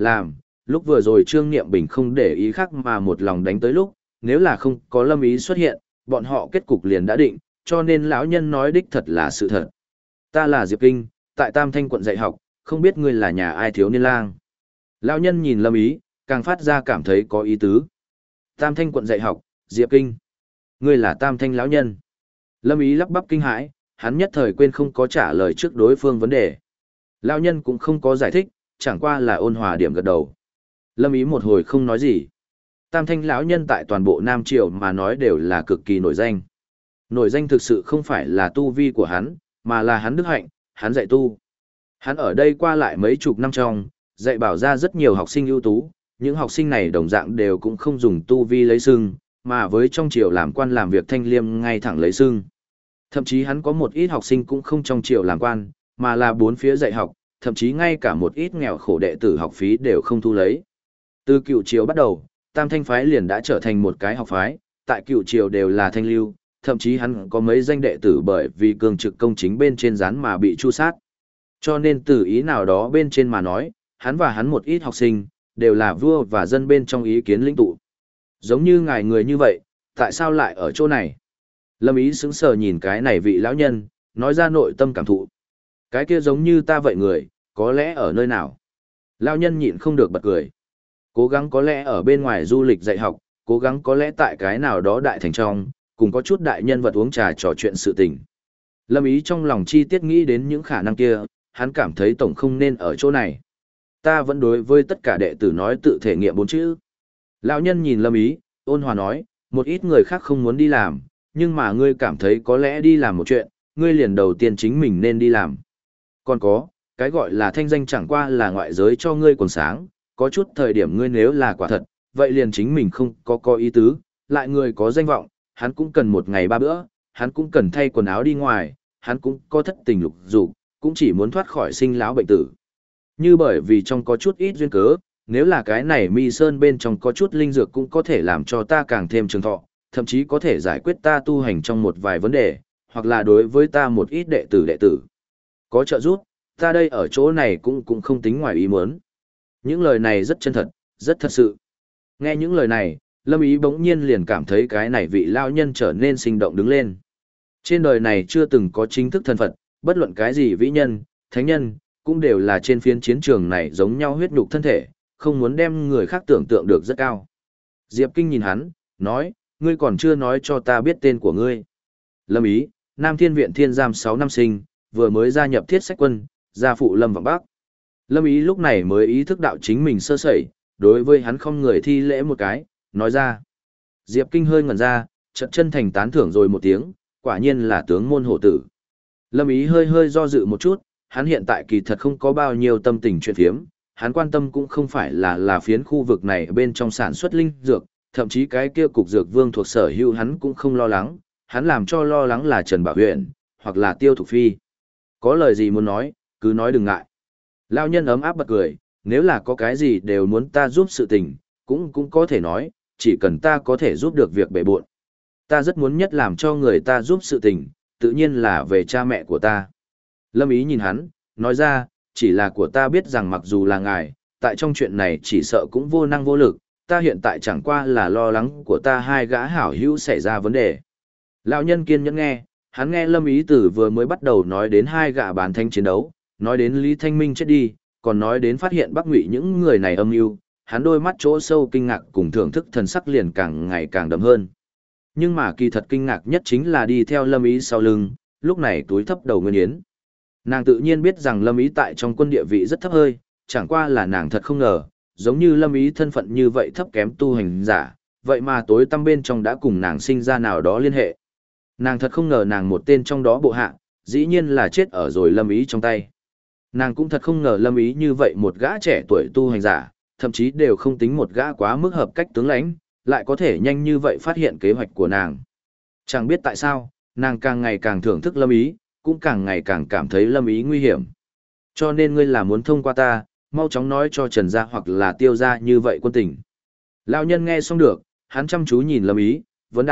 lúc vừa rồi Trương Niệm Bình không để ý khác mà một lòng đánh tới lúc, nếu là không có Lâm Ý xuất hiện, bọn họ kết cục liền đã định, cho nên lão nhân nói đích thật là sự thật. Ta là Diệp Kinh, tại Tam Thanh quận dạy học, không biết ngươi là nhà ai thiếu niên lang. Lão nhân nhìn Lâm Ý, càng phát ra cảm thấy có ý tứ. Tam Thanh quận dạy học, Diệp Kinh. Ngươi là Tam Thanh lão nhân. Lâm Ý lắp bắp kinh hãi, hắn nhất thời quên không có trả lời trước đối phương vấn đề. Lão nhân cũng không có giải thích, chẳng qua là ôn hòa điểm gật đầu. Lâm Ý một hồi không nói gì. Tam Thanh lão nhân tại toàn bộ Nam Triều mà nói đều là cực kỳ nổi danh. Nổi danh thực sự không phải là tu vi của hắn, mà là hắn đức hạnh, hắn dạy tu. Hắn ở đây qua lại mấy chục năm trong, dạy bảo ra rất nhiều học sinh ưu tú, những học sinh này đồng dạng đều cũng không dùng tu vi lấy xưng, mà với trong triều làm quan làm việc thanh liêm ngay thẳng lấy xưng. Thậm chí hắn có một ít học sinh cũng không trong triều làm quan, mà là bốn phía dạy học, thậm chí ngay cả một ít nghèo khổ đệ tử học phí đều không thu lấy. Từ cựu triều bắt đầu, Tam Thanh phái liền đã trở thành một cái học phái, tại cựu triều đều là thanh lưu, thậm chí hắn có mấy danh đệ tử bởi vì cường trực công chính bên trên gián mà bị tru sát. Cho nên từ ý nào đó bên trên mà nói, hắn và hắn một ít học sinh, đều là vua và dân bên trong ý kiến lĩnh tụ. Giống như ngài người như vậy, tại sao lại ở chỗ này? Lâm Ý sững sờ nhìn cái này vị lão nhân, nói ra nội tâm cảm thụ. Cái kia giống như ta vậy người, có lẽ ở nơi nào? Lão nhân nhịn không được bật cười. Cố gắng có lẽ ở bên ngoài du lịch dạy học, cố gắng có lẽ tại cái nào đó đại thành trong, cùng có chút đại nhân vật uống trà trò chuyện sự tình. Lâm Ý trong lòng chi tiết nghĩ đến những khả năng kia, hắn cảm thấy tổng không nên ở chỗ này. Ta vẫn đối với tất cả đệ tử nói tự thể nghiệm 4 chữ. Lão nhân nhìn Lâm Ý, ôn hòa nói, một ít người khác không muốn đi làm, nhưng mà ngươi cảm thấy có lẽ đi làm một chuyện, ngươi liền đầu tiên chính mình nên đi làm. Còn có, cái gọi là thanh danh chẳng qua là ngoại giới cho ngươi còn sáng, có chút thời điểm ngươi nếu là quả thật, vậy liền chính mình không có ý tứ, lại người có danh vọng, hắn cũng cần một ngày 3 bữa, hắn cũng cần thay quần áo đi ngoài, hắn cũng có thất tình lục dục, cũng chỉ muốn thoát khỏi sinh lão bệnh tử. Như bởi vì trong có chút ít duyên cớ, nếu là cái này mi sơn bên trong có chút linh dược cũng có thể làm cho ta càng thêm trường thọ, thậm chí có thể giải quyết ta tu hành trong một vài vấn đề, hoặc là đối với ta một ít đệ tử. Có trợ giúp, ta đây ở chỗ này cũng không tính ngoài ý muốn. Những lời này rất chân thật, rất thật sự. Nghe những lời này, Lâm Ý bỗng nhiên liền cảm thấy cái này vị lao nhân trở nên sinh động đứng lên. Trên đời này chưa từng có chính thức thân Phật, bất luận cái gì vĩ nhân, thánh nhân, cũng đều là trên phiến chiến trường này giống nhau huyết nhục thân thể, không muốn đem người khác tưởng tượng được rất cao. Diệp Kinh nhìn hắn, nói, ngươi còn chưa nói cho ta biết tên của ngươi. Lâm Ý, Nam Thiên Viện Thiên Giam 6 năm sinh, vừa mới gia nhập Thiết Sách Quân, gia phụ Lâm Vọng Bắc. Lâm Ý lúc này mới ý thức đạo chính mình sơ sẩy, đối với hắn không người thi lễ một cái, nói ra. Diệp Kinh hơi ngẩn ra, chợt chân thành tán thưởng rồi một tiếng, quả nhiên là tướng môn hổ tử. Lâm Ý hơi do dự một chút, hắn hiện tại kỳ thật không có bao nhiêu tâm tình chuyện phiếm, hắn quan tâm cũng không phải là phiến khu vực này bên trong sản xuất linh dược, thậm chí cái kia cục dược vương thuộc sở hữu hắn cũng không lo lắng, hắn làm cho lo lắng là Trần Bảo Huyền, hoặc là Tiêu Thục Phi. Có lời gì muốn nói, cứ nói đừng ngại. Lão nhân ấm áp bật cười, nếu là có cái gì đều muốn ta giúp sự tình, cũng có thể nói, chỉ cần ta có thể giúp được việc bề bộn. Ta rất muốn nhất làm cho người ta giúp sự tình, tự nhiên là về cha mẹ của ta. Lâm Ý nhìn hắn, nói ra, chỉ là của ta biết rằng mặc dù là ngài, tại trong chuyện này chỉ sợ cũng vô năng vô lực, ta hiện tại chẳng qua là lo lắng của ta hai gã hảo hữu xảy ra vấn đề. Lão nhân kiên nhẫn nghe, hắn nghe Lâm Ý Tử vừa mới bắt đầu nói đến hai gã bán thanh chiến đấu, nói đến Lý Thanh Minh chết đi, còn nói đến phát hiện Bắc Ngụy những người này âm mưu, hắn đôi mắt chỗ sâu kinh ngạc cùng thưởng thức thần sắc liền càng ngày càng đậm hơn. Nhưng mà kỳ thật kinh ngạc nhất chính là đi theo Lâm Ý sau lưng, lúc này túi thấp đầu Nguyên Yến. Nàng tự nhiên biết rằng Lâm Ý tại trong quân địa vị rất thấp hơi, chẳng qua là nàng thật không ngờ, giống như Lâm Ý thân phận như vậy thấp kém tu hành giả, vậy mà tối tăm bên trong đã cùng nàng sinh ra nào đó liên hệ. Nàng thật không ngờ nàng một tên trong đó bộ hạ, dĩ nhiên là chết ở rồi Lâm Ý trong tay. Nàng cũng thật không ngờ Lâm Ý như vậy một gã trẻ tuổi tu hành giả, thậm chí đều không tính một gã quá mức hợp cách tướng lãnh, lại có thể nhanh như vậy phát hiện kế hoạch của nàng. Chẳng biết tại sao, nàng càng ngày càng thưởng thức Lâm Ý, cũng càng ngày càng cảm thấy Lâm Ý nguy hiểm. Cho nên ngươi là muốn thông qua ta, mau chóng nói cho Trần gia hoặc là Tiêu gia như vậy quân tình. Lão nhân nghe xong được, hắn chăm chú nhìn Lâm Ý, vấn đạo,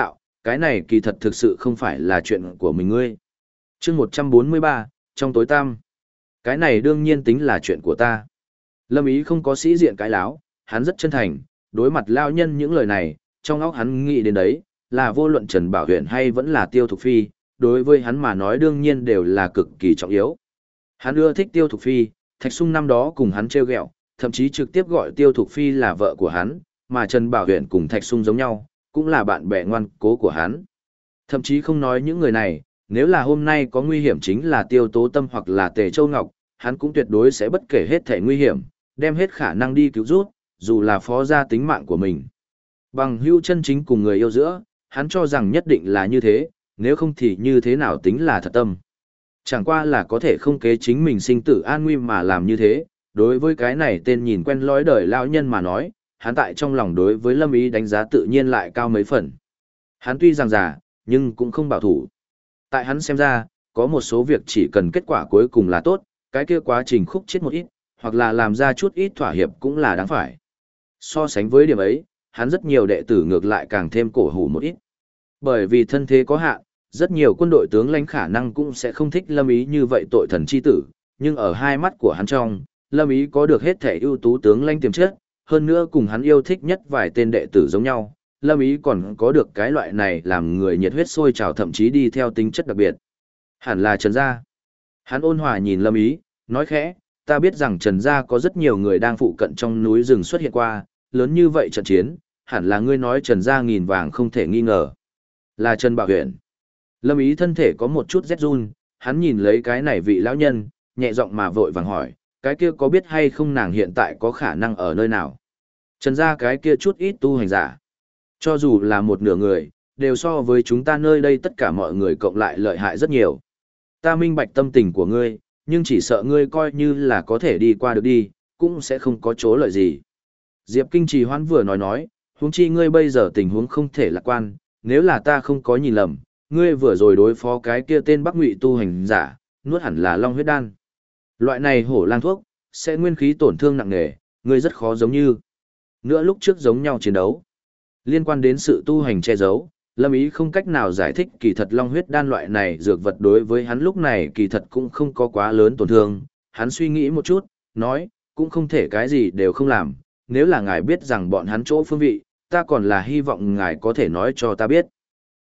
Cái này kỳ thật thực sự không phải là chuyện của mình ngươi. Chương 143, trong tối tăm. Cái này đương nhiên tính là chuyện của ta. Lâm Ý không có sĩ diện cái láo, hắn rất chân thành, đối mặt lao nhân những lời này, trong óc hắn nghĩ đến đấy, là vô luận Trần Bảo Huyền hay vẫn là Tiêu Thục Phi, đối với hắn mà nói đương nhiên đều là cực kỳ trọng yếu. Hắn ưa thích Tiêu Thục Phi, Thạch Sung năm đó cùng hắn trêu ghẹo, thậm chí trực tiếp gọi Tiêu Thục Phi là vợ của hắn, mà Trần Bảo Huyền cùng Thạch Sung giống nhau, cũng là bạn bè ngoan cố của hắn. Thậm chí không nói những người này, nếu là hôm nay có nguy hiểm chính là Tiêu Tố Tâm hoặc là Tề Châu Ngọc, hắn cũng tuyệt đối sẽ bất kể hết thể nguy hiểm, đem hết khả năng đi cứu rút, dù là phó ra tính mạng của mình. Bằng hữu chân chính cùng người yêu giữa, hắn cho rằng nhất định là như thế, nếu không thì như thế nào tính là thật tâm. Chẳng qua là có thể không kế chính mình sinh tử an nguy mà làm như thế, đối với cái này tên nhìn quen lối đời lão nhân mà nói, hắn tại trong lòng đối với Lâm Ý đánh giá tự nhiên lại cao mấy phần. Hắn tuy rằng già, nhưng cũng không bảo thủ. Tại hắn xem ra, có một số việc chỉ cần kết quả cuối cùng là tốt, cái kia quá trình khúc chết một ít, hoặc là làm ra chút ít thỏa hiệp cũng là đáng phải. So sánh với điểm ấy, hắn rất nhiều đệ tử ngược lại càng thêm cổ hủ một ít. Bởi vì thân thế có hạn, rất nhiều quân đội tướng lãnh khả năng cũng sẽ không thích Lâm Ý như vậy tội thần chi tử, nhưng ở hai mắt của hắn trong, Lâm Ý có được hết thể ưu tú tướng lãnh tiềm chất, hơn nữa cùng hắn yêu thích nhất vài tên đệ tử giống nhau, Lâm Ý còn có được cái loại này làm người nhiệt huyết sôi trào thậm chí đi theo tính chất đặc biệt. Hẳn là Trần Gia. Hắn ôn hòa nhìn Lâm Ý, nói khẽ, ta biết rằng Trần Gia có rất nhiều người đang phụ cận trong núi rừng xuất hiện qua, lớn như vậy trận chiến, hẳn là ngươi nói Trần Gia nghìn vàng không thể nghi ngờ. Là Trần Bảo Huyền. Lâm Ý thân thể có một chút rét run, hắn nhìn lấy cái này vị lão nhân, nhẹ giọng mà vội vàng hỏi, cái kia có biết hay không nàng hiện tại có khả năng ở nơi nào? Trần Gia cái kia chút ít tu hành giả. Cho dù là một nửa người, đều so với chúng ta nơi đây tất cả mọi người cộng lại lợi hại rất nhiều. Ta minh bạch tâm tình của ngươi, nhưng chỉ sợ ngươi coi như là có thể đi qua được đi, cũng sẽ không có chỗ lợi gì. Diệp Kinh Trì hoãn vừa nói, huống chi ngươi bây giờ tình huống không thể lạc quan, nếu là ta không có nhìn lầm, ngươi vừa rồi đối phó cái kia tên Bắc Ngụy tu hành giả, nuốt hẳn là long huyết đan. Loại này hổ lang thuốc, sẽ nguyên khí tổn thương nặng nề, ngươi rất khó giống như. Nữa lúc trước giống nhau chiến đấu. Liên quan đến sự tu hành che giấu, Lâm Ý không cách nào giải thích kỳ thật long huyết đan loại này dược vật đối với hắn lúc này kỳ thật cũng không có quá lớn tổn thương. Hắn suy nghĩ một chút, nói, cũng không thể cái gì đều không làm, nếu là ngài biết rằng bọn hắn chỗ phương vị, ta còn là hy vọng ngài có thể nói cho ta biết.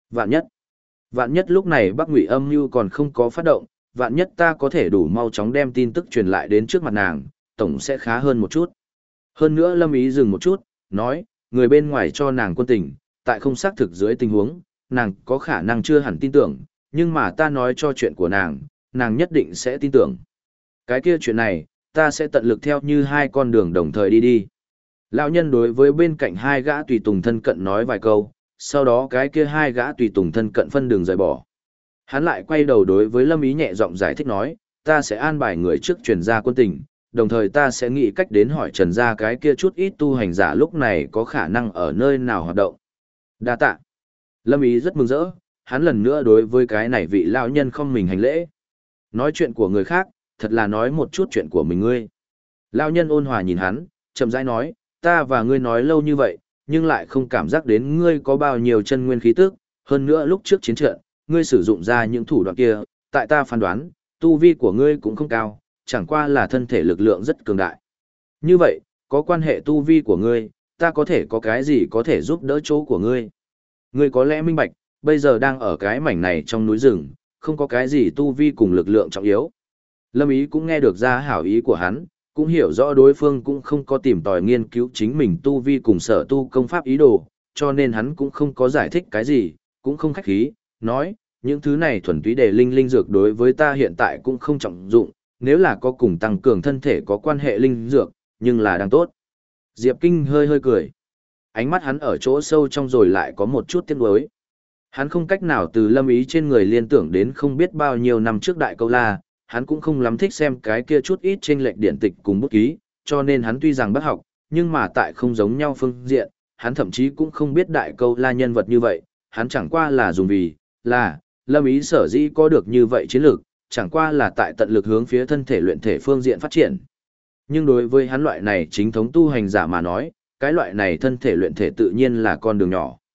Vạn nhất lúc này Bắc Ngụy âm mưu còn không có phát động, vạn nhất ta có thể đủ mau chóng đem tin tức truyền lại đến trước mặt nàng, tổng sẽ khá hơn một chút. Hơn nữa Lâm Ý dừng một chút, nói, người bên ngoài cho nàng quân tình, tại không xác thực dưới tình huống, nàng có khả năng chưa hẳn tin tưởng, nhưng mà ta nói cho chuyện của nàng nhất định sẽ tin tưởng. Cái kia chuyện này, ta sẽ tận lực theo như hai con đường đồng thời đi. Lão nhân đối với bên cạnh hai gã tùy tùng thân cận nói vài câu, sau đó cái kia hai gã tùy tùng thân cận phân đường rời bỏ. Hắn lại quay đầu đối với Lâm Ý nhẹ giọng giải thích nói, ta sẽ an bài người trước truyền ra quân tình, đồng thời ta sẽ nghĩ cách đến hỏi Trần gia cái kia chút ít tu hành giả lúc này có khả năng ở nơi nào hoạt động. Đa tạ. Lâm Ý rất mừng rỡ, hắn lần nữa đối với cái này vị lão nhân không mình hành lễ. Nói chuyện của người khác, thật là nói một chút chuyện của mình ngươi. Lão nhân ôn hòa nhìn hắn, chậm rãi nói, ta và ngươi nói lâu như vậy, nhưng lại không cảm giác đến ngươi có bao nhiêu chân nguyên khí tức, hơn nữa lúc trước chiến trận, ngươi sử dụng ra những thủ đoạn kia, tại ta phán đoán, tu vi của ngươi cũng không cao, chẳng qua là thân thể lực lượng rất cường đại. Như vậy, có quan hệ tu vi của ngươi, ta có thể có cái gì có thể giúp đỡ chỗ của ngươi. Ngươi có lẽ minh bạch, bây giờ đang ở cái mảnh này trong núi rừng, không có cái gì tu vi cùng lực lượng trọng yếu. Lâm Ý cũng nghe được ra hảo ý của hắn, cũng hiểu rõ đối phương cũng không có tìm tòi nghiên cứu chính mình tu vi cùng sở tu công pháp ý đồ, cho nên hắn cũng không có giải thích cái gì, cũng không khách khí, nói, những thứ này thuần túy để linh dược đối với ta hiện tại cũng không trọng dụng, nếu là có cùng tăng cường thân thể có quan hệ linh dược, nhưng là đang tốt. Diệp Kinh hơi hơi cười. Ánh mắt hắn ở chỗ sâu trong rồi lại có một chút tiếc nuối. Hắn không cách nào từ Lâm Ý trên người liên tưởng đến không biết bao nhiêu năm trước Đại Câu La, hắn cũng không lắm thích xem cái kia chút ít chênh lệch điển tịch cùng bút ký, cho nên hắn tuy rằng bác học, nhưng mà tại không giống nhau phương diện, hắn thậm chí cũng không biết Đại Câu La nhân vật như vậy, hắn chẳng qua là dùng vì, là, Lâm Ý sở dĩ có được như vậy chiến lược, chẳng qua là tại tận lực hướng phía thân thể luyện thể phương diện phát triển. Nhưng đối với hắn loại này chính thống tu hành giả mà nói, cái loại này thân thể luyện thể tự nhiên là con đường nhỏ.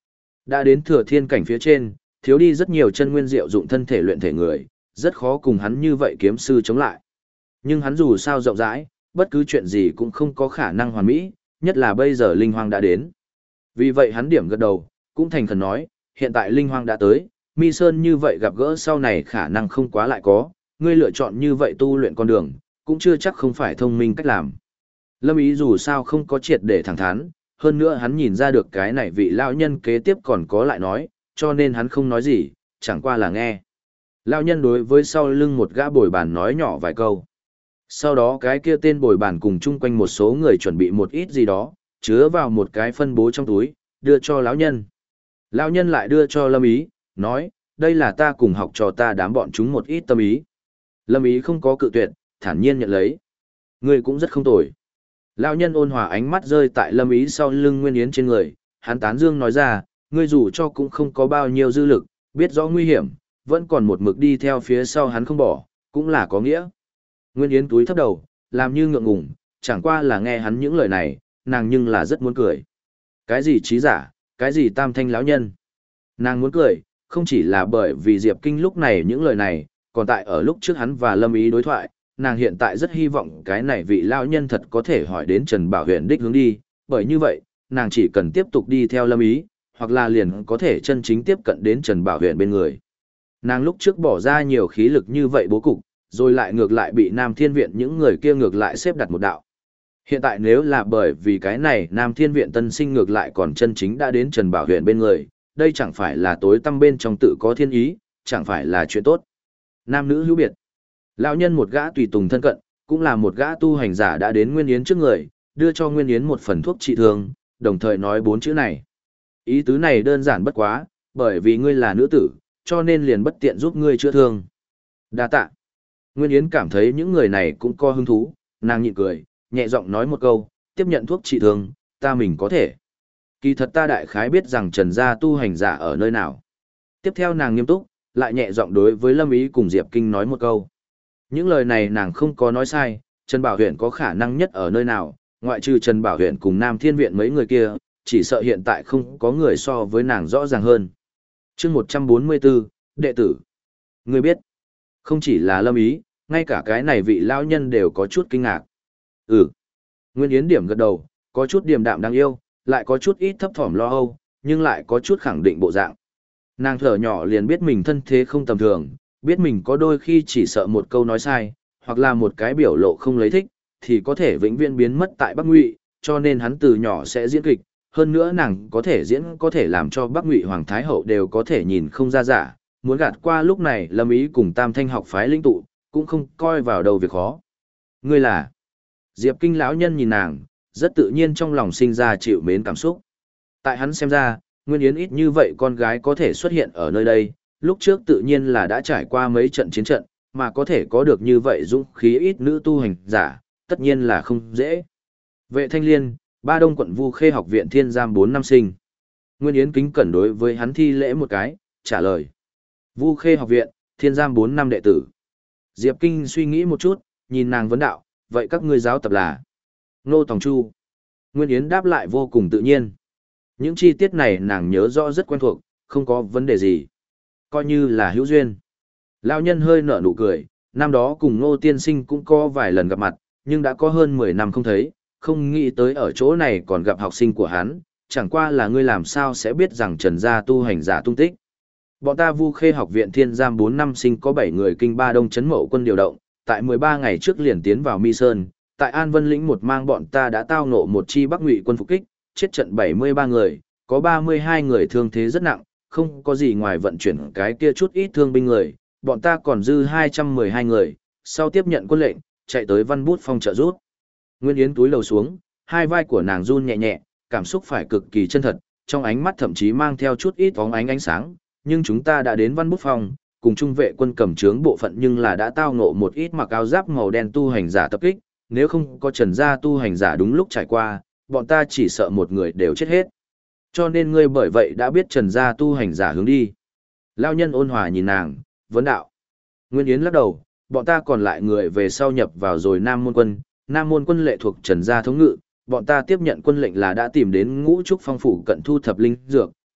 Đã đến thừa thiên cảnh phía trên, thiếu đi rất nhiều chân nguyên diệu dụng thân thể luyện thể người, rất khó cùng hắn như vậy kiếm sư chống lại. Nhưng hắn dù sao rộng rãi, bất cứ chuyện gì cũng không có khả năng hoàn mỹ, nhất là bây giờ linh hoang đã đến. Vì vậy hắn điểm gật đầu, cũng thành khẩn nói, hiện tại linh hoang đã tới, Mi Sơn như vậy gặp gỡ sau này khả năng không quá lại có, ngươi lựa chọn như vậy tu luyện con đường, cũng chưa chắc không phải thông minh cách làm. Lâm Ý dù sao không có triệt để thẳng thắn, hơn nữa hắn nhìn ra được cái này vị lão nhân kế tiếp còn có lại nói, cho nên hắn không nói gì, chẳng qua là nghe. Lão nhân đối với sau lưng một gã bồi bàn nói nhỏ vài câu. Sau đó cái kia tên bồi bàn cùng chung quanh một số người chuẩn bị một ít gì đó, chứa vào một cái phân bố trong túi, đưa cho lão nhân. Lão nhân lại đưa cho Lâm Ý, nói, đây là ta cùng học trò ta đám bọn chúng một ít tâm ý. Lâm Ý không có cự tuyệt, thản nhiên nhận lấy. Ngươi cũng rất không tồi. Lão nhân ôn hòa ánh mắt rơi tại Lâm Ý sau lưng Nguyên Yến trên người, hắn tán dương nói ra, ngươi dù cho cũng không có bao nhiêu dư lực, biết rõ nguy hiểm, vẫn còn một mực đi theo phía sau hắn không bỏ, cũng là có nghĩa. Nguyên Yến túi thấp đầu, làm như ngượng ngùng, chẳng qua là nghe hắn những lời này, nàng nhưng là rất muốn cười. Cái gì trí giả, cái gì tam thanh lão nhân. Nàng muốn cười, không chỉ là bởi vì Diệp Kinh lúc này những lời này, còn tại ở lúc trước hắn và Lâm Ý đối thoại, nàng hiện tại rất hy vọng cái này vị lão nhân thật có thể hỏi đến Trần Bảo Huyền đích hướng đi, bởi như vậy, nàng chỉ cần tiếp tục đi theo Lâm Ý, hoặc là liền có thể chân chính tiếp cận đến Trần Bảo Huyền bên người. Nàng lúc trước bỏ ra nhiều khí lực như vậy bố cục, rồi lại ngược lại bị Nam Thiên Viện những người kia ngược lại xếp đặt một đạo. Hiện tại nếu là bởi vì cái này Nam Thiên Viện tân sinh ngược lại còn chân chính đã đến Trần Bảo Huyền bên người, đây chẳng phải là tối tăm bên trong tự có thiên ý, chẳng phải là chuyện tốt. Nam nữ hữu biệt. Lão nhân một gã tùy tùng thân cận, cũng là một gã tu hành giả đã đến Nguyên Yến trước người, đưa cho Nguyên Yến một phần thuốc trị thương, đồng thời nói 4 chữ này. Ý tứ này đơn giản bất quá, bởi vì ngươi là nữ tử, cho nên liền bất tiện giúp ngươi chữa thương. Đa tạ. Nguyên Yến cảm thấy những người này cũng có hứng thú, nàng nhịn cười, nhẹ giọng nói một câu, tiếp nhận thuốc trị thương, ta mình có thể. Kỳ thật ta đại khái biết rằng Trần gia tu hành giả ở nơi nào. Tiếp theo nàng nghiêm túc, lại nhẹ giọng đối với Lâm Ý cùng Diệp Kinh nói một câu. Những lời này nàng không có nói sai, Trần Bảo Huyền có khả năng nhất ở nơi nào, ngoại trừ Trần Bảo Huyền cùng Nam Thiên Viện mấy người kia, chỉ sợ hiện tại không có người so với nàng rõ ràng hơn. Chương 144, đệ tử. Ngươi biết, không chỉ là Lâm Ý, ngay cả cái này vị lão nhân đều có chút kinh ngạc. Ừ. Nguyên Yến điểm gật đầu, có chút điềm đạm đáng yêu, lại có chút ít thấp thỏm lo âu, nhưng lại có chút khẳng định bộ dạng. Nàng thở nhỏ liền biết mình thân thế không tầm thường, biết mình có đôi khi chỉ sợ một câu nói sai, hoặc là một cái biểu lộ không lấy thích, thì có thể vĩnh viễn biến mất tại Bắc Ngụy, cho nên hắn từ nhỏ sẽ diễn kịch, hơn nữa nàng có thể diễn có thể làm cho Bắc Ngụy Hoàng Thái Hậu đều có thể nhìn không ra giả, muốn gạt qua lúc này Lâm Ý cùng Tam Thanh học phái linh tụ, cũng không coi vào đầu việc khó. Ngươi là? Diệp Kinh lão nhân nhìn nàng, rất tự nhiên trong lòng sinh ra chịu mến cảm xúc. Tại hắn xem ra, Nguyên Yến ít như vậy con gái có thể xuất hiện ở nơi đây, lúc trước tự nhiên là đã trải qua mấy trận chiến trận, mà có thể có được như vậy dũng khí ít nữ tu hành giả, tất nhiên là không dễ. Vệ Thanh Liên, Ba Đông quận Vu Khê học viện Thiên Giam 4 năm sinh. Nguyên Yến kính cẩn đối với hắn thi lễ một cái, trả lời. Vu Khê học viện, Thiên Giam 4 năm đệ tử. Diệp Kinh suy nghĩ một chút, nhìn nàng vấn đạo, vậy các ngươi giáo tập là? Nô Tòng Chu. Nguyên Yến đáp lại vô cùng tự nhiên. Những chi tiết này nàng nhớ rõ rất quen thuộc, không có vấn đề gì. Coi như là hữu duyên. Lão nhân hơi nở nụ cười, năm đó cùng Ngô Tiên Sinh cũng có vài lần gặp mặt, nhưng đã có hơn 10 năm không thấy, không nghĩ tới ở chỗ này còn gặp học sinh của hắn, chẳng qua là ngươi làm sao sẽ biết rằng Trần gia tu hành giả tung tích. Bọn ta Vu Khê học viện Thiên Giam 4 năm sinh có 7 người kinh Ba Đông Trấn Mậu quân điều động, tại 13 ngày trước liền tiến vào Mi Sơn, tại An Vân Lĩnh một mang bọn ta đã tao ngộ một chi Bắc Ngụy quân phục kích, chết trận 73 người, có 32 người thương thế rất nặng, không có gì ngoài vận chuyển cái kia chút ít thương binh người, bọn ta còn dư 212 người, sau tiếp nhận quân lệnh, chạy tới Văn Bút Phong trợ rút. Nguyên Yến túi lầu xuống, hai vai của nàng run nhẹ nhẹ, cảm xúc phải cực kỳ chân thật, trong ánh mắt thậm chí mang theo chút ít bóng ánh sáng, nhưng chúng ta đã đến Văn Bút Phong, cùng trung vệ quân cầm trướng bộ phận nhưng là đã tao ngộ một ít mặc áo giáp màu đen tu hành giả tập kích, nếu không có Trần gia tu hành giả đúng lúc trải qua, bọn ta chỉ sợ một người đều chết hết. Cho nên ngươi bởi vậy đã biết Trần gia tu hành giả hướng đi. Lão nhân ôn hòa nhìn nàng, vấn đạo. Nguyên Yến lắc đầu, bọn ta còn lại người về sau nhập vào rồi Nam Môn quân, Nam Môn quân lệ thuộc Trần gia thống ngự, bọn ta tiếp nhận quân lệnh là đã tìm đến Ngũ Trúc Phong phủ cận thu thập linh dược,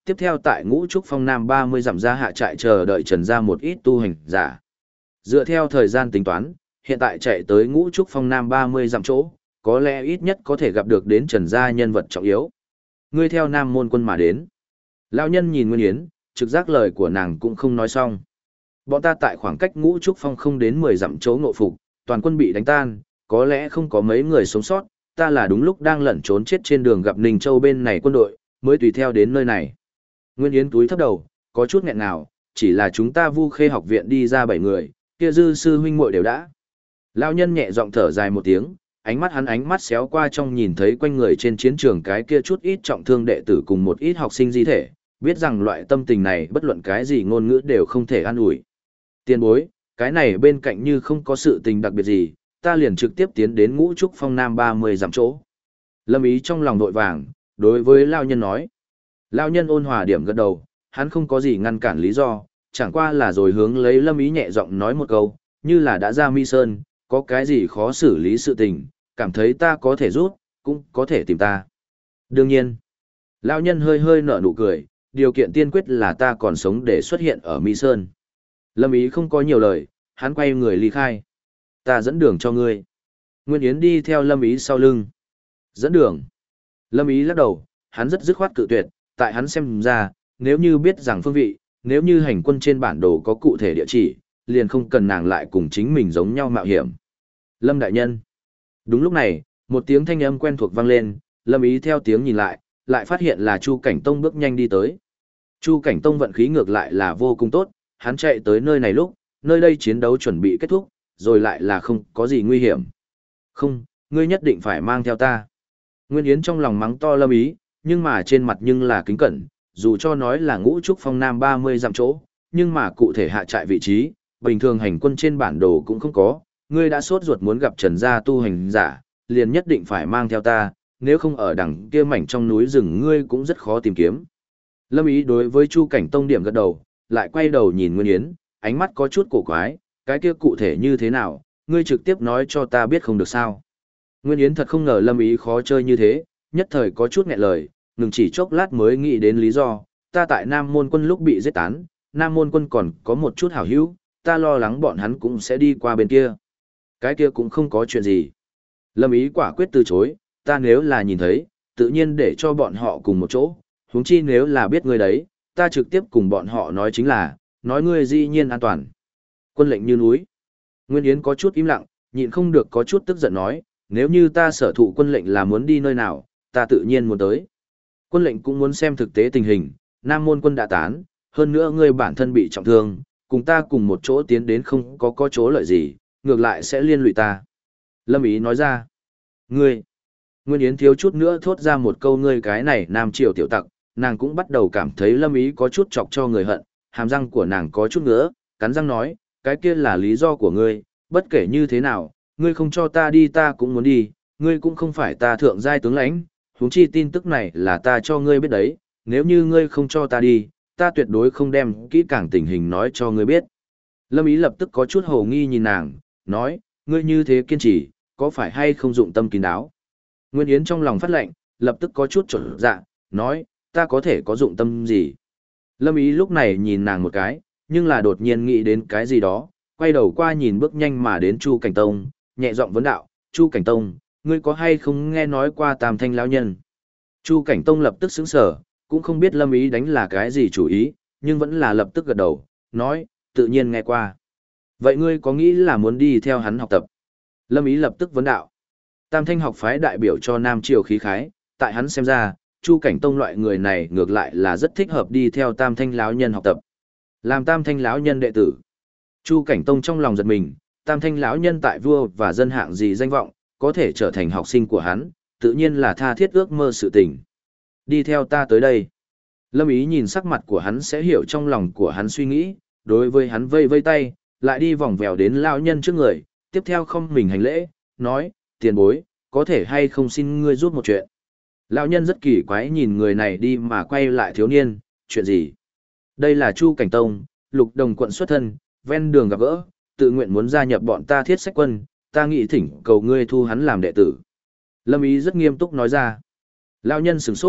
tiếp theo tại Ngũ Trúc Phong Nam 30 dặm ra hạ trại chờ đợi Trần gia một ít tu hành giả. Dựa theo thời gian tính toán, hiện tại chạy tới Ngũ Trúc Phong Nam 30 dặm chỗ, có lẽ ít nhất có thể gặp được đến Trần gia nhân vật trọng yếu. Ngươi theo Nam Môn Quân mà đến. Lão nhân nhìn Nguyên Yến, trực giác lời của nàng cũng không nói xong. Bọn ta tại khoảng cách Ngũ Trúc Phong không đến 10 dặm chỗ ngộ phục, toàn quân bị đánh tan, có lẽ không có mấy người sống sót, ta là đúng lúc đang lẩn trốn chết trên đường gặp Ninh Châu bên này quân đội, mới tùy theo đến nơi này. Nguyên Yến túi thấp đầu, có chút nghẹn nào, chỉ là chúng ta Vu Khê học viện đi ra 7 người, kia dư sư huynh muội đều đã. Lão nhân nhẹ giọng thở dài một tiếng, ánh mắt xéo qua trong nhìn thấy quanh người trên chiến trường cái kia chút ít trọng thương đệ tử cùng một ít học sinh di thể, biết rằng loại tâm tình này bất luận cái gì ngôn ngữ đều không thể an ủi. Tiên bối, cái này bên cạnh như không có sự tình đặc biệt gì, ta liền trực tiếp tiến đến Ngũ Trúc Phong Nam 30 dặm chỗ. Lâm Ý trong lòng vội vàng, đối với lão nhân nói. Lão nhân ôn hòa điểm gật đầu, hắn không có gì ngăn cản lý do, chẳng qua là rồi hướng lấy Lâm Ý nhẹ giọng nói một câu, như là đã ra Mi Sơn, có cái gì khó xử lý sự tình, cảm thấy ta có thể giúp, cũng có thể tìm ta. Đương nhiên, lão nhân hơi hơi nở nụ cười, điều kiện tiên quyết là ta còn sống để xuất hiện ở Mi Sơn. Lâm Ý không có nhiều lời, hắn quay người ly khai. Ta dẫn đường cho ngươi. Nguyên Yến đi theo Lâm Ý sau lưng. Dẫn đường. Lâm Ý lắc đầu, hắn rất dứt khoát cự tuyệt, tại hắn xem ra, nếu như biết rằng phương vị, nếu như hành quân trên bản đồ có cụ thể địa chỉ, liền không cần nàng lại cùng chính mình giống nhau mạo hiểm. Lâm đại nhân. Đúng lúc này, một tiếng thanh âm quen thuộc vang lên, Lâm Ý theo tiếng nhìn lại, lại phát hiện là Chu Cảnh Tông bước nhanh đi tới. Chu Cảnh Tông vận khí ngược lại là vô cùng tốt, hắn chạy tới nơi này lúc, nơi đây chiến đấu chuẩn bị kết thúc, rồi lại là không có gì nguy hiểm. Không, ngươi nhất định phải mang theo ta. Nguyên Yến trong lòng mắng to Lâm Ý, nhưng mà trên mặt nhưng là kính cẩn, dù cho nói là Ngũ Trúc Phong Nam 30 dặm chỗ, nhưng mà cụ thể hạ trại vị trí, bình thường hành quân trên bản đồ cũng không có, ngươi đã sốt ruột muốn gặp Trần gia tu hành giả, liền nhất định phải mang theo ta, nếu không ở đằng kia mảnh trong núi rừng ngươi cũng rất khó tìm kiếm. Lâm Ý đối với Chu Cảnh Tông điểm gật đầu, lại quay đầu nhìn Nguyên Yến, ánh mắt có chút cổ quái, cái kia cụ thể như thế nào, ngươi trực tiếp nói cho ta biết không được sao. Nguyên Yến thật không ngờ Lâm Ý khó chơi như thế, nhất thời có chút nghẹn lời, ngừng chỉ chốc lát mới nghĩ đến lý do, ta tại Nam Môn Quân lúc bị giết tán, Nam Môn Quân còn có một chút hảo hữu, ta lo lắng bọn hắn cũng sẽ đi qua bên kia. Cái kia cũng không có chuyện gì. Lâm Ý quả quyết từ chối, ta nếu là nhìn thấy, tự nhiên để cho bọn họ cùng một chỗ, huống chi nếu là biết ngươi đấy, ta trực tiếp cùng bọn họ nói chính là, nói ngươi dĩ nhiên an toàn. Quân lệnh như núi. Nguyên Yến có chút im lặng, nhịn không được có chút tức giận nói, nếu như ta sở thụ quân lệnh là muốn đi nơi nào, ta tự nhiên muốn tới. Quân lệnh cũng muốn xem thực tế tình hình, Nam Môn Quân đã tán, hơn nữa ngươi bản thân bị trọng thương, cùng ta cùng một chỗ tiến đến không có chỗ lợi gì, ngược lại sẽ liên lụy ta. Lâm Ý nói ra, ngươi, Nguyên Yến thiếu chút nữa thốt ra một câu ngươi cái này Nam Triều tiểu tặc, nàng cũng bắt đầu cảm thấy Lâm Ý có chút chọc cho người hận, hàm răng của nàng có chút ngứa, cắn răng nói, cái kia là lý do của ngươi, bất kể như thế nào, ngươi không cho ta đi ta cũng muốn đi, ngươi cũng không phải ta thượng giai tướng lãnh, huống chi tin tức này là ta cho ngươi biết đấy, nếu như ngươi không cho ta đi, ta tuyệt đối không đem kỹ càng tình hình nói cho ngươi biết. Lâm Ý lập tức có chút hồ nghi nhìn nàng, nói, ngươi như thế kiên trì, có phải hay không dụng tâm kín đáo? Nguyên Yến trong lòng phát lệnh, lập tức có chút trở dạ, nói, ta có thể có dụng tâm gì? Lâm Ý lúc này nhìn nàng một cái, nhưng là đột nhiên nghĩ đến cái gì đó, quay đầu qua nhìn bước nhanh mà đến Chu Cảnh Tông, nhẹ giọng vấn đạo, Chu Cảnh Tông, ngươi có hay không nghe nói qua Tam Thanh lão nhân? Chu Cảnh Tông lập tức sững sờ, cũng không biết Lâm Ý đánh là cái gì chủ ý, nhưng vẫn là lập tức gật đầu, nói, tự nhiên nghe qua. Vậy ngươi có nghĩ là muốn đi theo hắn học tập? Lâm Ý lập tức vấn đạo. Tam Thanh học phái đại biểu cho Nam Triều khí khái, tại hắn xem ra, Chu Cảnh Tông loại người này ngược lại là rất thích hợp đi theo Tam Thanh lão nhân học tập. Làm Tam Thanh lão nhân đệ tử. Chu Cảnh Tông trong lòng giật mình, Tam Thanh lão nhân tại vua và dân hạng gì danh vọng, có thể trở thành học sinh của hắn, tự nhiên là tha thiết ước mơ sự tình. Đi theo ta tới đây. Lâm Ý nhìn sắc mặt của hắn sẽ hiểu trong lòng của hắn suy nghĩ, đối với hắn vây vây tay, lại đi vòng vèo đến lão nhân trước người, tiếp theo không mình hành lễ, nói, tiền bối, có thể hay không xin ngươi giúp một chuyện. Lão nhân rất kỳ quái nhìn người này đi mà quay lại thiếu niên, chuyện gì? Đây là Chu Cảnh Tông, Lục Đồng quận xuất thân, ven đường gặp gỡ, tự nguyện muốn gia nhập bọn ta Thiết Sách Quân, ta nghĩ thỉnh cầu ngươi thu hắn làm đệ tử. Lâm Ý rất nghiêm túc nói ra. Lão nhân sửng sốt,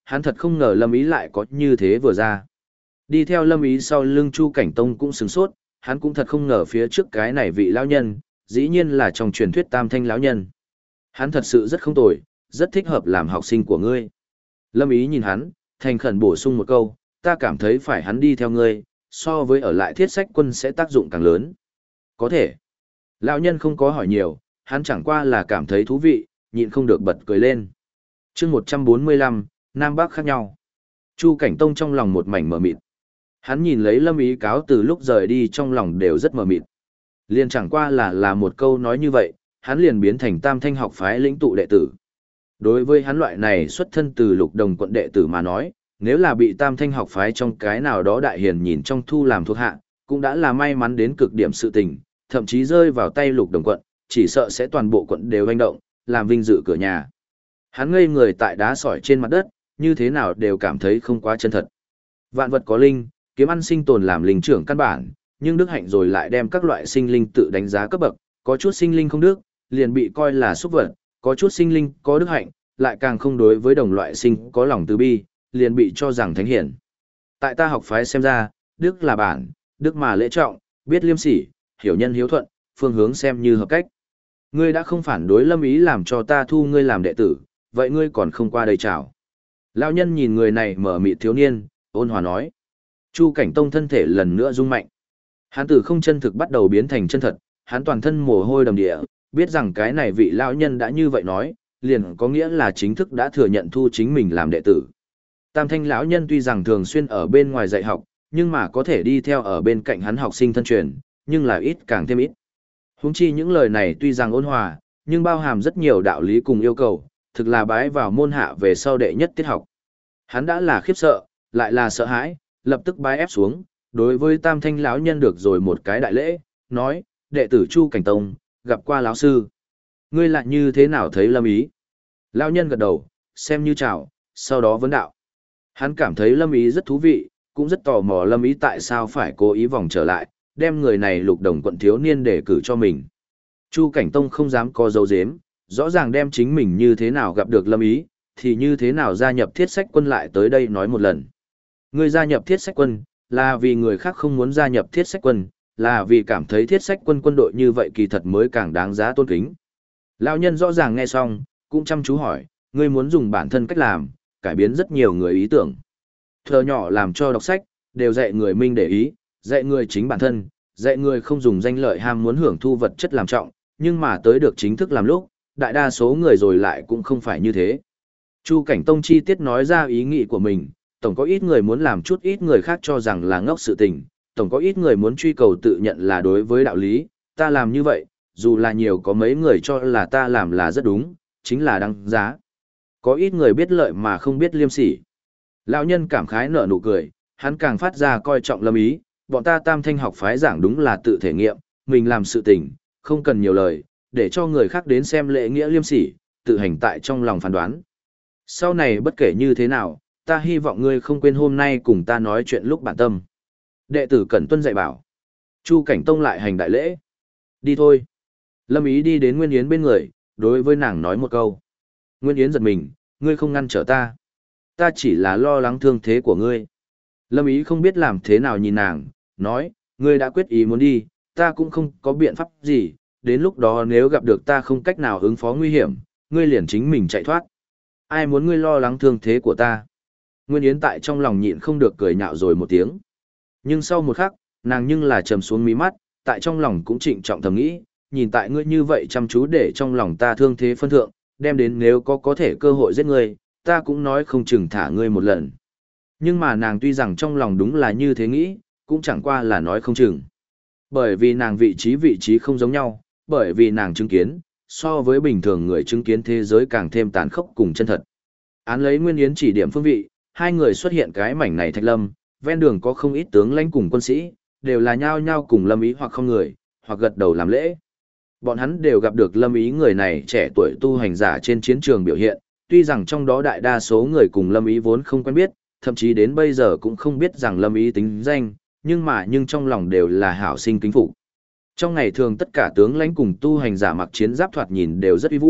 hắn thật không ngờ Lâm Ý lại có như thế vừa ra. Đi theo Lâm Ý sau lưng Chu Cảnh Tông cũng sửng sốt, hắn cũng thật không ngờ phía trước cái này vị lão nhân, dĩ nhiên là trong truyền thuyết Tam Thanh lão nhân. Hắn thật sự rất không tồi, rất thích hợp làm học sinh của ngươi. Lâm Ý nhìn hắn, thành khẩn bổ sung một câu, ta cảm thấy phải hắn đi theo ngươi, so với ở lại thiết sách quân sẽ tác dụng càng lớn. Có thể. Lão nhân không có hỏi nhiều, hắn chẳng qua là cảm thấy thú vị, nhịn không được bật cười lên. chương 145, Nam Bắc khác nhau. Chu Cảnh Tông trong lòng một mảnh mờ mịt. Hắn nhìn lấy Lâm Ý cáo từ lúc rời đi trong lòng đều rất mờ mịt. Liền chẳng qua là một câu nói như vậy, hắn liền biến thành Tam Thanh học phái lĩnh tụ đệ tử. Đối với hắn loại này xuất thân từ Lục Đồng quận đệ tử mà nói, nếu là bị Tam Thanh học phái trong cái nào đó đại hiền nhìn trong thu làm thuộc hạ, cũng đã là may mắn đến cực điểm sự tình, thậm chí rơi vào tay Lục Đồng quận, chỉ sợ sẽ toàn bộ quận đều hành động, làm vinh dự cửa nhà. Hắn ngây người tại đá sỏi trên mặt đất, như thế nào đều cảm thấy không quá chân thật. Vạn vật có linh, kiếm ăn sinh tồn làm linh trưởng căn bản, nhưng đức hạnh rồi lại đem các loại sinh linh tự đánh giá cấp bậc, có chút sinh linh không đức, liền bị coi là súc vật, có chút sinh linh có đức hạnh, lại càng không đối với đồng loại sinh có lòng từ bi, liền bị cho rằng thánh hiển. Tại ta học phái xem ra, đức là bản, đức mà lễ trọng, biết liêm sỉ, hiểu nhân hiếu thuận, phương hướng xem như hợp cách. Ngươi đã không phản đối Lâm Ý làm cho ta thu ngươi làm đệ tử, vậy ngươi còn không qua đây chào. Lão nhân nhìn người này mở mịt thiếu niên, ôn hòa nói. Chu Cảnh Tông thân thể lần nữa rung mạnh. Hắn từ không chân thực bắt đầu biến thành chân thật, hắn toàn thân mồ hôi đầm địa, biết rằng cái này vị lão nhân đã như vậy nói, liền có nghĩa là chính thức đã thừa nhận thu chính mình làm đệ tử. Tam Thanh lão nhân tuy rằng thường xuyên ở bên ngoài dạy học, nhưng mà có thể đi theo ở bên cạnh hắn học sinh thân truyền, nhưng là ít càng thêm ít. Huống chi những lời này tuy rằng ôn hòa, nhưng bao hàm rất nhiều đạo lý cùng yêu cầu, thực là bái vào môn hạ về sau đệ nhất tiết học. Hắn đã là khiếp sợ, lại là sợ hãi, lập tức bái ép xuống, đối với Tam Thanh lão nhân được rồi một cái đại lễ, nói, đệ tử Chu Cảnh Tông, gặp qua lão sư. Ngươi lại như thế nào thấy Lâm Ý? Lão nhân gật đầu, xem như chào, sau đó vấn đạo. Hắn cảm thấy Lâm Ý rất thú vị, cũng rất tò mò Lâm Ý tại sao phải cố ý vòng trở lại, đem người này Lục Đồng quận thiếu niên để cử cho mình. Chu Cảnh Tông không dám có dấu dếm, rõ ràng đem chính mình như thế nào gặp được Lâm Ý, thì như thế nào gia nhập thiết sách quân lại tới đây nói một lần. Ngươi gia nhập thiết sách quân, là vì người khác không muốn gia nhập thiết sách quân, là vì cảm thấy thiết sách quân quân đội như vậy kỳ thật mới càng đáng giá tôn kính. Lão nhân rõ ràng nghe xong, cũng chăm chú hỏi, ngươi muốn dùng bản thân cách làm, cải biến rất nhiều người ý tưởng. Thơ nhỏ làm cho đọc sách, đều dạy người minh để ý, dạy người chính bản thân, dạy người không dùng danh lợi ham muốn hưởng thu vật chất làm trọng, nhưng mà tới được chính thức làm lúc, đại đa số người rồi lại cũng không phải như thế. Chu Cảnh Tông chi tiết nói ra ý nghĩ của mình, tổng có ít người muốn làm chút ít người khác cho rằng là ngốc sự tình, tổng có ít người muốn truy cầu tự nhận là đối với đạo lý, ta làm như vậy, dù là nhiều có mấy người cho là ta làm là rất đúng, chính là đăng giá. Có ít người biết lợi mà không biết liêm sỉ. Lão nhân cảm khái nở nụ cười, hắn càng phát ra coi trọng Lâm Ý, bọn ta Tam Thanh học phái giảng đúng là tự thể nghiệm, mình làm sự tình, không cần nhiều lời, để cho người khác đến xem lễ nghĩa liêm sỉ, tự hành tại trong lòng phán đoán. Sau này bất kể như thế nào, ta hy vọng ngươi không quên hôm nay cùng ta nói chuyện lúc bản tâm. Đệ tử Cẩn tuân dạy bảo. Chu Cảnh Tông lại hành đại lễ. Đi thôi. Lâm Ý đi đến Nguyên Yến bên người, đối với nàng nói một câu. Nguyên Yến giật mình, ngươi không ngăn trở ta. Ta chỉ là lo lắng thương thế của ngươi. Lâm Ý không biết làm thế nào nhìn nàng, nói, ngươi đã quyết ý muốn đi, ta cũng không có biện pháp gì, đến lúc đó nếu gặp được ta không cách nào ứng phó nguy hiểm, ngươi liền chính mình chạy thoát. Ai muốn ngươi lo lắng thương thế của ta? Nguyên Yến tại trong lòng nhịn không được cười nhạo rồi một tiếng. Nhưng sau một khắc, nàng nhưng là trầm xuống mí mắt, tại trong lòng cũng trịnh trọng thầm nghĩ, nhìn tại ngươi như vậy chăm chú để trong lòng ta thương thế phân thượng, đem đến nếu có thể cơ hội giết ngươi, ta cũng nói không chừng thả ngươi một lần. Nhưng mà nàng tuy rằng trong lòng đúng là như thế nghĩ, cũng chẳng qua là nói không chừng. Bởi vì nàng vị trí không giống nhau, bởi vì nàng chứng kiến, so với bình thường người chứng kiến thế giới càng thêm tàn khốc cùng chân thật. Án lấy Nguyên Yến chỉ điểm phương vị, hai người xuất hiện cái mảnh này thạch lâm, ven đường có không ít tướng lãnh cùng quân sĩ, đều là nhao nhao cùng Lâm Ý hoặc không người, hoặc gật đầu làm lễ. Bọn hắn đều gặp được Lâm Ý người này trẻ tuổi tu hành giả trên chiến trường biểu hiện, tuy rằng trong đó đại đa số người cùng Lâm Ý vốn không quen biết, thậm chí đến bây giờ cũng không biết rằng Lâm Ý tính danh, nhưng trong lòng đều là hảo sinh kính phục. Trong ngày thường tất cả tướng lãnh cùng tu hành giả mặc chiến giáp thoạt nhìn đều rất uy vũ,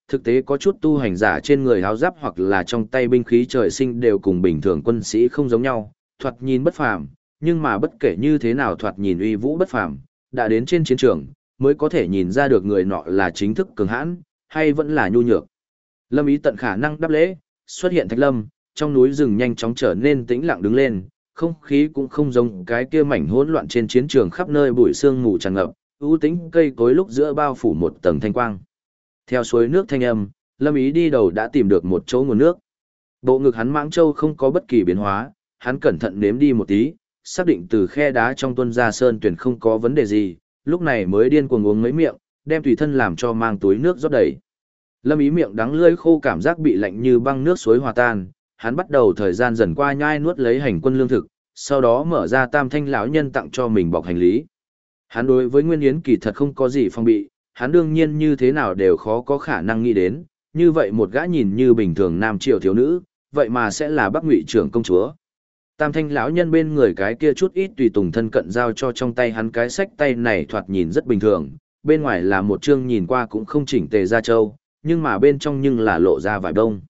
Thực tế có chút tu hành giả trên người áo giáp hoặc là trong tay binh khí trời sinh đều cùng bình thường quân sĩ không giống nhau, thoạt nhìn bất phàm, nhưng mà bất kể như thế nào thoạt nhìn uy vũ bất phàm, đã đến trên chiến trường, mới có thể nhìn ra được người nọ là chính thức cường hãn, hay vẫn là nhu nhược. Lâm Ý tận khả năng đáp lễ, xuất hiện Thạch Lâm, trong núi rừng nhanh chóng trở nên tĩnh lặng đứng lên, không khí cũng không giống cái kia mảnh hỗn loạn trên chiến trường khắp nơi bụi sương mù tràn ngập, ưu tĩnh cây cối lúc giữa bao phủ một tầng thanh quang. Theo suối nước thanh âm, Lâm Ý đi đầu đã tìm được một chỗ nguồn nước. Bộ ngực hắn mãng châu không có bất kỳ biến hóa, hắn cẩn thận nếm đi một tí, xác định từ khe đá trong tuân ra sơn tuyển không có vấn đề gì, lúc này mới điên cuồng uống mấy miệng, đem tùy thân làm cho mang túi nước rót đầy. Lâm Ý miệng đắng lưỡi khô, cảm giác bị lạnh như băng nước suối hòa tan, hắn bắt đầu thời gian dần qua nhai nuốt lấy hành quân lương thực, sau đó mở ra Tam Thanh lão nhân tặng cho mình bọc hành lý. Hắn đối với Nguyên Yến kỳ thật không có gì phong bị, hắn đương nhiên như thế nào đều khó có khả năng nghĩ đến, như vậy một gã nhìn như bình thường nam triều thiếu nữ, vậy mà sẽ là Bắc Ngụy trưởng công chúa. Tam Thanh lão nhân bên người cái kia chút ít tùy tùng thân cận giao cho trong tay hắn cái sách tay này thoạt nhìn rất bình thường, bên ngoài là một chương nhìn qua cũng không chỉnh tề da trâu, nhưng mà bên trong nhưng là lộ ra vải bông.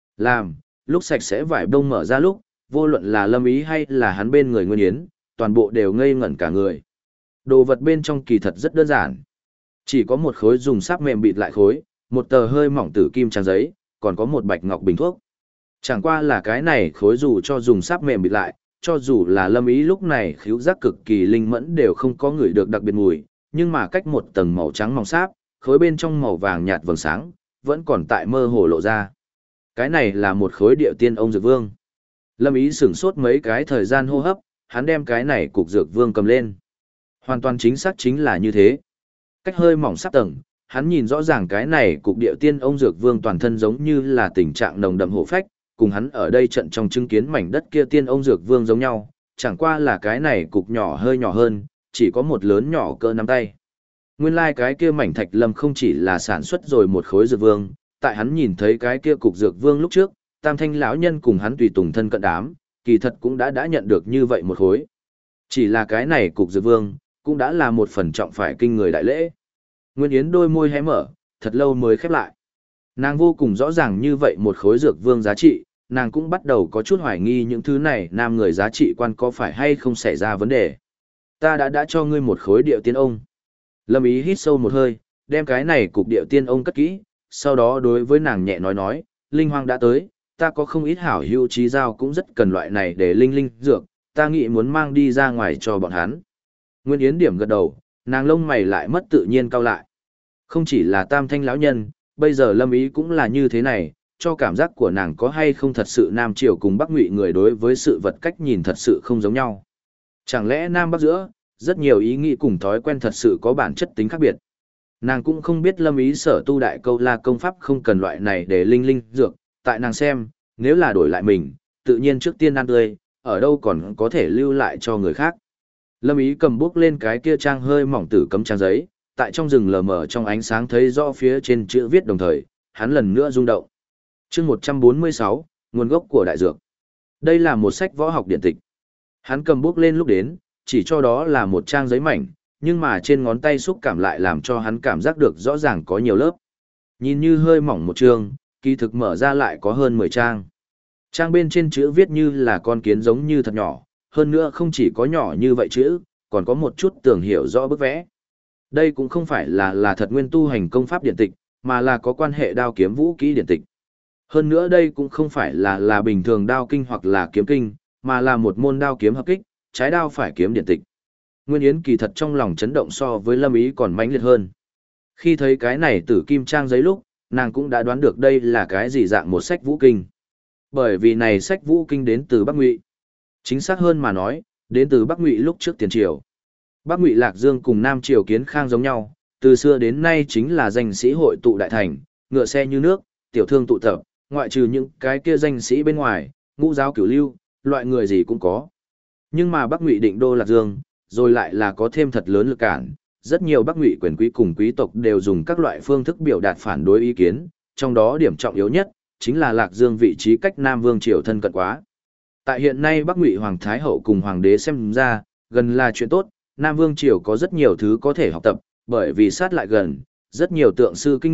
Lúc sạch sẽ vải bông mở ra lúc, vô luận là Lâm Ý hay là hắn bên người Nguyên Yến, toàn bộ đều ngây ngẩn cả người. Đồ vật bên trong kỳ thật rất đơn giản. Chỉ có một khối dùng sáp mềm bịt lại khối, một tờ hơi mỏng tử kim trang giấy, còn có một bạch ngọc bình thuốc. Chẳng qua là cái này khối dù cho dùng sáp mềm bịt lại, cho dù là Lâm Ý lúc này khứu giác cực kỳ linh mẫn đều không có ngửi được đặc biệt mùi, nhưng mà cách một tầng màu trắng mỏng sáp, khối bên trong màu vàng nhạt vầng sáng, vẫn còn tại mơ hồ lộ ra. Cái này là một khối điệu tiên ông dược vương. Lâm Ý sửng sốt mấy cái thời gian hô hấp, hắn đem cái này cục dược vương cầm lên. Hoàn toàn chính xác chính là như thế. Cách hơi mỏng sáp tầng, hắn nhìn rõ ràng cái này cục điệu tiên ông dược vương toàn thân giống như là tình trạng nồng đậm hổ phách, cùng hắn ở đây trận trong chứng kiến mảnh đất kia tiên ông dược vương giống nhau, chẳng qua là cái này cục nhỏ hơi nhỏ hơn, chỉ có một lớn nhỏ cỡ nắm tay. Nguyên lai cái kia mảnh thạch lâm không chỉ là sản xuất rồi một khối dược vương, tại hắn nhìn thấy cái kia cục dược vương lúc trước, Tam Thanh lão nhân cùng hắn tùy tùng thân cận đám, kỳ thật cũng đã nhận được như vậy một khối. Chỉ là cái này cục dược vương, cũng đã là một phần trọng phải kinh người đại lễ. Nguyên Yến đôi môi hé mở, thật lâu mới khép lại. Nàng vô cùng rõ ràng như vậy một khối dược vương giá trị, nàng cũng bắt đầu có chút hoài nghi những thứ này nam người giá trị quan có phải hay không xảy ra vấn đề. Ta đã cho ngươi một khối điệu tiên ông. Lâm Ý hít sâu một hơi, đem cái này cục điệu tiên ông cất kỹ, sau đó đối với nàng nhẹ nói, Linh Hoang đã tới, ta có không ít hảo hữu trí giao cũng rất cần loại này để linh dược, ta nghĩ muốn mang đi ra ngoài cho bọn hắn. Nguyên Yến điểm gật đầu, nàng lông mày lại mất tự nhiên cau lại. Không chỉ là Tam Thanh lão nhân, bây giờ Lâm Ý cũng là như thế này, cho cảm giác của nàng có hay không thật sự Nam Triều cùng Bắc Ngụy người đối với sự vật cách nhìn thật sự không giống nhau. Chẳng lẽ Nam Bắc giữa, rất nhiều ý nghĩ cùng thói quen thật sự có bản chất tính khác biệt. Nàng cũng không biết Lâm Ý sở tu đại câu la công pháp không cần loại này để linh dược, tại nàng xem, nếu là đổi lại mình, tự nhiên trước tiên ăn tươi, ở đâu còn có thể lưu lại cho người khác. Lâm Ý cầm bút lên cái kia trang hơi mỏng tử cấm trang giấy, tại trong rừng lờ mờ trong ánh sáng thấy rõ phía trên chữ viết đồng thời, hắn lần nữa rung động. Chương 146, nguồn gốc của đại dược. Đây là một sách võ học điện tịch. Hắn cầm bút lên lúc đến, chỉ cho đó là một trang giấy mảnh, nhưng mà trên ngón tay xúc cảm lại làm cho hắn cảm giác được rõ ràng có nhiều lớp. Nhìn như hơi mỏng một chương, kỳ thực mở ra lại có hơn 10 trang. Trang bên trên chữ viết như là con kiến giống như thật nhỏ, hơn nữa không chỉ có nhỏ như vậy chữ, còn có một chút tưởng hiểu rõ bức vẽ. Đây cũng không phải là thật nguyên tu hành công pháp điện tịch, mà là có quan hệ đao kiếm vũ kỹ điện tịch. Hơn nữa đây cũng không phải là bình thường đao kinh hoặc là kiếm kinh, mà là một môn đao kiếm hợp kích, trái đao phải kiếm điện tịch. Nguyên Yến kỳ thật trong lòng chấn động so với Lâm Ý còn mãnh liệt hơn. Khi thấy cái này tử kim trang giấy lúc, nàng cũng đã đoán được đây là cái gì dạng một sách vũ kinh. Bởi vì này sách vũ kinh đến từ Bắc Ngụy. Chính xác hơn mà nói, đến từ Bắc Ngụy lúc trước tiền triều. Bắc Ngụy Lạc Dương cùng Nam Triều Kiến Khang giống nhau, từ xưa đến nay chính là danh sĩ hội tụ đại thành, ngựa xe như nước, tiểu thương tụ tập, ngoại trừ những cái kia danh sĩ bên ngoài, ngũ giáo cửu lưu, loại người gì cũng có. Nhưng mà Bắc Ngụy định đô Lạc Dương, rồi lại là có thêm thật lớn lực cản, rất nhiều Bắc Ngụy quyền quý cùng quý tộc đều dùng các loại phương thức biểu đạt phản đối ý kiến, trong đó điểm trọng yếu nhất chính là Lạc Dương vị trí cách Nam Vương triều thân cận quá. Tại hiện nay Bắc Ngụy Hoàng Thái hậu cùng hoàng đế xem ra, gần là chuyện tốt, Nam Vương triều có rất nhiều thứ có thể học tập, bởi vì sát lại gần, rất nhiều tượng sư kinh nghiệm,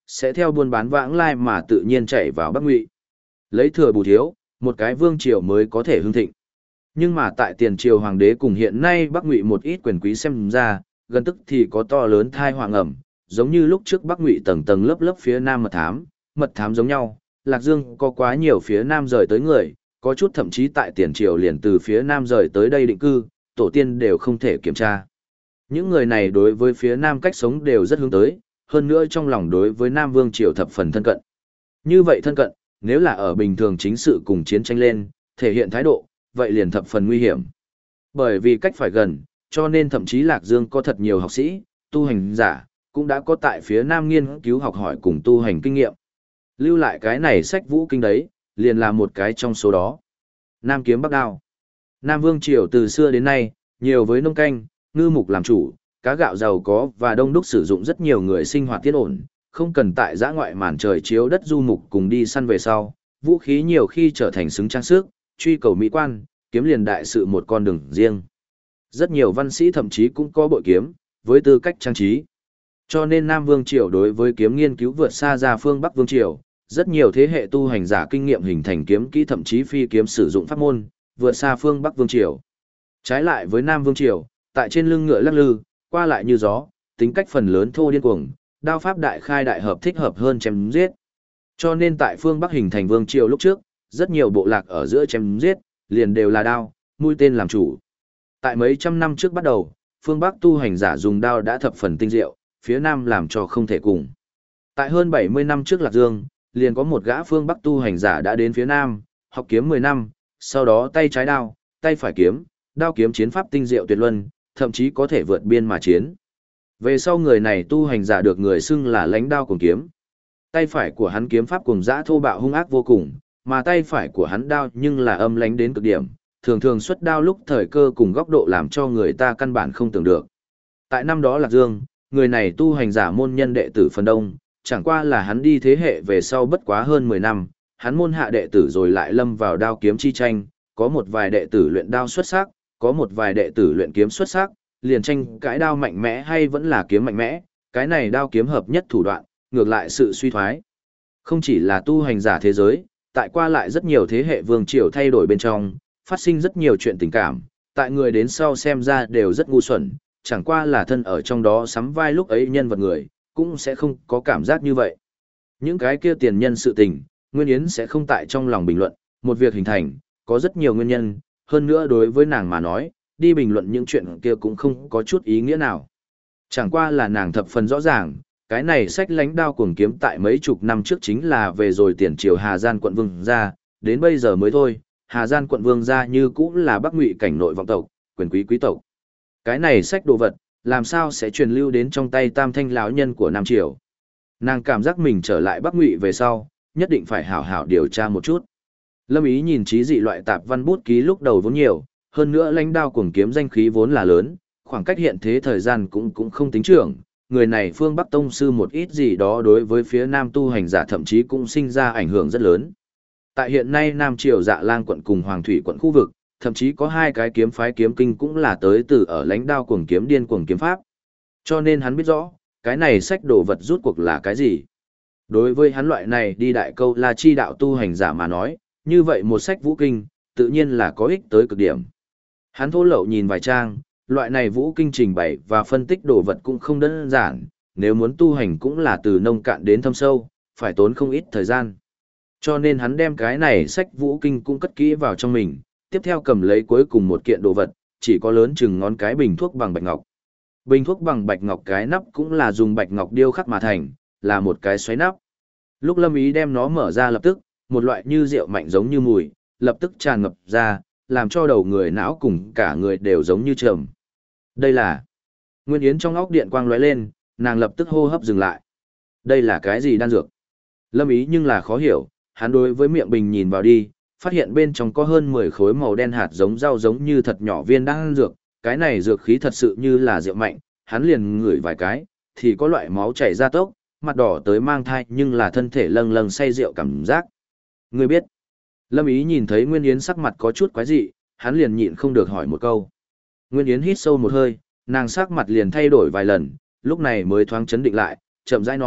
sẽ theo buôn bán vãng lai mà tự nhiên chạy vào Bắc Ngụy. Lấy thừa bù thiếu, một cái vương triều mới có thể hưng thịnh. Nhưng mà tại tiền triều hoàng đế cùng hiện nay Bắc Ngụy một ít quyền quý xem ra, gần tức thì có to lớn thai hoàng ẩm, giống như lúc trước Bắc Ngụy tầng tầng lớp lớp phía nam mật thám giống nhau, Lạc Dương có quá nhiều phía nam rời tới người, có chút thậm chí tại tiền triều liền từ phía nam rời tới đây định cư, tổ tiên đều không thể kiểm tra. Những người này đối với phía nam cách sống đều rất hướng tới, hơn nữa trong lòng đối với Nam Vương triều thập phần thân cận. Như vậy thân cận, nếu là ở bình thường chính sự cùng chiến tranh lên, thể hiện thái độ, vậy liền thập phần nguy hiểm. Bởi vì cách phải gần, cho nên thậm chí Lạc Dương có thật nhiều học sĩ, tu hành giả, cũng đã có tại phía Nam nghiên cứu học hỏi cùng tu hành kinh nghiệm. Lưu lại cái này sách vũ kinh đấy, liền là một cái trong số đó. Nam kiếm Bắc đao. Nam Vương triều từ xưa đến nay, nhiều với nông canh, ngư mục làm chủ, cá gạo giàu có và đông đúc sử dụng rất nhiều người sinh hoạt tiết ổn, không cần tại giã ngoại màn trời chiếu đất du mục cùng đi săn về sau, vũ khí nhiều khi trở thành xứng trang sức, truy cầu mỹ quan, kiếm liền đại sự một con đường riêng. Rất nhiều văn sĩ thậm chí cũng có bội kiếm, với tư cách trang trí. Cho nên Nam Vương triều đối với kiếm nghiên cứu vượt xa ra phương Bắc Vương triều, rất nhiều thế hệ tu hành giả kinh nghiệm hình thành kiếm kỹ thậm chí phi kiếm sử dụng pháp môn, vượt xa phương Bắc Vương triều. Trái lại với Nam Vương triều, tại trên lưng ngựa lắc lư, qua lại như gió, tính cách phần lớn thô điên cuồng, đao pháp đại khai đại hợp thích hợp hơn chém giết. Cho nên tại phương Bắc hình thành vương triều lúc trước, rất nhiều bộ lạc ở giữa chém giết, liền đều là đao, mũi tên làm chủ. Tại mấy trăm năm trước bắt đầu, phương Bắc tu hành giả dùng đao đã thập phần tinh diệu, phía Nam làm cho không thể cùng. Tại hơn 70 năm trước Lạc Dương, liền có một gã phương Bắc tu hành giả đã đến phía Nam, học kiếm 10 năm, sau đó tay trái đao, tay phải kiếm, đao kiếm chiến pháp tinh diệu tuyệt luân, thậm chí có thể vượt biên mà chiến. Về sau người này tu hành giả được người xưng là lãnh đao cùng kiếm. Tay phải của hắn kiếm pháp cùng dã thô bạo hung ác vô cùng, mà tay phải của hắn đao nhưng là âm lãnh đến cực điểm, thường thường xuất đao lúc thời cơ cùng góc độ làm cho người ta căn bản không tưởng được. Tại năm đó Lạc Dương, người này tu hành giả môn nhân đệ tử phần đông, chẳng qua là hắn đi thế hệ về sau bất quá hơn 10 năm, hắn môn hạ đệ tử rồi lại lâm vào đao kiếm chi tranh, có một vài đệ tử luyện đao xuất sắc, có một vài đệ tử luyện kiếm xuất sắc, liền tranh cãi đao mạnh mẽ hay vẫn là kiếm mạnh mẽ, cái này đao kiếm hợp nhất thủ đoạn, ngược lại sự suy thoái. Không chỉ là tu hành giả thế giới, tại qua lại rất nhiều thế hệ vương triều thay đổi bên trong, phát sinh rất nhiều chuyện tình cảm, tại người đến sau xem ra đều rất ngu xuẩn, chẳng qua là thân ở trong đó sắm vai lúc ấy nhân vật người, cũng sẽ không có cảm giác như vậy. Những cái kia tiền nhân sự tình, Nguyên Yến sẽ không tại trong lòng bình luận, một việc hình thành, có rất nhiều nguyên nhân, hơn nữa đối với nàng mà nói, đi bình luận những chuyện kia cũng không có chút ý nghĩa nào. Chẳng qua là nàng thập phần rõ ràng, cái này sách lãnh đao cuồng kiếm tại mấy chục năm trước chính là về rồi tiền triều Hà Gian quận vương gia, đến bây giờ mới thôi, Hà Gian quận vương gia như cũng là Bắc Ngụy cảnh nội vọng tộc, quyền quý quý tộc. Cái này sách đồ vật, làm sao sẽ truyền lưu đến trong tay tam thanh lão nhân của Nam Triều. Nàng cảm giác mình trở lại Bắc Ngụy về sau, nhất định phải hảo hảo điều tra một chút. Lâm Ý nhìn trí dị loại tạp văn bút ký lúc đầu vốn nhiều, hơn nữa lãnh đao cuồng kiếm danh khí vốn là lớn, khoảng cách hiện thế thời gian cũng không tính trưởng, người này phương Bắc tông sư một ít gì đó đối với phía Nam tu hành giả thậm chí cũng sinh ra ảnh hưởng rất lớn. Tại hiện nay Nam Triều Dạ Lang quận cùng Hoàng Thủy quận khu vực, thậm chí có hai cái kiếm phái kiếm kinh cũng là tới từ ở lãnh đao cuồng kiếm điên cuồng kiếm pháp. Cho nên hắn biết rõ, cái này sách đồ vật rút cuộc là cái gì. Đối với hắn loại này đi đại câu là chi đạo tu hành giả mà nói, như vậy một sách vũ kinh, tự nhiên là có ích tới cực điểm. Hắn thô lậu nhìn vài trang, loại này vũ kinh trình bày và phân tích đồ vật cũng không đơn giản, nếu muốn tu hành cũng là từ nông cạn đến thâm sâu, phải tốn không ít thời gian. Cho nên hắn đem cái này sách vũ kinh cũng cất kỹ vào trong mình, tiếp theo cầm lấy cuối cùng một kiện đồ vật, chỉ có lớn chừng ngón cái bình thuốc bằng bạch ngọc. Bình thuốc bằng bạch ngọc cái nắp cũng là dùng bạch ngọc điêu khắc mà thành, là một cái xoáy nắp. Lúc Lâm Ý đem nó mở ra lập tức, một loại như rượu mạnh giống như mùi, lập tức tràn ngập ra, làm cho đầu người não cùng cả người đều giống như trầm. Đây là... Nguyên Yến trong óc điện quang lóe lên, nàng lập tức hô hấp dừng lại. Đây là cái gì đan dược? Lâm Ý nhưng là khó hiểu, hắn đối với miệng bình nhìn vào đi, phát hiện bên trong có hơn 10 khối màu đen hạt giống rau giống như thật nhỏ viên đan dược, cái này dược khí thật sự như là rượu mạnh, hắn liền ngửi vài cái, thì có loại máu chảy ra tốc, mặt đỏ tới mang thai nhưng là thân thể lâng lâng say rượu cảm giác. Ngươi biết? Lâm Ý nhìn thấy Nguyên Yến sắc mặt có chút quái dị, hắn liền nhịn không được hỏi một câu. Nguyên Yến hít sâu một hơi, nàng sắc mặt liền thay đổi vài lần, lúc này mới thoáng chấn định lại, chậm rãi nói,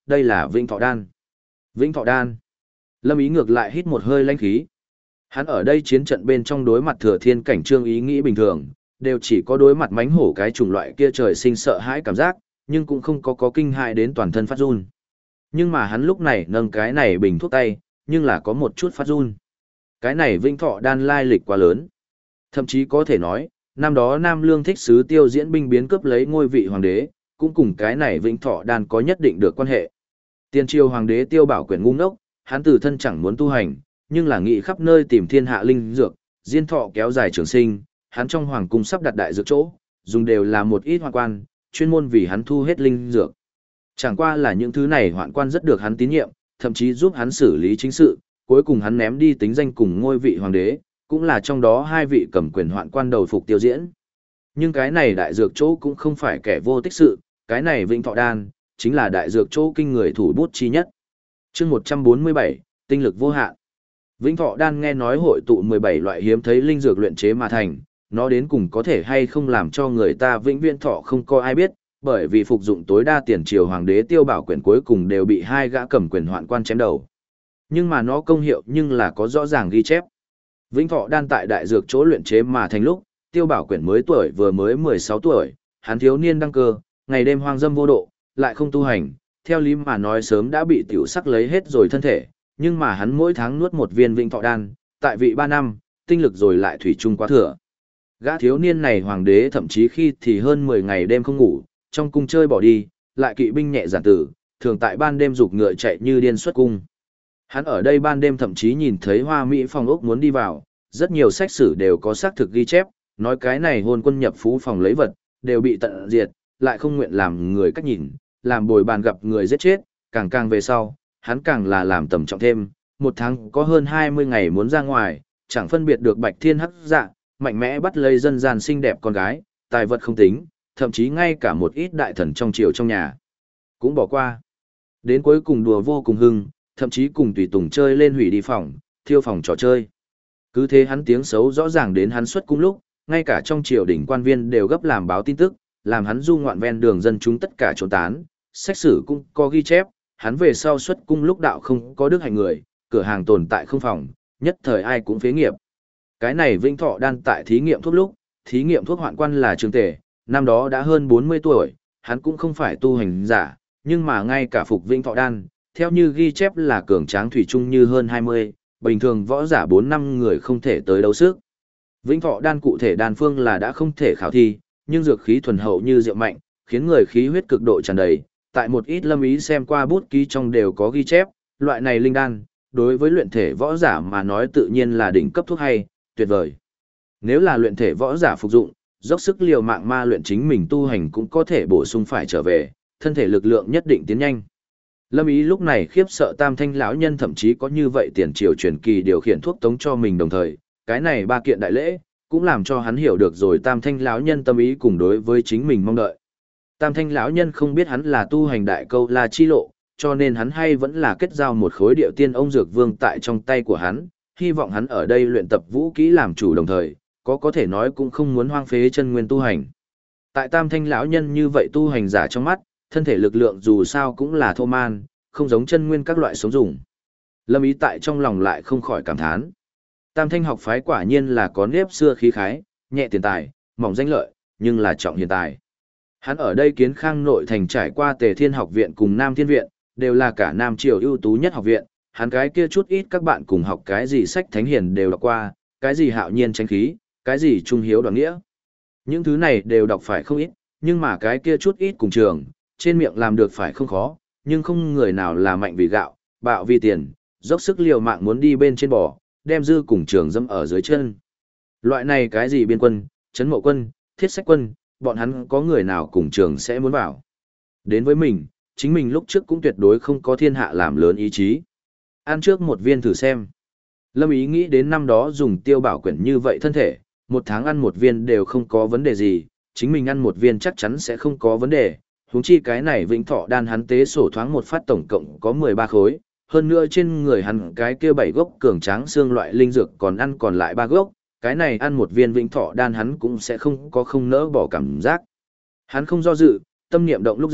đây là Vĩnh Thọ Đan. Vĩnh Thọ Đan. Lâm Ý ngược lại hít một hơi lãnh khí. Hắn ở đây chiến trận bên trong đối mặt Thừa Thiên cảnh Trương Ý nghĩ bình thường, đều chỉ có đối mặt mánh hổ cái chủng loại kia trời sinh sợ hãi cảm giác, nhưng cũng không có kinh hại đến toàn thân phát run. Nhưng mà hắn lúc này nâng cái này bình thuốc tay, nhưng là có một chút phát run. Cái này Vĩnh Thọ Đan lai lịch quá lớn. Thậm chí có thể nói, năm đó Nam Lương Thích Sứ Tiêu Diễn binh biến cướp lấy ngôi vị hoàng đế, cũng cùng cái này Vĩnh Thọ Đan có nhất định được quan hệ. Tiên triều hoàng đế Tiêu Bảo Quyển ngu ngốc, hắn từ thân chẳng muốn tu hành, nhưng là nghĩ khắp nơi tìm thiên hạ linh dược, diên thọ kéo dài trường sinh, hắn trong hoàng cung sắp đặt đại dược chỗ, dùng đều là một ít hoạn quan, chuyên môn vì hắn thu hết linh dược. Chẳng qua là những thứ này hoạn quan rất được hắn tín nhiệm, thậm chí giúp hắn xử lý chính sự, cuối cùng hắn ném đi tính danh cùng ngôi vị hoàng đế, cũng là trong đó hai vị cầm quyền hoạn quan đầu phục Tiêu Diễn. Nhưng cái này đại dược chỗ cũng không phải kẻ vô tích sự, cái này Vĩnh Thọ Đan, chính là đại dược chỗ kinh người thủ bút chi nhất. Chương 147, tinh lực vô hạn. Vĩnh Thọ Đan nghe nói hội tụ 17 loại hiếm thấy linh dược luyện chế mà thành, nó đến cùng có thể hay không làm cho người ta vĩnh viễn thọ không có ai biết, bởi vì phục dụng tối đa tiền triều hoàng đế Tiêu Bảo Quyển cuối cùng đều bị hai gã cầm quyền hoạn quan chém đầu. Nhưng mà nó công hiệu nhưng là có rõ ràng ghi chép. Vĩnh Thọ Đan tại đại dược chỗ luyện chế mà thành lúc, Tiêu Bảo Quyển vừa mới 16 tuổi, hắn thiếu niên đăng cơ, ngày đêm hoang dâm vô độ, lại không tu hành, theo lý mà nói sớm đã bị tiểu sắc lấy hết rồi thân thể, nhưng mà hắn mỗi tháng nuốt một viên Vĩnh Thọ Đan, tại vị 3 năm, tinh lực rồi lại thủy chung quá thừa. Gã thiếu niên này hoàng đế thậm chí khi thì hơn 10 ngày đêm không ngủ, trong cung chơi bỏ đi, lại kỵ binh nhẹ giản tử, thường tại ban đêm giục ngựa chạy như điên xuất cung. Hắn ở đây ban đêm thậm chí nhìn thấy hoa mỹ phòng ốc muốn đi vào, rất nhiều sách sử đều có xác thực ghi chép, nói cái này hôn quân nhập phú phòng lấy vật, đều bị tận diệt, lại không nguyện làm người cách nhìn, làm bồi bàn gặp người giết chết, càng về sau, hắn càng là làm tầm trọng thêm, một tháng có hơn 20 ngày muốn ra ngoài, chẳng phân biệt được bạch thiên hắc dạ, mạnh mẽ bắt lấy dân gian xinh đẹp con gái, tài vật không tính, thậm chí ngay cả một ít đại thần trong triều trong nhà cũng bỏ qua. Đến cuối cùng đùa vô cùng hưng, thậm chí cùng tùy tùng chơi lên hủy đi phòng, thiêu phòng trò chơi. Cứ thế hắn tiếng xấu rõ ràng đến hắn xuất cung lúc, ngay cả trong triều đình quan viên đều gấp làm báo tin tức, làm hắn du ngoạn ven đường dân chúng tất cả trốn tán, sách sử cũng có ghi chép, hắn về sau xuất cung lúc đạo không có đức hạnh người, cửa hàng tồn tại không phòng, nhất thời ai cũng phế nghiệp. Cái này Vĩnh Thọ Đan tại thí nghiệm thuốc lúc, thí nghiệm thuốc hoạn quan là Trương Tề, năm đó đã hơn 40 tuổi, hắn cũng không phải tu hành giả, nhưng mà ngay cả phục Vĩnh Thọ Đan, theo như ghi chép là cường tráng thủy chung như hơn 20, bình thường võ giả 4 năm người không thể tới đấu sức. Vĩnh Thọ Đan cụ thể đan phương là đã không thể khảo thi, nhưng dược khí thuần hậu như rượu mạnh, khiến người khí huyết cực độ tràn đầy, tại một ít lâm ý xem qua bút ký trong đều có ghi chép, loại này linh đan, đối với luyện thể võ giả mà nói tự nhiên là đỉnh cấp thuốc hay, tuyệt vời. Nếu là luyện thể võ giả phục dụng, dốc sức liều mạng ma luyện chính mình tu hành cũng có thể bổ sung phải trở về, thân thể lực lượng nhất định tiến nhanh. Lâm Ý lúc này khiếp sợ Tam Thanh lão nhân thậm chí có như vậy tiền triều truyền kỳ điều khiển thuốc tống cho mình đồng thời, cái này ba kiện đại lễ, cũng làm cho hắn hiểu được rồi Tam Thanh lão nhân tâm ý cùng đối với chính mình mong đợi. Tam Thanh lão nhân không biết hắn là tu hành đại câu La chi lộ, cho nên hắn hay vẫn là kết giao một khối điệu tiên ông dược vương tại trong tay của hắn, hy vọng hắn ở đây luyện tập vũ kỹ làm chủ đồng thời, có thể nói cũng không muốn hoang phế chân nguyên tu hành. Tại Tam Thanh lão nhân như vậy tu hành giả trong mắt, thân thể lực lượng dù sao cũng là thô man, không giống chân nguyên các loại sống dùng. Lâm Ý tại trong lòng lại không khỏi cảm thán. Tam Thanh học phái quả nhiên là có nếp xưa khí khái, nhẹ tiền tài, mỏng danh lợi, nhưng là trọng hiện tài. Hắn ở đây Kiến Khang nội thành trải qua Tề Thiên học viện cùng Nam Thiên viện, đều là cả Nam triều ưu tú nhất học viện, hắn cái kia chút ít các bạn cùng học cái gì sách thánh hiền đều đọc qua, cái gì hạo nhiên tranh khí, cái gì trung hiếu đoàn nghĩa. Những thứ này đều đọc phải không ít, nhưng mà cái kia chút ít cùng trường, trên miệng làm được phải không khó, nhưng không người nào là mạnh vì gạo, bạo vì tiền, dốc sức liều mạng muốn đi bên trên bò, đem dư cùng trường dâm ở dưới chân. Loại này cái gì biên quân, trấn mậu quân, thiết sách quân, bọn hắn có người nào cùng trường sẽ muốn vào. Đến với mình, chính mình lúc trước cũng tuyệt đối không có thiên hạ làm lớn ý chí. Ăn trước một viên thử xem. Lâm Ý nghĩ đến năm đó dùng Tiêu Bảo Quyển như vậy thân thể, một tháng ăn một viên đều không có vấn đề gì, chính mình ăn một viên chắc chắn sẽ không có vấn đề. Huống chi cái này Vĩnh Thọ Đan hắn tế sổ thoáng một phát tổng cộng có 13 khối, hơn nữa trên người hắn cái kia 7 gốc cường tráng xương loại linh dược còn ăn còn lại 3 gốc, cái này ăn một viên Vĩnh Thọ Đan hắn cũng sẽ không nỡ bỏ cảm giác. Hắn không do dự, tâm niệm động lúc giữa,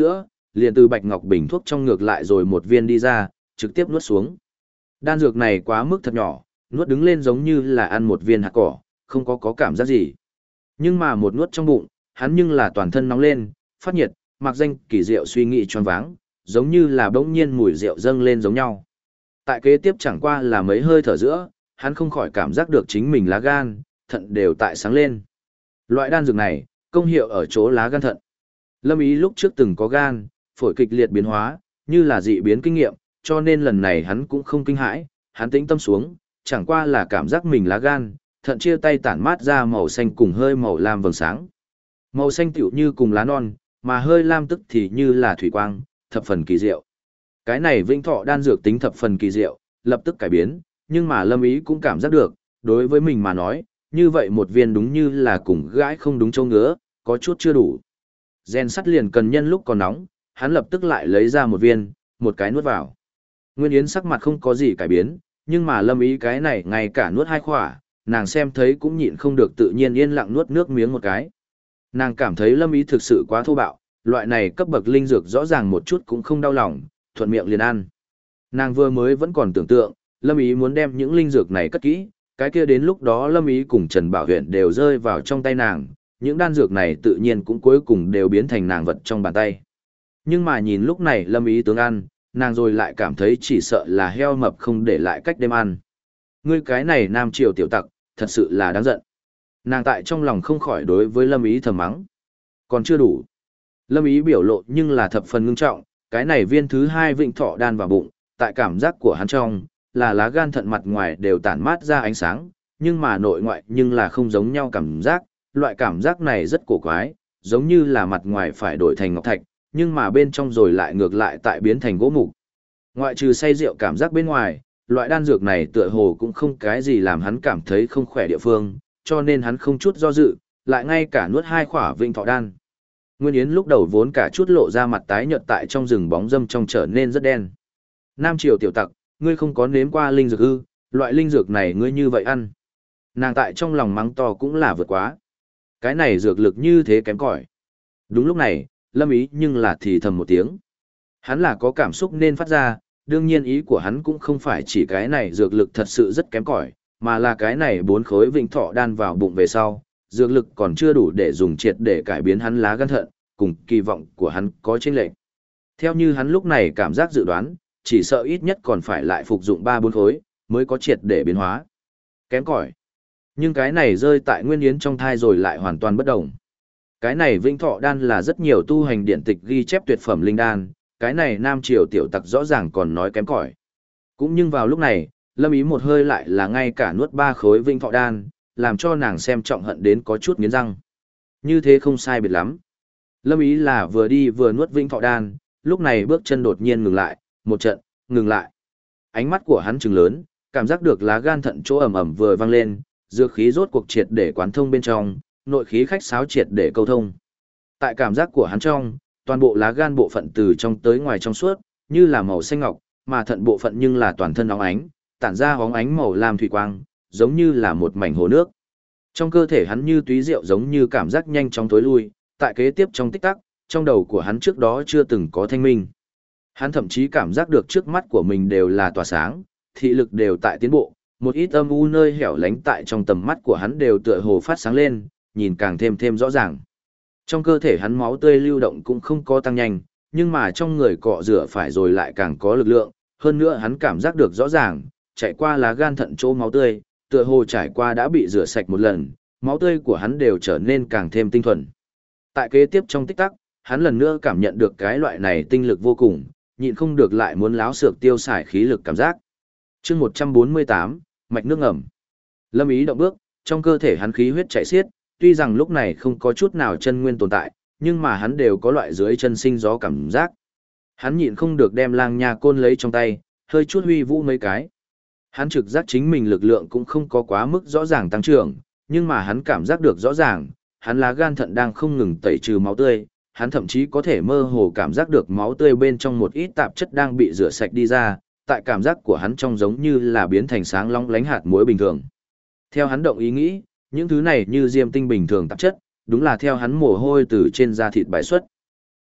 liền từ bạch ngọc bình thuốc trong ngược lại rồi một viên đi ra, trực tiếp nuốt xuống. Đan dược này quá mức thật nhỏ, nuốt đứng lên giống như là ăn một viên hạt cỏ, không có cảm giác gì. Nhưng mà một nuốt trong bụng, hắn nhưng là toàn thân nóng lên, phát nhiệt, mặc danh kỳ diệu suy nghĩ choáng váng, giống như là bỗng nhiên mùi rượu dâng lên giống nhau. Tại kế tiếp chẳng qua là mấy hơi thở giữa, hắn không khỏi cảm giác được chính mình lá gan, thận đều tại sáng lên. Loại đan dược này, công hiệu ở chỗ lá gan thận. Lâm Ý lúc trước từng có gan, phổi kịch liệt biến hóa, như là dị biến kinh nghiệm, cho nên lần này hắn cũng không kinh hãi, hắn tĩnh tâm xuống, chẳng qua là cảm giác mình lá gan, thận chia tay tản mát ra màu xanh cùng hơi màu lam vầng sáng. Màu xanh tựu như cùng lá non, mà hơi lam tức thì như là thủy quang, thập phần kỳ diệu. Cái này vĩnh thọ đan dược tính thập phần kỳ diệu, lập tức cải biến, nhưng mà Lâm Ý cũng cảm giác được, đối với mình mà nói, như vậy một viên đúng như là cùng gãi không đúng châu ngứa, có chút chưa đủ. Gen sắt liền cần nhân lúc còn nóng, hắn lập tức lại lấy ra một viên, một cái nuốt vào. Nguyên Yến sắc mặt không có gì cải biến, nhưng mà Lâm Ý cái này ngay cả nuốt hai khỏa, nàng xem thấy cũng nhịn không được tự nhiên yên lặng nuốt nước miếng một cái. Nàng cảm thấy Lâm Ý thực sự quá thô bạo, loại này cấp bậc linh dược rõ ràng một chút cũng không đau lòng, thuận miệng liền ăn. Nàng vừa mới vẫn còn tưởng tượng, Lâm Ý muốn đem những linh dược này cất kỹ, cái kia đến lúc đó Lâm Ý cùng Trần Bảo Huyền đều rơi vào trong tay nàng, những đan dược này tự nhiên cũng cuối cùng đều biến thành nàng vật trong bàn tay. Nhưng mà nhìn lúc này Lâm Ý tướng ăn, nàng rồi lại cảm thấy chỉ sợ là heo mập không để lại cách đêm ăn. Ngươi cái này nam triều tiểu tặc, thật sự là đáng giận. Nàng tại trong lòng không khỏi đối với Lâm Ý thầm mắng. Còn chưa đủ. Lâm Ý biểu lộ nhưng là thập phần ngưng trọng, cái này viên thứ hai vịnh thọ đan vào bụng, tại cảm giác của hắn trong, là lá gan thận mặt ngoài đều tản mát ra ánh sáng, nhưng mà nội ngoại nhưng là không giống nhau cảm giác, loại cảm giác này rất cổ quái, giống như là mặt ngoài phải đổi thành ngọc thạch, nhưng mà bên trong rồi lại ngược lại tại biến thành gỗ mục. Ngoại trừ say rượu cảm giác bên ngoài, loại đan dược này tựa hồ cũng không cái gì làm hắn cảm thấy không khỏe địa phương, cho nên hắn không chút do dự, lại ngay cả nuốt hai khỏa vịnh thọ đan. Nguyên Yến lúc đầu vốn cả chút lộ ra mặt tái nhợt tại trong rừng bóng râm trong trở nên rất đen. Nam triều tiểu tặc, ngươi không có nếm qua linh dược ư, loại linh dược này ngươi như vậy ăn. Nàng tại trong lòng mắng to cũng là vượt quá. Cái này dược lực như thế kém cỏi. Đúng lúc này, Lâm Ý nhưng là thì thầm một tiếng. Hắn là có cảm xúc nên phát ra, đương nhiên ý của hắn cũng không phải chỉ cái này dược lực thật sự rất kém cỏi, mà là cái này 4 khối vịnh thọ đan vào bụng về sau, dược lực còn chưa đủ để dùng triệt để cải biến hắn lá gan thận, cùng kỳ vọng của hắn có chênh lệch. Theo như hắn lúc này cảm giác dự đoán, chỉ sợ ít nhất còn phải lại phục dụng 3-4 khối, mới có triệt để biến hóa. Kém cỏi. Nhưng cái này rơi tại Nguyên Yến trong thai rồi lại hoàn toàn bất đồng. Cái này vĩnh thọ đan là rất nhiều tu hành điện tịch ghi chép tuyệt phẩm linh đan, cái này nam triều tiểu tặc rõ ràng còn nói kém cỏi. Cũng nhưng vào lúc này, Lâm Ý một hơi lại là ngay cả nuốt 3 khối vĩnh thọ đan, làm cho nàng xem trọng hận đến có chút nghiến răng. Như thế không sai biệt lắm. Lâm Ý là vừa đi vừa nuốt vĩnh thọ đan, lúc này bước chân đột nhiên ngừng lại, một trận, ngừng lại. Ánh mắt của hắn trừng lớn, cảm giác được lá gan thận chỗ ẩm ẩm vừa vang lên, dược khí rốt cuộc triệt để quán thông bên trong, nội khí khách sáo triệt để câu thông. Tại cảm giác của hắn trong, toàn bộ lá gan bộ phận từ trong tới ngoài trong suốt, như là màu xanh ngọc, mà thận bộ phận nhưng là toàn thân óng ánh, tản ra óng ánh màu lam thủy quang, giống như là một mảnh hồ nước. Trong cơ thể hắn như túy rượu giống như cảm giác nhanh chóng tối lui, tại kế tiếp trong tích tắc, trong đầu của hắn trước đó chưa từng có thanh minh. Hắn thậm chí cảm giác được trước mắt của mình đều là tỏa sáng, thị lực đều tại tiến bộ, một ít âm u nơi hẻo lánh tại trong tầm mắt của hắn đều tựa hồ phát sáng lên, nhìn càng thêm rõ ràng. Trong cơ thể hắn máu tươi lưu động cũng không có tăng nhanh, nhưng mà trong người cọ rửa phải rồi lại càng có lực lượng, hơn nữa hắn cảm giác được rõ ràng, chạy qua lá gan thận chỗ máu tươi, tựa hồ trải qua đã bị rửa sạch một lần, máu tươi của hắn đều trở nên càng thêm tinh thuần. Tại kế tiếp trong tích tắc, hắn lần nữa cảm nhận được cái loại này tinh lực vô cùng, nhịn không được lại muốn láo xược tiêu xài khí lực cảm giác. Chương 148, mạch nước ngầm. Lâm Ý động bước, trong cơ thể hắn khí huyết chảy xiết, tuy rằng lúc này không có chút nào chân nguyên tồn tại, nhưng mà hắn đều có loại dưới chân sinh gió cảm giác. Hắn nhịn không được đem lang nha côn lấy trong tay, hơi chút huy vũ mấy cái. Hắn trực giác chính mình lực lượng cũng không có quá mức rõ ràng tăng trưởng, nhưng mà hắn cảm giác được rõ ràng, hắn lá gan thận đang không ngừng tẩy trừ máu tươi, hắn thậm chí có thể mơ hồ cảm giác được máu tươi bên trong một ít tạp chất đang bị rửa sạch đi ra, tại cảm giác của hắn trong giống như là biến thành sáng long lánh hạt muối bình thường. Theo hắn động ý nghĩ, những thứ này như diêm tinh bình thường tạp chất, đúng là theo hắn mồ hôi từ trên da thịt bài xuất.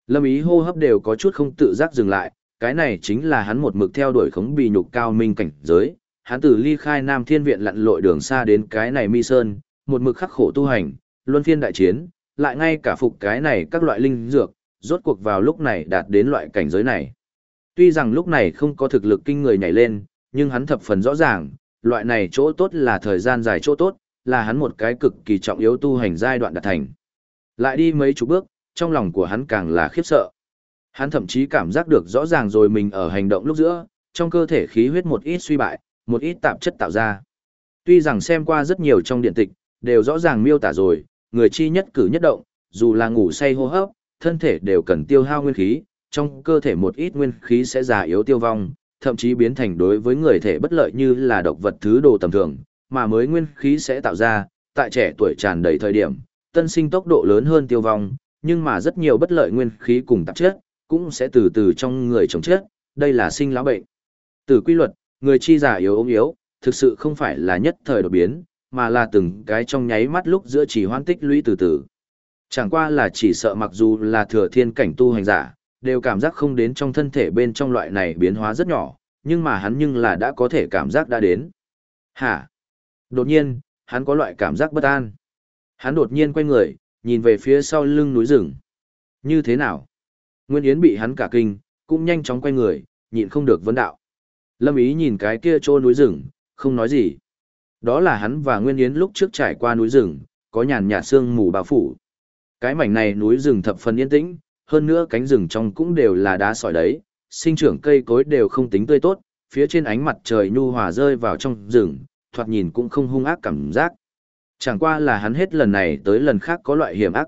Lâm Ý hô hấp đều có chút không tự giác dừng lại, cái này chính là hắn một mực theo đuổi khống bì nhục cao minh cảnh giới, hắn từ ly khai Nam Thiên Viện lặn lội đường xa đến cái này Mi Sơn, một mực khắc khổ tu hành, luân phiên đại chiến, lại ngay cả phục cái này các loại linh dược, rốt cuộc vào lúc này đạt đến loại cảnh giới này. Tuy rằng lúc này không có thực lực kinh người nhảy lên, nhưng hắn thập phần rõ ràng, loại này chỗ tốt là thời gian dài chỗ tốt, là hắn một cái cực kỳ trọng yếu tu hành giai đoạn đạt thành. Lại đi mấy chục bước, trong lòng của hắn càng là khiếp sợ. Hắn thậm chí cảm giác được rõ ràng rồi mình ở hành động lúc giữa, trong cơ thể khí huyết một ít suy bại, một ít tạp chất tạo ra. Tuy rằng xem qua rất nhiều trong điện tịch, đều rõ ràng miêu tả rồi, người chi nhất cử nhất động, dù là ngủ say hô hấp, thân thể đều cần tiêu hao nguyên khí, trong cơ thể một ít nguyên khí sẽ già yếu tiêu vong, thậm chí biến thành đối với người thể bất lợi như là độc vật thứ đồ tầm thường, mà mới nguyên khí sẽ tạo ra, tại trẻ tuổi tràn đầy thời điểm, tân sinh tốc độ lớn hơn tiêu vong, nhưng mà rất nhiều bất lợi nguyên khí cùng tạp chất, cũng sẽ từ từ trong người chống chết, đây là sinh lão bệnh. Từ quy luật, người chi già yếu ốm yếu, thực sự không phải là nhất thời đột biến, mà là từng cái trong nháy mắt lúc giữa chỉ hoãn tích lũy từ từ. Chẳng qua là chỉ sợ mặc dù là thừa thiên cảnh tu hành giả, đều cảm giác không đến trong thân thể bên trong loại này biến hóa rất nhỏ, nhưng mà hắn nhưng là đã có thể cảm giác đã đến. Hả? Đột nhiên, hắn có loại cảm giác bất an. Hắn đột nhiên quay người, nhìn về phía sau lưng núi rừng. Như thế nào? Nguyên Yến bị hắn cả kinh, cũng nhanh chóng quay người, nhịn không được vấn đạo. Lâm Ý nhìn cái kia chỗ núi rừng, không nói gì. Đó là hắn và Nguyên Yến lúc trước trải qua núi rừng, có nhàn nhạt sương mù bao phủ. Cái mảnh này núi rừng thập phần yên tĩnh, hơn nữa cánh rừng trong cũng đều là đá sỏi đấy, sinh trưởng cây cối đều không tính tươi tốt, phía trên ánh mặt trời nhu hòa rơi vào trong rừng, thoạt nhìn cũng không hung ác cảm giác. Chẳng qua là hắn hết lần này tới lần khác có loại hiểm ác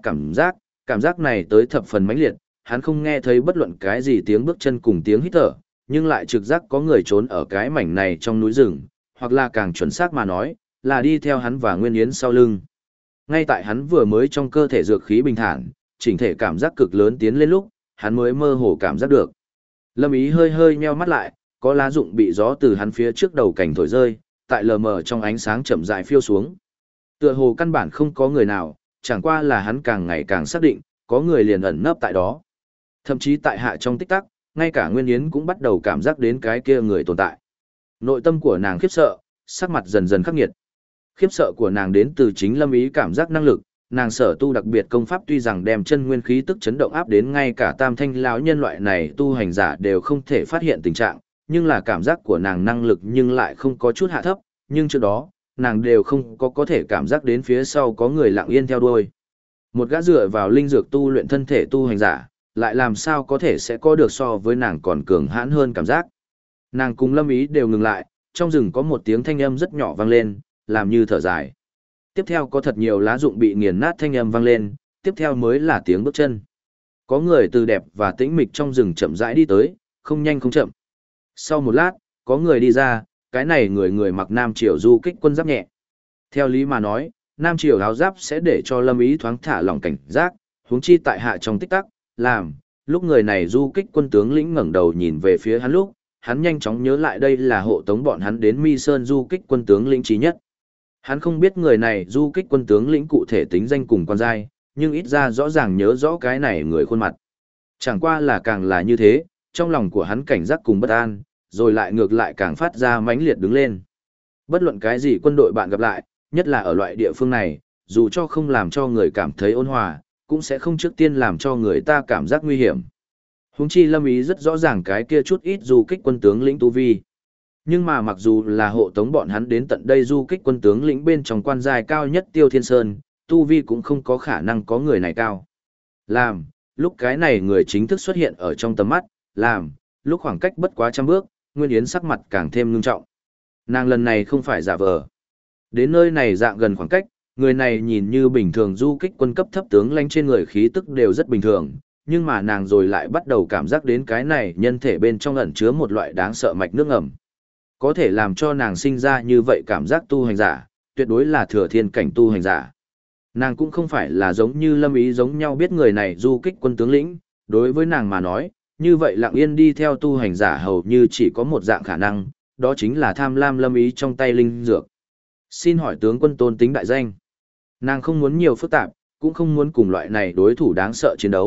cảm giác này tới thập phần mãnh liệt, hắn không nghe thấy bất luận cái gì tiếng bước chân cùng tiếng hít thở, nhưng lại trực giác có người trốn ở cái mảnh này trong núi rừng, hoặc là càng chuẩn xác mà nói, là đi theo hắn và Nguyên Yến sau lưng. Ngay tại hắn vừa mới trong cơ thể dược khí bình thản, chỉnh thể cảm giác cực lớn tiến lên lúc, hắn mới mơ hồ cảm giác được. Lâm Ý hơi hơi nheo mắt lại, có lá rụng bị gió từ hắn phía trước đầu cảnh thổi rơi, tại lờ mờ trong ánh sáng chậm rãi phiêu xuống. Tựa hồ căn bản không có người nào, chẳng qua là hắn càng ngày càng xác định, có người liền ẩn nấp tại đó. Thậm chí tại hạ trong tích tắc, ngay cả Nguyên Yến cũng bắt đầu cảm giác đến cái kia người tồn tại. Nội tâm của nàng khiếp sợ, sắc mặt dần dần khắc nghiệt. Khiếp sợ của nàng đến từ chính Lâm Ý cảm giác năng lực, nàng sở tu đặc biệt công pháp tuy rằng đem chân nguyên khí tức chấn động áp đến ngay cả tam thanh lão nhân loại này tu hành giả đều không thể phát hiện tình trạng, nhưng là cảm giác của nàng năng lực nhưng lại không có chút hạ thấp, nhưng trước đó, nàng đều không có thể cảm giác đến phía sau có người lặng yên theo đuôi. Một gã dựa vào linh dược tu luyện thân thể tu hành giả, lại làm sao có thể sẽ có được so với nàng còn cường hãn hơn cảm giác. Nàng cùng Lâm Ý đều ngừng lại, trong rừng có một tiếng thanh âm rất nhỏ vang lên, làm như thở dài. Tiếp theo có thật nhiều lá rụng bị nghiền nát thanh âm vang lên, tiếp theo mới là tiếng bước chân. Có người từ đẹp và tĩnh mịch trong rừng chậm rãi đi tới, không nhanh không chậm. Sau một lát, có người đi ra, cái này người mặc Nam Triều du kích quân giáp nhẹ. Theo lý mà nói, Nam Triều áo giáp sẽ để cho Lâm Ý thoáng thả lỏng cảnh giác, huống chi tại hạ trong tích tắc, làm, lúc người này du kích quân tướng lĩnh ngẩng đầu nhìn về phía hắn lúc, hắn nhanh chóng nhớ lại đây là hộ tống bọn hắn đến Mi Sơn du kích quân tướng lĩnh trí nhất. Hắn không biết người này du kích quân tướng lĩnh cụ thể tính danh cùng quan giai, nhưng ít ra rõ ràng nhớ rõ cái này người khuôn mặt. Chẳng qua là càng là như thế, trong lòng của hắn cảnh giác cùng bất an, rồi lại ngược lại càng phát ra mãnh liệt đứng lên. Bất luận cái gì quân đội bạn gặp lại, nhất là ở loại địa phương này, dù cho không làm cho người cảm thấy ôn hòa, cũng sẽ không trước tiên làm cho người ta cảm giác nguy hiểm. Huống chi Lâm Ý rất rõ ràng cái kia chút ít du kích quân tướng lĩnh tu vi. Nhưng mà mặc dù là hộ tống bọn hắn đến tận đây du kích quân tướng lĩnh bên trong quan giai cao nhất Tiêu Thiên Sơn, tu vi cũng không có khả năng có người này cao. Làm, lúc cái này người chính thức xuất hiện ở trong tầm mắt, làm, lúc khoảng cách bất quá trăm bước, Nguyên Yến sắc mặt càng thêm ngưng trọng. Nàng lần này không phải giả vờ. Đến nơi này dạng gần khoảng cách, người này nhìn như bình thường du kích quân cấp thấp tướng lãnh trên người khí tức đều rất bình thường, nhưng mà nàng rồi lại bắt đầu cảm giác đến cái này nhân thể bên trong ẩn chứa một loại đáng sợ mạch nước ngầm. Có thể làm cho nàng sinh ra như vậy cảm giác tu hành giả, tuyệt đối là thừa thiên cảnh tu hành giả. Nàng cũng không phải là giống như Lâm Ý giống nhau biết người này du kích quân tướng lĩnh, đối với nàng mà nói, như vậy lặng yên đi theo tu hành giả hầu như chỉ có một dạng khả năng, đó chính là tham lam Lâm Ý trong tay linh dược. Xin hỏi tướng quân tôn tính đại danh. Nàng không muốn nhiều phức tạp, cũng không muốn cùng loại này đối thủ đáng sợ chiến đấu,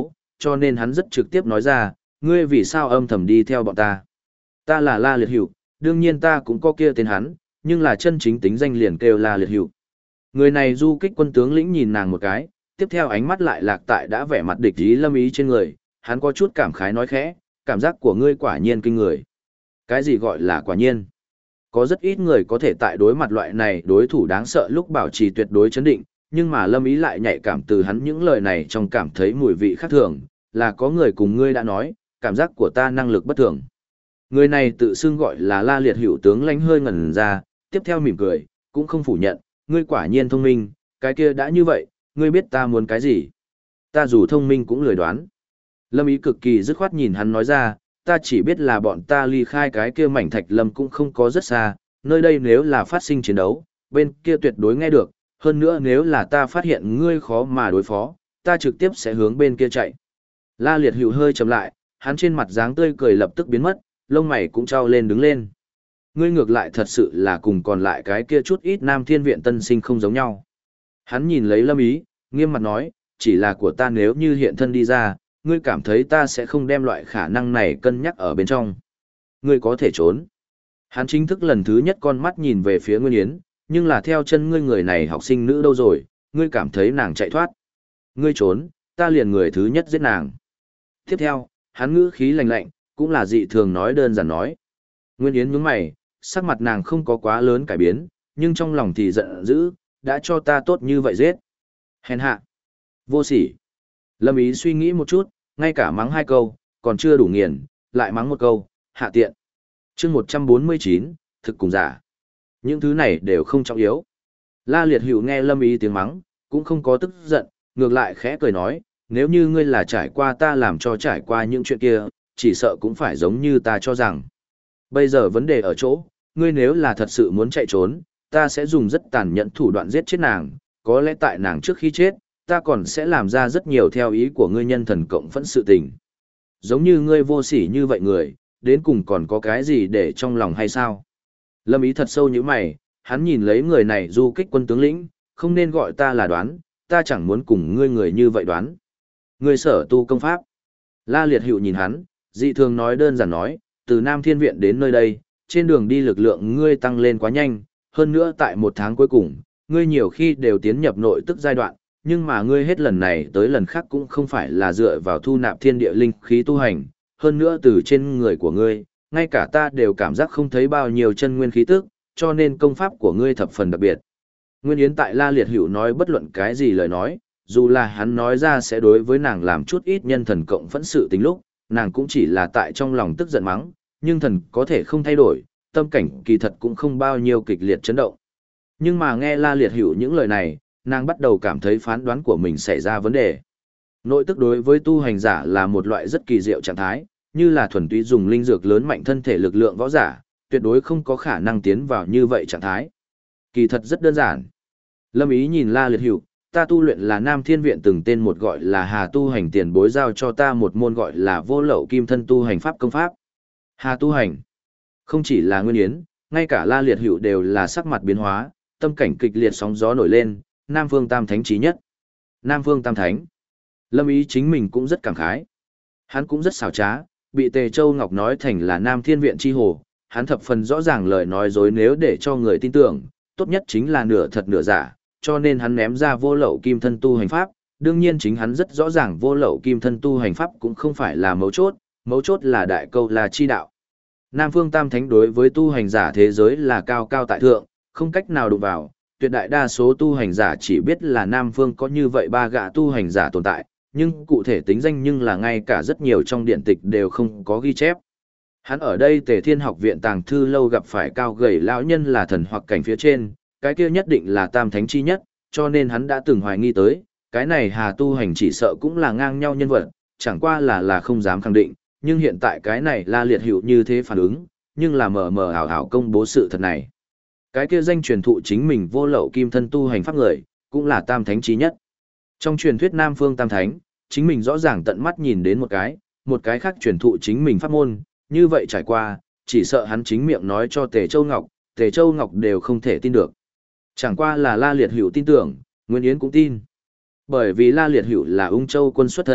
cho nên hắn rất trực tiếp nói ra, ngươi vì sao âm thầm đi theo bọn ta? Ta là La Liệt Hữu, đương nhiên ta cũng có kia tên hắn, nhưng là chân chính tính danh liền kêu La Liệt Hữu. Người này du kích quân tướng lĩnh nhìn nàng một cái, tiếp theo ánh mắt lại lạc tại đã vẻ mặt địch ý Lâm Ý trên người, hắn có chút cảm khái nói khẽ, cảm giác của ngươi quả nhiên kinh người. Cái gì gọi là quả nhiên? Có rất ít người có thể tại đối mặt loại này đối thủ đáng sợ lúc bảo trì tuyệt đối chấn định, nhưng mà Lâm Ý lại nhạy cảm từ hắn những lời này trong cảm thấy mùi vị khác thường, là có người cùng ngươi đã nói, cảm giác của ta năng lực bất thường. Người này tự xưng gọi là La Liệt Hữu tướng lãnh hơi ngẩn ra, tiếp theo mỉm cười, cũng không phủ nhận, ngươi quả nhiên thông minh, cái kia đã như vậy, ngươi biết ta muốn cái gì. Ta dù thông minh cũng lười đoán. Lâm Ý cực kỳ dứt khoát nhìn hắn nói ra, ta chỉ biết là bọn ta ly khai cái kia mảnh thạch lâm cũng không có rất xa, nơi đây nếu là phát sinh chiến đấu, bên kia tuyệt đối nghe được, hơn nữa nếu là ta phát hiện ngươi khó mà đối phó, ta trực tiếp sẽ hướng bên kia chạy. La Liệt Hữu hơi chậm lại, hắn trên mặt dáng tươi cười lập tức biến mất, lông mày cũng trao lên đứng lên. Ngươi ngược lại thật sự là cùng còn lại cái kia chút ít Nam Thiên Viện tân sinh không giống nhau. Hắn nhìn lấy Lâm Ý, nghiêm mặt nói, chỉ là của ta nếu như hiện thân đi ra, ngươi cảm thấy ta sẽ không đem loại khả năng này cân nhắc ở bên trong. Ngươi có thể trốn. Hắn chính thức lần thứ nhất con mắt nhìn về phía Nguyên Yến, nhưng là theo chân ngươi người này học sinh nữ đâu rồi, ngươi cảm thấy nàng chạy thoát. Ngươi trốn, ta liền người thứ nhất giết nàng. Tiếp theo, hắn ngữ khí lạnh lạnh, cũng là dị thường nói đơn giản nói. Nguyên Yến nhướng mày, sắc mặt nàng không có quá lớn cải biến, nhưng trong lòng thì giận dữ, đã cho ta tốt như vậy giết. Hèn hạ. Vô sỉ. Lâm Ý suy nghĩ một chút, ngay cả mắng 2 câu, còn chưa đủ nghiền, lại mắng 1 câu, hạ tiện. chương 149, thực cùng giả. Những thứ này đều không trọng yếu. La Liệt Hữu nghe Lâm Ý tiếng mắng, cũng không có tức giận, ngược lại khẽ cười nói, nếu như ngươi là trải qua ta làm cho trải qua những chuyện kia, chỉ sợ cũng phải giống như ta cho rằng. Bây giờ vấn đề ở chỗ, ngươi nếu là thật sự muốn chạy trốn, ta sẽ dùng rất tàn nhẫn thủ đoạn giết chết nàng, có lẽ tại nàng trước khi chết, ta còn sẽ làm ra rất nhiều theo ý của ngươi nhân thần cộng phẫn sự tình. Giống như ngươi vô sỉ như vậy người, đến cùng còn có cái gì để trong lòng hay sao? Lâm Ý thật sâu như mày, hắn nhìn lấy người này du kích quân tướng lĩnh, không nên gọi ta là đoán, ta chẳng muốn cùng ngươi người như vậy đoán. Ngươi sở tu công pháp. La Liệt Hữu nhìn hắn, dị thường nói đơn giản nói, từ Nam Thiên Viện đến nơi đây, trên đường đi lực lượng ngươi tăng lên quá nhanh, hơn nữa tại 1 tháng cuối cùng, ngươi nhiều khi đều tiến nhập nội tức giai đoạn, nhưng mà ngươi hết lần này tới lần khác cũng không phải là dựa vào thu nạp thiên địa linh khí tu hành, hơn nữa từ trên người của ngươi, ngay cả ta đều cảm giác không thấy bao nhiêu chân nguyên khí tức, cho nên công pháp của ngươi thập phần đặc biệt. Nguyên Yến tại La Liệt Hữu nói bất luận cái gì lời nói, dù là hắn nói ra sẽ đối với nàng làm chút ít nhân thần cộng phẫn sự tình lúc, nàng cũng chỉ là tại trong lòng tức giận mắng, nhưng thần có thể không thay đổi, tâm cảnh kỳ thật cũng không bao nhiêu kịch liệt chấn động. Nhưng mà nghe La Liệt Hữu những lời này, nàng bắt đầu cảm thấy phán đoán của mình xảy ra vấn đề. Nội tức đối với tu hành giả là một loại rất kỳ diệu trạng thái, như là thuần túy dùng linh dược lớn mạnh thân thể lực lượng võ giả, tuyệt đối không có khả năng tiến vào như vậy trạng thái. Kỳ thật rất đơn giản. Lâm Ý nhìn La Liệt Hữu, ta tu luyện là Nam Thiên Viện từng tên một gọi là Hà tu hành tiền bối giao cho ta một môn gọi là Vô Lậu Kim Thân tu hành pháp công pháp. Hà tu hành. Không chỉ là Nguyên Yến, ngay cả La Liệt Hữu đều là sắc mặt biến hóa, tâm cảnh kịch liệt sóng gió nổi lên, Nam Phương Tam Thánh chí nhất. Nam Phương Tam Thánh. Lâm Ý chính mình cũng rất cảm khái. Hắn cũng rất xảo trá, bị Tề Châu Ngọc nói thành là Nam Thiên Viện chi hồ, hắn thập phần rõ ràng lời nói dối nếu để cho người tin tưởng, tốt nhất chính là nửa thật nửa giả, cho nên hắn ném ra Vô Lậu Kim Thân tu hành pháp, đương nhiên chính hắn rất rõ ràng Vô Lậu Kim Thân tu hành pháp cũng không phải là mấu chốt là đại câu là chi đạo. Nam Phương Tam Thánh đối với tu hành giả thế giới là cao cao tại thượng, không cách nào đụng vào, tuyệt đại đa số tu hành giả chỉ biết là Nam Phương có như vậy 3 gã tu hành giả tồn tại, nhưng cụ thể tính danh nhưng là ngay cả rất nhiều trong điện tịch đều không có ghi chép. Hắn ở đây Tề Thiên Học viện tàng thư lâu gặp phải cao gầy lão nhân là thần hoặc cảnh phía trên, cái kia nhất định là Tam Thánh chi nhất, cho nên hắn đã từng hoài nghi tới, cái này Hà tu hành chỉ sợ cũng là ngang nhau nhân vật, chẳng qua là không dám khẳng định, nhưng hiện tại cái này La Liệt Hữu như thế phản ứng, nhưng là mờ mờ ảo ảo công bố sự thật này. Cái kia danh truyền thụ chính mình Vô Lậu Kim Thân tu hành pháp người, cũng là Tam Thánh chí nhất. Trong truyền thuyết Nam Phương Tam Thánh, chính mình rõ ràng tận mắt nhìn đến một cái khác truyền thụ chính mình pháp môn, như vậy trải qua, chỉ sợ hắn chính miệng nói cho Tề Châu Ngọc đều không thể tin được. Chẳng qua là La Liệt Hữu tin tưởng, Nguyên Yến cũng tin. Bởi vì La Liệt Hữu là Ung Châu quân xuất thân,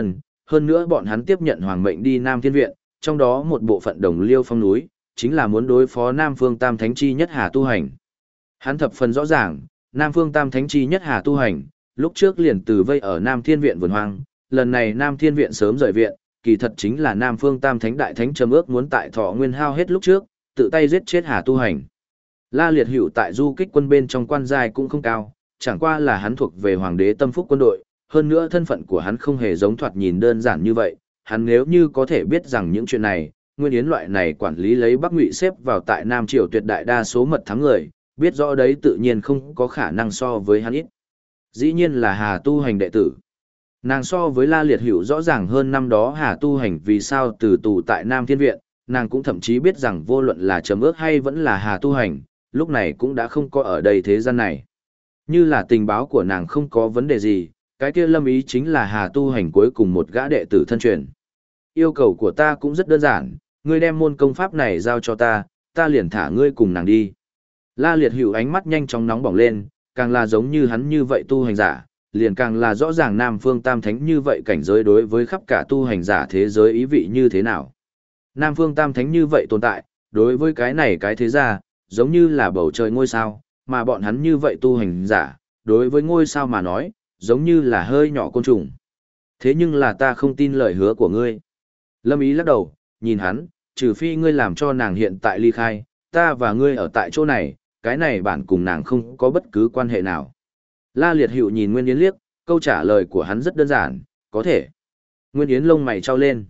hơn nữa bọn hắn tiếp nhận hoàng mệnh đi Nam Thiên Viện, trong đó một bộ phận đồng liêu phong núi, chính là muốn đối phó Nam Phương Tam Thánh Chi Nhất Hà tu hành. Hắn thập phần rõ ràng, Nam Phương Tam Thánh Chi Nhất Hà tu hành, lúc trước liền từ vây ở Nam Thiên Viện vườn hoang, lần này Nam Thiên Viện sớm rời viện, kỳ thật chính là Nam Phương Tam Thánh Đại Thánh trầm ước muốn tại Thọ Nguyên hao hết lúc trước, tự tay giết chết Hà tu hành. La Liệt Hữu tại du kích quân bên trong quan giai cũng không cao, chẳng qua là hắn thuộc về Hoàng đế Tâm Phúc quân đội, hơn nữa thân phận của hắn không hề giống thoạt nhìn đơn giản như vậy, hắn nếu như có thể biết rằng những chuyện này, Nguyên Yến loại này quản lý lấy Bắc Ngụy xếp vào tại Nam Triều tuyệt đại đa số mật thắng người, biết rõ đấy tự nhiên không có khả năng so với hắn ít. Dĩ nhiên là Hà tu hành đệ tử. Nàng so với La Liệt Hữu rõ ràng hơn năm đó Hà tu hành vì sao từ tù tại Nam Thiên Viện, nàng cũng thậm chí biết rằng vô luận là Trầm Ước hay vẫn là Hà tu hành, lúc này cũng đã không có ở đây thế gian này. Như là tình báo của nàng không có vấn đề gì, cái kia Lâm Ý chính là Hà tu hành cuối cùng một gã đệ tử thân truyền. Yêu cầu của ta cũng rất đơn giản, ngươi đem môn công pháp này giao cho ta liền thả ngươi cùng nàng đi. La Liệt Hữu ánh mắt nhanh chóng nóng bỏng lên, càng là giống như hắn như vậy tu hành giả, liền càng là rõ ràng Nam Phương Tam Thánh như vậy cảnh giới đối với khắp cả tu hành giả thế giới ý vị như thế nào. Nam Phương Tam Thánh như vậy tồn tại, đối với cái này cái thế gia, giống như là bầu trời ngôi sao, mà bọn hắn như vậy tu hành giả, đối với ngôi sao mà nói, giống như là hơi nhỏ côn trùng. Thế nhưng là ta không tin lời hứa của ngươi. Lâm Ý lắc đầu, nhìn hắn, trừ phi ngươi làm cho nàng hiện tại ly khai, ta và ngươi ở tại chỗ này, cái này bản cùng nàng không có bất cứ quan hệ nào. La Liệt Hữu nhìn Nguyên Yến liếc, câu trả lời của hắn rất đơn giản, có thể. Nguyên Yến lông mày trao lên.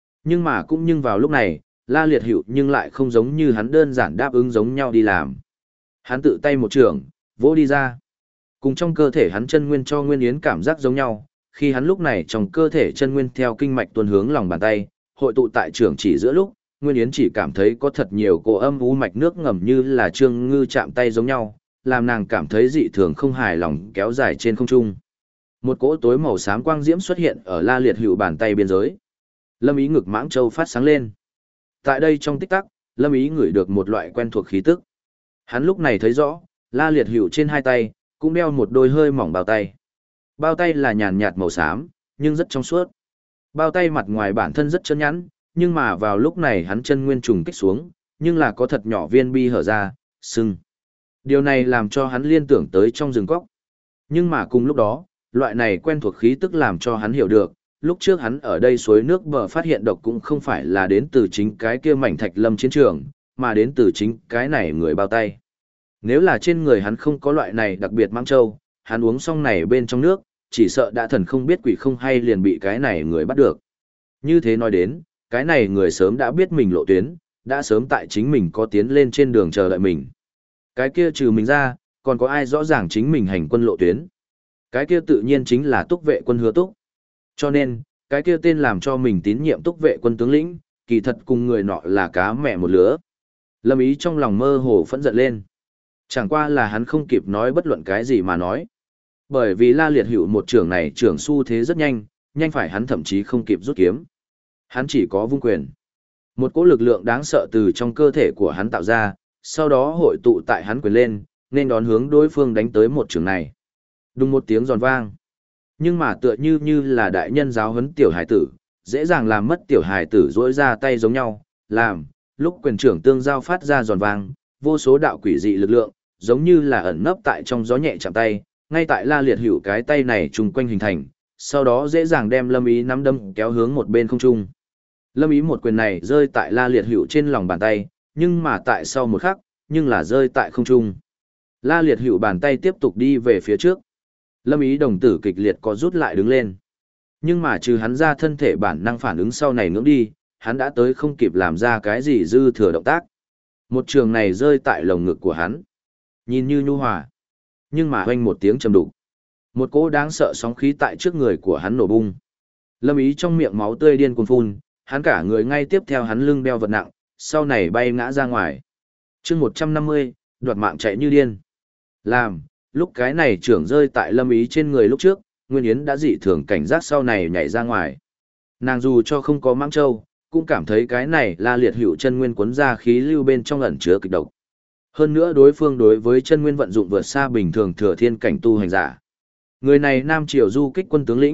Nhưng vào lúc này, La Liệt Hữu nhưng lại không giống như hắn đơn giản đáp ứng giống nhau đi làm. Hắn tự tay một trường, vỗ đi ra. Cùng trong cơ thể hắn chân nguyên cho Nguyên Yến cảm giác giống nhau, khi hắn lúc này trong cơ thể chân nguyên theo kinh mạch tuôn hướng lòng bàn tay, hội tụ tại trường chỉ giữa lúc, Nguyên Yến chỉ cảm thấy có thật nhiều cổ âm u mạch nước ngầm như là trương ngư chạm tay giống nhau, làm nàng cảm thấy dị thường không hài lòng kéo dài trên không trung. Một cỗ tối màu xám quang diễm xuất hiện ở La Liệt Hữu bàn tay biên giới. Lâm Ý ngực mãng châu phát sáng lên. Tại đây trong tích tắc, Lâm Ý ngửi được một loại quen thuộc khí tức. Hắn lúc này thấy rõ, La Liệt Hữu trên hai tay cũng đeo một đôi hơi mỏng bao tay. Bao tay là nhàn nhạt màu xám, nhưng rất trong suốt. Bao tay mặt ngoài bản thân rất chân nhẵn, nhưng mà vào lúc này hắn chân nguyên trùng kích xuống, nhưng là có thật nhỏ viên bi hở ra, sưng. Điều này làm cho hắn liên tưởng tới trong rừng cóc. Nhưng mà cùng lúc đó, loại này quen thuộc khí tức làm cho hắn hiểu được, lúc trước hắn ở đây suối nước bờ phát hiện độc cũng không phải là đến từ chính cái kia mảnh thạch lâm chiến trường, mà đến từ chính cái này người bao tay. Nếu là trên người hắn không có loại này đặc biệt mang châu, hắn uống xong này bên trong nước, chỉ sợ đã thần không biết quỷ không hay liền bị cái này người bắt được. Như thế nói đến, cái này người sớm đã biết mình lộ tuyến, đã sớm tại chính mình có tiến lên trên đường chờ đợi mình. Cái kia trừ mình ra, còn có ai rõ ràng chính mình hành quân lộ tuyến. Cái kia tự nhiên chính là Túc Vệ Quân Hứa Túc. Cho nên, cái kia tên làm cho mình tín nhiệm Túc Vệ Quân tướng lĩnh, kỳ thật cùng người nọ là cá mẹ một lứa. Lâm Ý trong lòng mơ hồ phẫn giận lên. Chẳng qua là hắn không kịp nói bất luận cái gì mà nói. Bởi vì La Liệt Hữu một trưởng này trưởng xu thế rất nhanh, nhanh phải hắn thậm chí không kịp rút kiếm. Hắn chỉ có vung quyền. Một cỗ lực lượng đáng sợ từ trong cơ thể của hắn tạo ra, sau đó hội tụ tại hắn quyền lên, nên đón hướng đối phương đánh tới một trường này. Đùng một tiếng giòn vang. Nhưng mà tựa như là đại nhân giáo huấn tiểu hải tử, dễ dàng làm mất tiểu hải tử rỗi ra tay giống nhau, làm, lúc quyền trưởng tương giao phát ra giòn vang, vô số đạo quỷ dị lực lượng, giống như là ẩn nấp tại trong gió nhẹ chạm tay, ngay tại La Liệt Hữu cái tay này trùng quanh hình thành, sau đó dễ dàng đem Lâm Ý nắm đâm kéo hướng một bên không trung. Lâm Ý một quyền này rơi tại La Liệt Hữu trên lòng bàn tay, nhưng mà tại sau một khắc, nhưng là rơi tại không trung. La Liệt Hữu bàn tay tiếp tục đi về phía trước. Lâm Ý đồng tử kịch liệt có rút lại đứng lên. Nhưng mà trừ hắn ra thân thể bản năng phản ứng sau này ngưỡng đi, hắn đã tới không kịp làm ra cái gì dư thừa động tác. Một trường này rơi tại lồng ngực của hắn. Nhìn như nhu hòa. Nhưng mà hoanh một tiếng trầm đục. Một cỗ đáng sợ sóng khí tại trước người của hắn nổ bung. Lâm Ý trong miệng máu tươi điên cuồng phun, hắn cả người ngay tiếp theo hắn lưng đeo vật nặng, sau này bay ngã ra ngoài. chương 150, đoạt mạng chạy như điên. Làm, lúc cái này trưởng rơi tại Lâm Ý trên người lúc trước, Nguyên Yến đã dị thường cảnh giác sau này nhảy ra ngoài. Nàng dù cho không có mang châu, cũng cảm thấy cái này La Liệt Hữu chân nguyên cuốn ra khí lưu bên trong ẩn chứa kịch độc. Hơn nữa đối phương đối với chân nguyên vận dụng vượt xa bình thường thừa thiên cảnh tu hành giả. Người này Nam Triều du kích quân tướng lĩnh,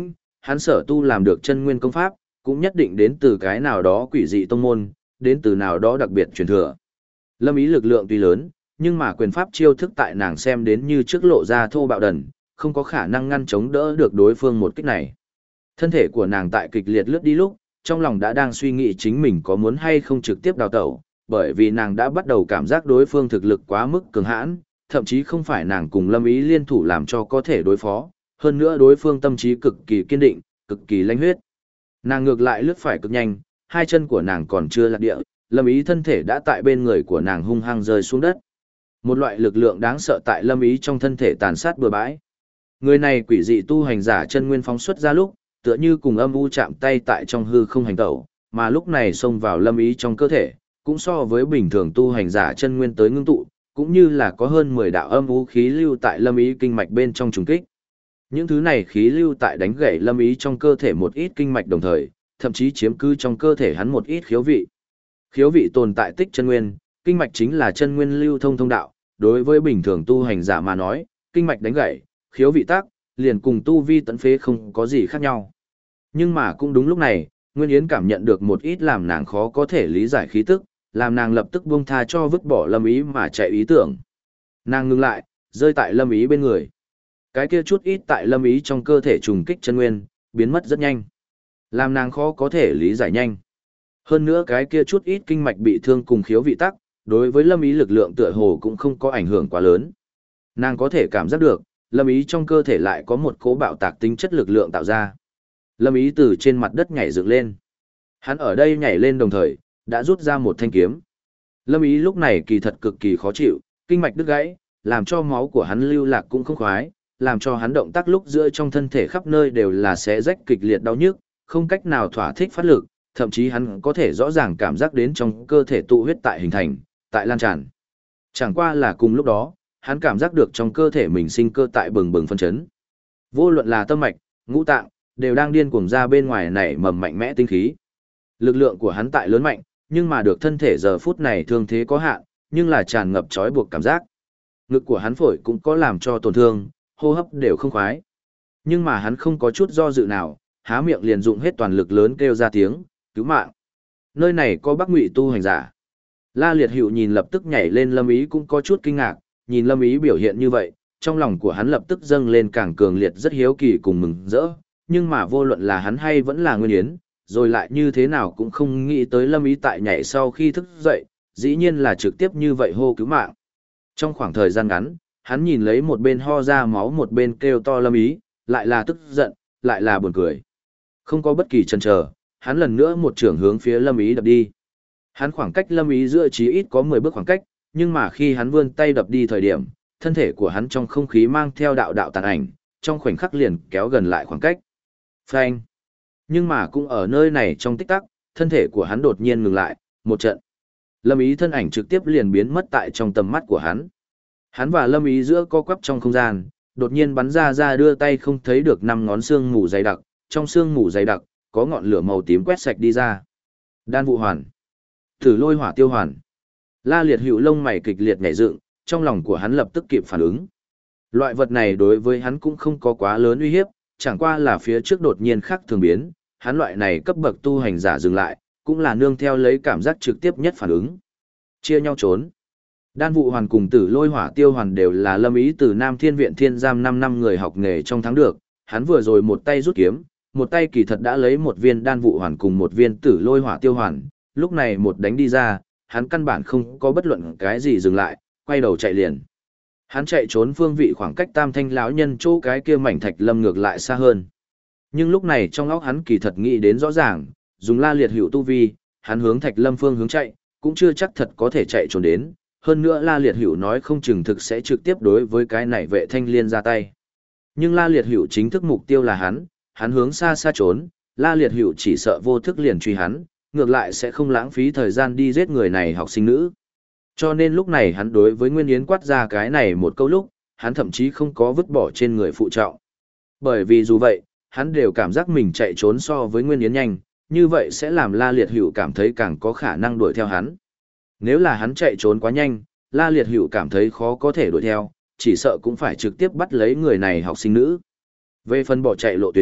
hắn sở tu làm được chân nguyên công pháp, cũng nhất định đến từ cái nào đó quỷ dị tông môn, đến từ nào đó đặc biệt truyền thừa. Lâm Ý lực lượng tuy lớn, nhưng mà quyền pháp chiêu thức tại nàng xem đến như trước lộ ra thô bạo đần, không có khả năng ngăn chống đỡ được đối phương một kích này. Thân thể của nàng tại kịch liệt lướt đi lúc, trong lòng đã đang suy nghĩ chính mình có muốn hay không trực tiếp đào tẩu, bởi vì nàng đã bắt đầu cảm giác đối phương thực lực quá mức cường hãn, thậm chí không phải nàng cùng Lâm Ý liên thủ làm cho có thể đối phó, hơn nữa đối phương tâm trí cực kỳ kiên định, cực kỳ lãnh huyết. Nàng ngược lại lướt phải cực nhanh, hai chân của nàng còn chưa lạc địa, Lâm Ý thân thể đã tại bên người của nàng hung hăng rơi xuống đất. Một loại lực lượng đáng sợ tại Lâm Ý trong thân thể tàn sát bừa bãi. Người này quỷ dị tu hành giả chân nguyên phóng xuất ra lúc, tựa như cùng âm u chạm tay tại trong hư không hành tẩu, mà lúc này xông vào Lâm Ý trong cơ thể, cũng so với bình thường tu hành giả chân nguyên tới ngưng tụ, cũng như là có hơn 10 đạo âm u khí lưu tại Lâm Ý kinh mạch bên trong trùng kích. Những thứ này khí lưu tại đánh gãy Lâm Ý trong cơ thể một ít kinh mạch đồng thời, thậm chí chiếm cứ trong cơ thể hắn một ít khiếu vị. Khiếu vị tồn tại tích chân nguyên, kinh mạch chính là chân nguyên lưu thông thông đạo, đối với bình thường tu hành giả mà nói, kinh mạch đánh gãy, khiếu vị tắc, liền cùng tu vi tấn phế không có gì khác nhau. Nhưng mà cũng đúng lúc này, Nguyên Yến cảm nhận được một ít làm nàng khó có thể lý giải khí tức, làm nàng lập tức buông tha cho vứt bỏ Lâm Ý mà chạy ý tưởng. Nàng ngừng lại, rơi tại Lâm Ý bên người. Cái kia chút ít tại Lâm Ý trong cơ thể trùng kích chân nguyên, biến mất rất nhanh. Làm nàng khó có thể lý giải nhanh. Hơn nữa cái kia chút ít kinh mạch bị thương cùng khiếu vị tắc, đối với Lâm Ý lực lượng tựa hồ cũng không có ảnh hưởng quá lớn. Nàng có thể cảm giác được, Lâm Ý trong cơ thể lại có một cỗ bạo tạc tính chất lực lượng tạo ra. Lâm Ý từ trên mặt đất nhảy dựng lên. Hắn ở đây nhảy lên đồng thời, đã rút ra một thanh kiếm. Lâm Ý lúc này kỳ thật cực kỳ khó chịu, kinh mạch đứt gãy, làm cho máu của hắn lưu lạc cũng không khoái, làm cho hắn động tác lúc giữa trong thân thể khắp nơi đều là xé rách kịch liệt đau nhức, không cách nào thỏa thích phát lực, thậm chí hắn có thể rõ ràng cảm giác đến trong cơ thể tụ huyết tại hình thành, tại lan tràn. Chẳng qua là cùng lúc đó, hắn cảm giác được trong cơ thể mình sinh cơ tại bừng bừng phân chấn. Vô luận là tâm mạch, ngũ tạng, đều đang điên cuồng ra bên ngoài nảy mầm mạnh mẽ tinh khí. Lực lượng của hắn tại lớn mạnh, nhưng mà được thân thể giờ phút này thương thế có hạn, nhưng là tràn ngập trói buộc cảm giác. Ngực của hắn phổi cũng có làm cho tổn thương, hô hấp đều không khoái. Nhưng mà hắn không có chút do dự nào, há miệng liền dụng hết toàn lực lớn kêu ra tiếng, cứu mạng. Nơi này có Bắc Ngụy tu hành giả. La Liệt Hữu nhìn lập tức nhảy lên Lâm Ý cũng có chút kinh ngạc, nhìn Lâm Ý biểu hiện như vậy, trong lòng của hắn lập tức dâng lên càng cường liệt rất hiếu kỳ cùng mừng rỡ, nhưng mà vô luận là hắn hay vẫn là Nguyên Yến, rồi lại như thế nào cũng không nghĩ tới Lâm Ý tại nhảy sau khi thức dậy, dĩ nhiên là trực tiếp như vậy hô cứu mạng. Trong khoảng thời gian ngắn, hắn nhìn lấy một bên ho ra máu một bên kêu to Lâm Ý, lại là tức giận, lại là buồn cười. Không có bất kỳ chần chờ, hắn lần nữa một trường hướng phía Lâm Ý đập đi. Hắn khoảng cách Lâm Ý giữa chí ít có 10 bước khoảng cách, nhưng mà khi hắn vươn tay đập đi thời điểm, thân thể của hắn trong không khí mang theo đạo đạo tàn ảnh, trong khoảnh khắc liền kéo gần lại khoảng cách. Phanh! Nhưng mà cũng ở nơi này trong tích tắc, thân thể của hắn đột nhiên ngừng lại, một trận. Lâm Ý thân ảnh trực tiếp liền biến mất tại trong tầm mắt của hắn. Hắn và Lâm Ý giữa co quắp trong không gian, đột nhiên bắn ra đưa tay không thấy được 5 ngón xương mù dày đặc, trong xương mù dày đặc, có ngọn lửa màu tím quét sạch đi ra. Đan vụ hoàn. Thử lôi hỏa tiêu hoàn. La Liệt Hữu lông mày kịch liệt nhảy dựng, trong lòng của hắn lập tức kịp phản ứng. Loại vật này đối với hắn cũng không có quá lớn uy hiếp, chẳng qua là phía trước đột nhiên khác thường biến, hắn loại này cấp bậc tu hành giả dừng lại, cũng là nương theo lấy cảm giác trực tiếp nhất phản ứng. Chia nhau trốn. Đan vụ hoàn cùng tử lôi hỏa tiêu hoàn đều là Lâm Ý từ Nam Thiên Viện Thiên Giam 5 năm người học nghề trong thắng được, hắn vừa rồi một tay rút kiếm, một tay kỳ thật đã lấy một viên đan vụ hoàn cùng một viên tử lôi hỏa tiêu hoàn, lúc này một đánh đi ra, hắn căn bản không có bất luận cái gì dừng lại, quay đầu chạy liền. Hắn chạy trốn phương vị khoảng cách Tam Thanh lão nhân chỗ cái kia mảnh thạch lâm ngược lại xa hơn. Nhưng lúc này trong óc hắn kỳ thật nghĩ đến rõ ràng, dùng La Liệt Hữu tu vi, hắn hướng thạch lâm phương hướng chạy, cũng chưa chắc thật có thể chạy trốn đến. Hơn nữa La Liệt Hữu nói không chừng thực sẽ trực tiếp đối với cái này Vệ Thanh Liên ra tay. Nhưng La Liệt Hữu chính thức mục tiêu là hắn hướng xa xa trốn, La Liệt Hữu chỉ sợ vô thức liền truy hắn, ngược lại sẽ không lãng phí thời gian đi giết người này học sinh nữ. Cho nên lúc này hắn đối với Nguyên Yến quát ra cái này một câu lúc, hắn thậm chí không có vứt bỏ trên người phụ trọng. Bởi vì dù vậy, hắn đều cảm giác mình chạy trốn so với Nguyên Yến nhanh, như vậy sẽ làm La Liệt Hữu cảm thấy càng có khả năng đuổi theo hắn. Nếu là hắn chạy trốn quá nhanh, La Liệt Hữu cảm thấy khó có thể đuổi theo, chỉ sợ cũng phải trực tiếp bắt lấy người này học sinh nữ. Về phần bỏ chạy lộ tuyến,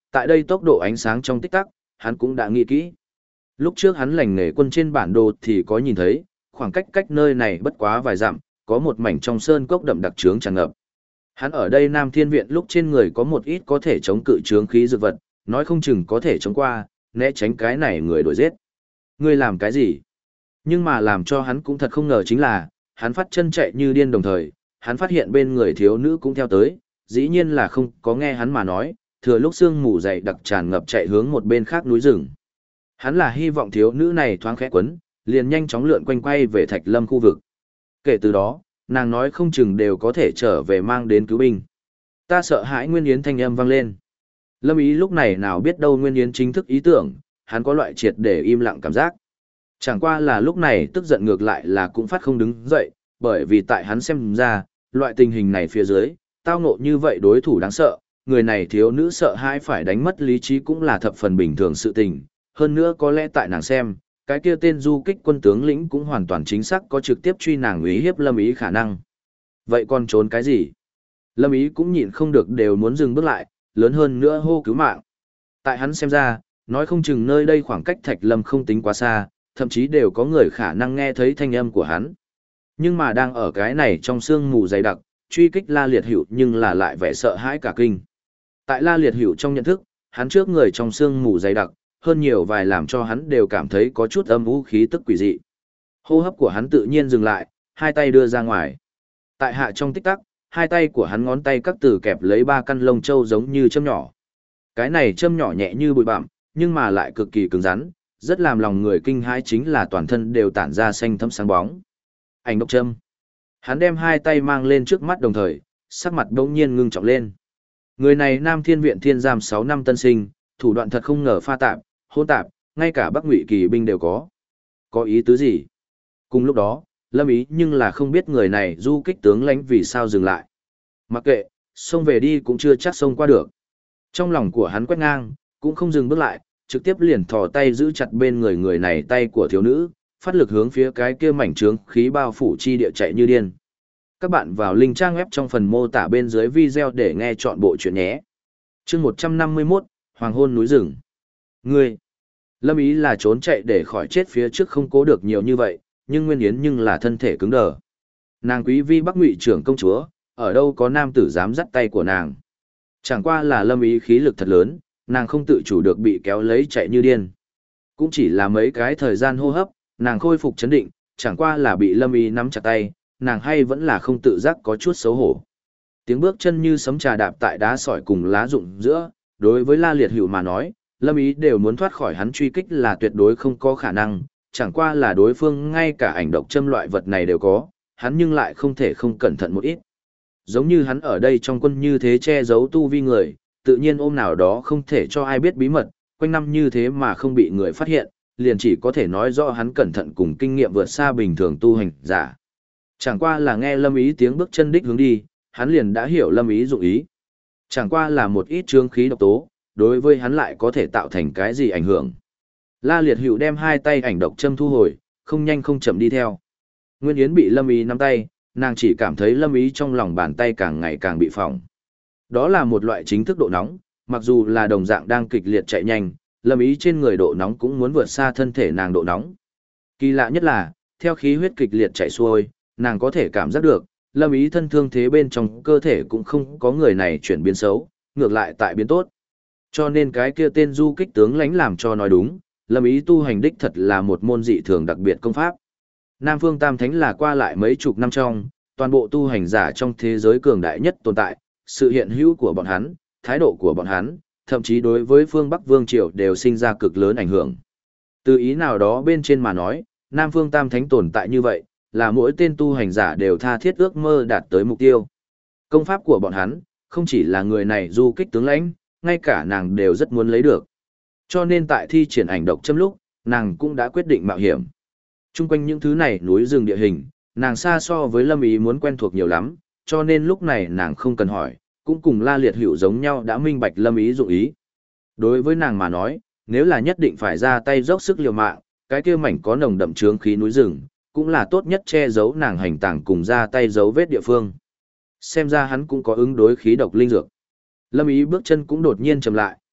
tại đây tốc độ ánh sáng trong tích tắc, hắn cũng đã nghĩ kỹ. Lúc trước hắn lành nghề quân trên bản đồ thì có nhìn thấy, khoảng cách nơi này bất quá vài dặm, có một mảnh trong sơn cốc đậm đặc trướng tràn ngập. Hắn ở đây Nam Thiên Viện lúc trên người có một ít có thể chống cự trướng khí dược vật, nói không chừng có thể chống qua, né tránh cái này người đuổi giết. Ngươi làm cái gì? Nhưng mà làm cho hắn cũng thật không ngờ chính là, hắn phát chân chạy như điên đồng thời, hắn phát hiện bên người thiếu nữ cũng theo tới, dĩ nhiên là không có nghe hắn mà nói, thừa lúc sương mù dày đặc tràn ngập chạy hướng một bên khác núi rừng. Hắn là hy vọng thiếu nữ này thoáng khẽ quấn, liền nhanh chóng lượn quanh quay về Thạch Lâm khu vực. Kể từ đó, nàng nói không chừng đều có thể trở về mang đến cứu binh. Ta sợ hãi Nguyên Yến thanh âm vang lên. Lâm Ý lúc này nào biết đâu Nguyên Yến chính thức ý tưởng, hắn có loại triệt để im lặng cảm giác. Chẳng qua là lúc này tức giận ngược lại là cũng phát không đứng dậy, bởi vì tại hắn xem ra, loại tình hình này phía dưới, tao ngộ như vậy đối thủ đáng sợ, người này thiếu nữ sợ hãi phải đánh mất lý trí cũng là thập phần bình thường sự tình, hơn nữa có lẽ tại nàng xem, cái kia tên du kích quân tướng lĩnh cũng hoàn toàn chính xác có trực tiếp truy nàng uy hiếp Lâm Ý khả năng. Vậy còn trốn cái gì? Lâm Ý cũng nhịn không được đều muốn dừng bước lại, lớn hơn nữa hô cứu mạng. Tại hắn xem ra, nói không chừng nơi đây khoảng cách Thạch Lâm không tính quá xa, thậm chí đều có người khả năng nghe thấy thanh âm của hắn. Nhưng mà đang ở cái này trong sương mù dày đặc, truy kích La Liệt Hữu nhưng là lại vẻ sợ hãi cả kinh. Tại La Liệt Hữu trong nhận thức, hắn trước người trong sương mù dày đặc, hơn nhiều vài làm cho hắn đều cảm thấy có chút âm u khí tức quỷ dị. Hô hấp của hắn tự nhiên dừng lại, hai tay đưa ra ngoài. Tại hạ trong tích tắc, hai tay của hắn ngón tay các từ kẹp lấy ba căn lông châu giống như châm nhỏ. Cái này châm nhỏ nhẹ như bụi bặm, nhưng mà lại cực kỳ cứng rắn, rất làm lòng người kinh hãi chính là toàn thân đều tản ra xanh thẫm sáng bóng. Ảnh độc châm. Hắn đem hai tay mang lên trước mắt đồng thời, sắc mặt đột nhiên ngưng trọng lên. Người này Nam Thiên Viện Thiên giam 6 năm tân sinh, thủ đoạn thật không ngờ pha tạp, hỗn tạp, ngay cả Bắc Ngụy kỳ binh đều có. Có ý tứ gì? Cùng lúc đó, Lâm Ý nhưng là không biết người này du kích tướng lãnh vì sao dừng lại. Mặc kệ, xông về đi cũng chưa chắc xông qua được. Trong lòng của hắn quét ngang, cũng không dừng bước lại, trực tiếp liền thò tay giữ chặt bên người này tay của thiếu nữ, phát lực hướng phía cái kia mảnh trướng khí bao phủ chi địa chạy như điên. Các bạn vào link trang web trong phần mô tả bên dưới video để nghe chọn bộ chuyện nhé. Chương 151, Hoàng hôn núi rừng. Ngươi, Lâm Ý là trốn chạy để khỏi chết phía trước không cố được nhiều như vậy, nhưng Nguyên Yến nhưng là thân thể cứng đờ. Nàng quý vi Bắc Ngụy trưởng công chúa, ở đâu có nam tử dám dắt tay của nàng. Chẳng qua là Lâm Ý khí lực thật lớn, nàng không tự chủ được bị kéo lấy chạy như điên. Cũng chỉ là mấy cái thời gian hô hấp, nàng khôi phục chấn định, chẳng qua là bị Lâm Ý nắm chặt tay, nàng hay vẫn là không tự giác có chút xấu hổ. Tiếng bước chân như sấm trà đạp tại đá sỏi cùng lá rụng giữa, đối với La Liệt Hữu mà nói, Lâm Ý đều muốn thoát khỏi hắn truy kích là tuyệt đối không có khả năng, chẳng qua là đối phương ngay cả ảnh độc châm loại vật này đều có, hắn nhưng lại không thể không cẩn thận một ít. Giống như hắn ở đây trong quân như thế che giấu tu vi người, tự nhiên ôm nào đó không thể cho ai biết bí mật, quanh năm như thế mà không bị người phát hiện, liền chỉ có thể nói rõ hắn cẩn thận cùng kinh nghiệm vượt xa bình thường tu hành giả. Chẳng qua là nghe Lâm Ý tiếng bước chân đích hướng đi, hắn liền đã hiểu Lâm Ý dụng ý. Chẳng qua là một ít chướng khí độc tố, đối với hắn lại có thể tạo thành cái gì ảnh hưởng. La Liệt Hữu đem hai tay ảnh độc châm thu hồi, không nhanh không chậm đi theo. Nguyên Yến bị Lâm Ý nắm tay, nàng chỉ cảm thấy Lâm Ý trong lòng bàn tay càng ngày càng bị phỏng. Đó là một loại chính thức độ nóng, mặc dù là đồng dạng đang kịch liệt chạy nhanh, Lâm Ý trên người độ nóng cũng muốn vượt xa thân thể nàng độ nóng. Kỳ lạ nhất là, theo khí huyết kịch liệt chạy xuôi, nàng có thể cảm giác được, Lâm Ý thân thương thế bên trong cơ thể cũng không có người này chuyển biến xấu, ngược lại tại biến tốt. Cho nên cái kia tên du kích tướng lãnh làm cho nói đúng, Lâm Ý tu hành đích thật là một môn dị thường đặc biệt công pháp. Nam Phương Tam Thánh là qua lại mấy chục năm trong, toàn bộ tu hành giả trong thế giới cường đại nhất tồn tại, sự hiện hữu của bọn hắn, thái độ của bọn hắn, thậm chí đối với phương Bắc Vương Triều đều sinh ra cực lớn ảnh hưởng. Từ ý nào đó bên trên mà nói, Nam Phương Tam Thánh tồn tại như vậy, là mỗi tên tu hành giả đều tha thiết ước mơ đạt tới mục tiêu. Công pháp của bọn hắn, không chỉ là người này du kích tướng lãnh, ngay cả nàng đều rất muốn lấy được. Cho nên tại thi triển ảnh độc châm lúc, nàng cũng đã quyết định mạo hiểm. Trung quanh những thứ này núi rừng địa hình, nàng xa so với Lâm Ý muốn quen thuộc nhiều lắm, cho nên lúc này nàng không cần hỏi, cũng cùng La Liệt Hữu giống nhau đã minh bạch Lâm Ý dụng ý. Đối với nàng mà nói, nếu là nhất định phải ra tay dốc sức liều mạng, cái kia mảnh có nồng đậm chướng khí núi rừng, cũng là tốt nhất che giấu nàng hành tàng cùng ra tay dấu vết địa phương. Xem ra hắn cũng có ứng đối khí độc linh dược. Lâm Ý bước chân cũng đột nhiên chậm lại.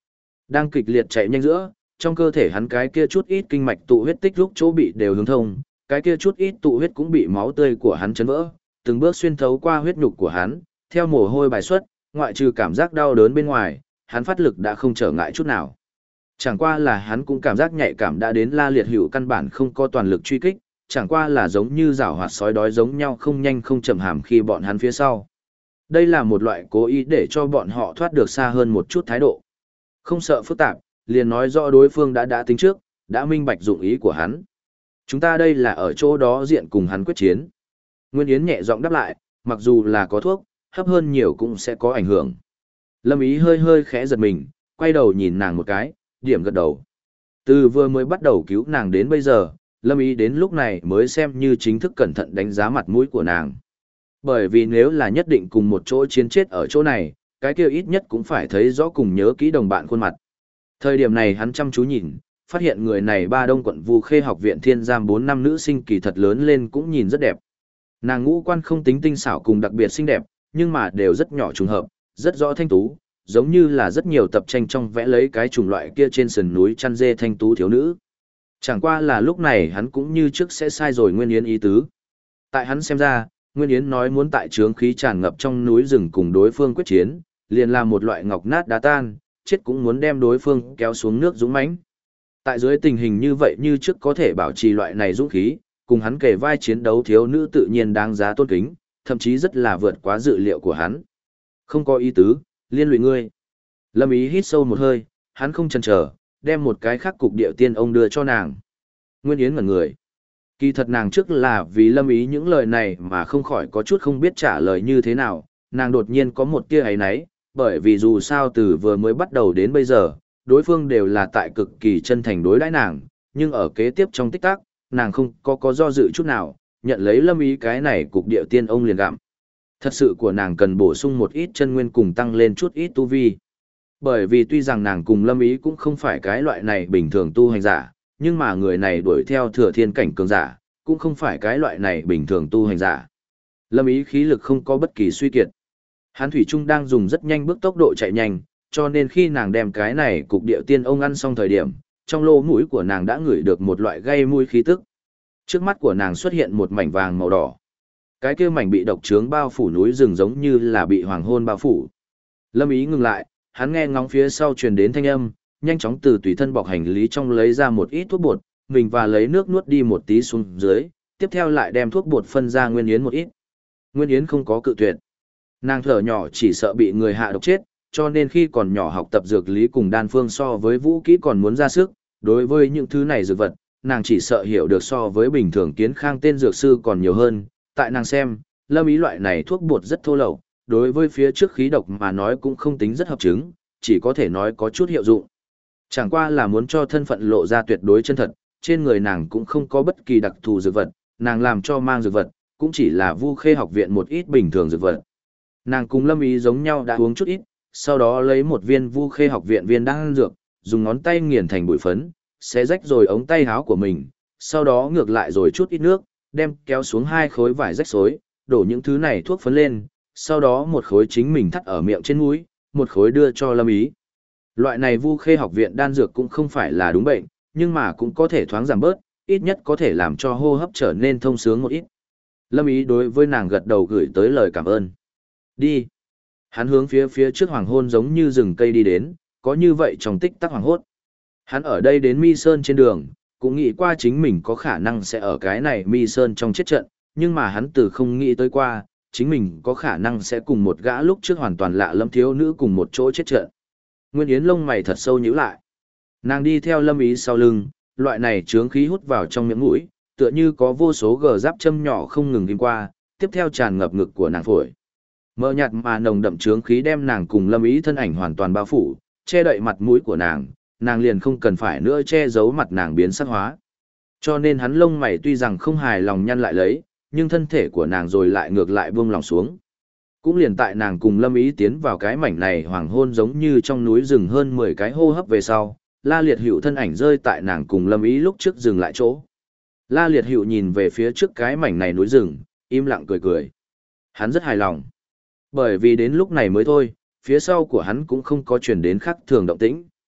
Đang kịch liệt chạy nhanh giữa, trong cơ thể hắn cái kia chút ít kinh mạch tụ huyết tích lúc chỗ bị đều hướng thông, cái kia chút ít tụ huyết cũng bị máu tươi của hắn chấn vỡ, từng bước xuyên thấu qua huyết nhục của hắn, theo mồ hôi bài xuất, ngoại trừ cảm giác đau đớn bên ngoài, hắn phát lực đã không trở ngại chút nào. Chẳng qua là hắn cũng cảm giác nhạy cảm đã đến La Liệt Hữu căn bản không có toàn lực truy kích, chẳng qua là giống như giảo hoạt sói đói giống nhau không nhanh không chậm hàm khi bọn hắn phía sau. Đây là một loại cố ý để cho bọn họ thoát được xa hơn một chút thái độ. Không sợ phức tạp, liền nói rõ đối phương đã tính trước, đã minh bạch dụng ý của hắn. Chúng ta đây là ở chỗ đó diện cùng hắn quyết chiến. Nguyên Yến nhẹ giọng đáp lại, mặc dù là có thuốc, hấp hơn nhiều cũng sẽ có ảnh hưởng. Lâm Ý hơi hơi khẽ giật mình, quay đầu nhìn nàng một cái, điểm gật đầu. Từ vừa mới bắt đầu cứu nàng đến bây giờ, Lâm Ý đến lúc này mới xem như chính thức cẩn thận đánh giá mặt mũi của nàng. Bởi vì nếu là nhất định cùng một chỗ chiến chết ở chỗ này, cái kia ít nhất cũng phải thấy rõ cùng nhớ kỹ đồng bạn khuôn mặt. Thời điểm này hắn chăm chú nhìn, phát hiện người này Ba Đông quận Vu Khê học viện thiên giam 4 năm nữ sinh kỳ thật lớn lên cũng nhìn rất đẹp. Nàng ngũ quan không tính tinh xảo cùng đặc biệt xinh đẹp, nhưng mà đều rất nhỏ trùng hợp, rất rõ thanh tú, giống như là rất nhiều tập tranh trong vẽ lấy cái chủng loại kia trên sườn núi chăn dê thanh tú thiếu nữ. Chẳng qua là lúc này hắn cũng như trước sẽ sai rồi Nguyên Yến ý tứ. Tại hắn xem ra, Nguyên Yến nói muốn tại trướng khí tràn ngập trong núi rừng cùng đối phương quyết chiến, liền là một loại ngọc nát đá tan, chết cũng muốn đem đối phương kéo xuống nước dũng mãnh. Tại dưới tình hình như vậy như trước có thể bảo trì loại này dũng khí, cùng hắn kề vai chiến đấu thiếu nữ tự nhiên đáng giá tôn kính, thậm chí rất là vượt quá dự liệu của hắn. Không có ý tứ, liên lụy ngươi. Lâm Ý hít sâu một hơi, hắn không chần chờ, đem một cái khác cục điệu tiên ông đưa cho nàng. Nguyên Yến ngẩn người. Kỳ thật nàng trước là vì Lâm Ý những lời này mà không khỏi có chút không biết trả lời như thế nào, nàng đột nhiên có một tia ấy náy, bởi vì dù sao từ vừa mới bắt đầu đến bây giờ, đối phương đều là tại cực kỳ chân thành đối đãi nàng, nhưng ở kế tiếp trong tích tắc, nàng không có do dự chút nào, nhận lấy Lâm Ý cái này cục điệu tiên ông liền gặm. Thật sự của nàng cần bổ sung một ít chân nguyên cùng tăng lên chút ít tu vi. Bởi vì tuy rằng nàng cùng Lâm Ý cũng không phải cái loại này bình thường tu hành giả, nhưng mà người này đuổi theo thừa thiên cảnh cường giả, cũng không phải cái loại này bình thường tu hành giả. Lâm Ý khí lực không có bất kỳ suy kiệt. Hán Thủy Trung đang dùng rất nhanh bước tốc độ chạy nhanh, cho nên khi nàng đem cái này cục điệu tiên ông ăn xong thời điểm, trong lỗ mũi của nàng đã ngửi được một loại gây mùi khí tức. Trước mắt của nàng xuất hiện một mảnh vàng màu đỏ. Cái kia mảnh bị độc trướng bao phủ núi rừng giống như là bị hoàng hôn bao phủ. Lâm Ý ngừng lại, hắn nghe ngóng phía sau truyền đến thanh âm, nhanh chóng từ tùy thân bọc hành lý trong lấy ra một ít thuốc bột, mình và lấy nước nuốt đi một tí xuống dưới, tiếp theo lại đem thuốc bột phân ra Nguyên Yến một ít. Nguyên Yến không có cự tuyệt. Nàng thở nhỏ chỉ sợ bị người hạ độc chết, cho nên khi còn nhỏ học tập dược lý cùng đan phương so với vũ kỹ còn muốn ra sức, đối với những thứ này dược vật, nàng chỉ sợ hiểu được so với bình thường kiến khang tên dược sư còn nhiều hơn. Tại nàng xem, Lâm Ý loại này thuốc bột rất thô lậu, đối với phía trước khí độc mà nói cũng không tính rất hợp chứng, chỉ có thể nói có chút hiệu dụng. Chẳng qua là muốn cho thân phận lộ ra tuyệt đối chân thật, trên người nàng cũng không có bất kỳ đặc thù dược vật, nàng làm cho mang dược vật, cũng chỉ là Vu Khê học viện một ít bình thường dược vật. Nàng cùng Lâm Ý giống nhau đã uống chút ít, sau đó lấy một viên Vu Khê học viện viên đan dược, dùng ngón tay nghiền thành bụi phấn, xé rách rồi ống tay áo của mình, sau đó ngược lại rồi chút ít nước, đem kéo xuống 2 khối vải rách xối, đổ những thứ này thuốc phấn lên, sau đó một khối chính mình thắt ở miệng trên mũi, một khối đưa cho Lâm Ý. Loại này Vu Khê học viện đan dược cũng không phải là đúng bệnh, nhưng mà cũng có thể thoáng giảm bớt, ít nhất có thể làm cho hô hấp trở nên thông sướng một ít. Lâm Ý đối với nàng gật đầu gửi tới lời cảm ơn. Đi. Hắn hướng phía trước hoàng hôn giống như rừng cây đi đến, có như vậy trong tích tắc hoàng hốt. Hắn ở đây đến Mi Sơn trên đường, cũng nghĩ qua chính mình có khả năng sẽ ở cái này Mi Sơn trong chết trận, nhưng mà hắn từ không nghĩ tới qua, chính mình có khả năng sẽ cùng một gã lúc trước hoàn toàn lạ lẫm thiếu nữ cùng một chỗ chết trận. Nguyên Yến lông mày thật sâu nhíu lại. Nàng đi theo Lâm Ý sau lưng, loại này chướng khí hút vào trong miệng mũi, tựa như có vô số gờ giáp châm nhỏ không ngừng đi qua, tiếp theo tràn ngập ngực của nàng phổi. Mờ nhạt mà nồng đậm chướng khí đem nàng cùng Lâm Ý thân ảnh hoàn toàn bao phủ, che đậy mặt mũi của nàng, nàng liền không cần phải nữa che giấu mặt nàng biến sắc hóa. Cho nên hắn lông mày tuy rằng không hài lòng nhăn lại lấy, nhưng thân thể của nàng rồi lại ngược lại buông lòng xuống. Cũng liền tại nàng cùng Lâm Ý tiến vào cái mảnh này hoàng hôn giống như trong núi rừng hơn 10 cái hô hấp về sau, La Liệt Hữu thân ảnh rơi tại nàng cùng Lâm Ý lúc trước dừng lại chỗ. La Liệt Hữu nhìn về phía trước cái mảnh này núi rừng, im lặng cười cười. Hắn rất hài lòng. Bởi vì đến lúc này mới thôi, phía sau của hắn cũng không có chuyển đến khác thường động tĩnh.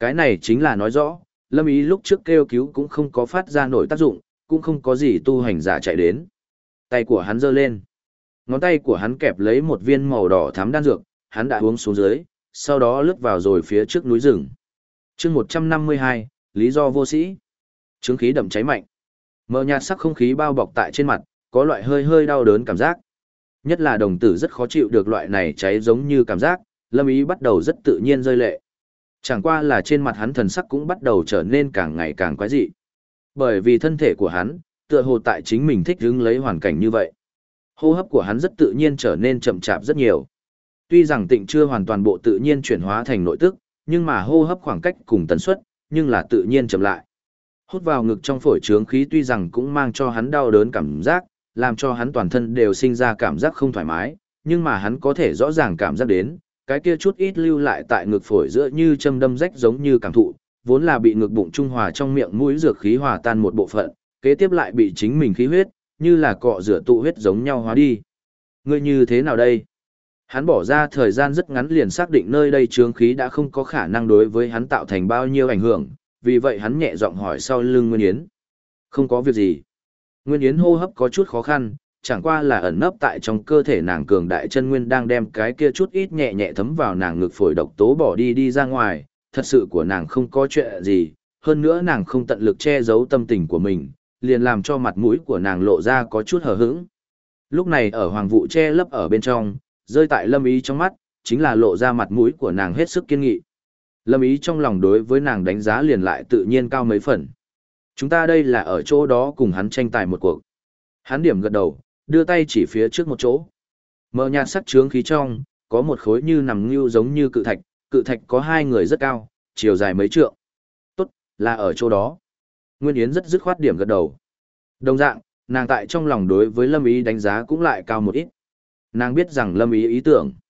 Cái này chính là nói rõ, Lâm Ý lúc trước kêu cứu cũng không có phát ra nổi tác dụng, cũng không có gì tu hành giả chạy đến. Tay của hắn giơ lên. Ngón tay của hắn kẹp lấy một viên màu đỏ thắm đan dược, hắn đã uống xuống dưới, sau đó lướt vào rồi phía trước núi rừng. chương 152, lý do vô sĩ. Chứng khí đậm cháy mạnh. Mờ nhạt sắc không khí bao bọc tại trên mặt, có loại hơi hơi đau đớn cảm giác. Nhất là đồng tử rất khó chịu được loại này cháy giống như cảm giác, Lâm Ý bắt đầu rất tự nhiên rơi lệ. Chẳng qua là trên mặt hắn thần sắc cũng bắt đầu trở nên càng ngày càng quái dị. Bởi vì thân thể của hắn, tựa hồ tại chính mình thích hứng lấy hoàn cảnh như vậy. Hô hấp của hắn rất tự nhiên trở nên chậm chạp rất nhiều. Tuy rằng tịnh chưa hoàn toàn bộ tự nhiên chuyển hóa thành nội tức, nhưng mà hô hấp khoảng cách cùng tần suất, nhưng là tự nhiên chậm lại. Hút vào ngực trong phổi trướng khí tuy rằng cũng mang cho hắn đau đớn cảm giác, làm cho hắn toàn thân đều sinh ra cảm giác không thoải mái, nhưng mà hắn có thể rõ ràng cảm giác đến, cái kia chút ít lưu lại tại ngực phổi giữa như châm đâm rách giống như cảm thụ, vốn là bị ngực bụng trung hòa trong miệng mũi dược khí hòa tan một bộ phận, kế tiếp lại bị chính mình khí huyết, như là cọ rửa tụ huyết giống nhau hóa đi. Ngươi như thế nào đây? Hắn bỏ ra thời gian rất ngắn liền xác định nơi đây chướng khí đã không có khả năng đối với hắn tạo thành bao nhiêu ảnh hưởng, vì vậy hắn nhẹ giọng hỏi sau lưng Nguyên Yến. Không có việc gì. Nguyên Yến hô hấp có chút khó khăn, chẳng qua là ẩn nấp tại trong cơ thể nàng cường đại chân nguyên đang đem cái kia chút ít nhẹ nhẹ thấm vào nàng ngực phổi độc tố bỏ đi ra ngoài, thật sự của nàng không có chuyện gì, hơn nữa nàng không tận lực che giấu tâm tình của mình, liền làm cho mặt mũi của nàng lộ ra có chút hờ hững. Lúc này ở hoàng vụ che lấp ở bên trong, rơi tại Lâm Ý trong mắt, chính là lộ ra mặt mũi của nàng hết sức kiên nghị. Lâm Ý trong lòng đối với nàng đánh giá liền lại tự nhiên cao mấy phần. Chúng ta đây là ở chỗ đó cùng hắn tranh tài một cuộc. Hắn điểm gật đầu, đưa tay chỉ phía trước một chỗ. Mờ nhạt sắc trướng khí trong, có một khối như nằm ngưu giống như cự thạch có hai người rất cao, chiều dài mấy trượng. Tốt, là ở chỗ đó. Nguyên Yến rất dứt khoát điểm gật đầu. Đồng dạng, nàng tại trong lòng đối với Lâm Ý đánh giá cũng lại cao một ít. Nàng biết rằng Lâm Ý ý tưởng.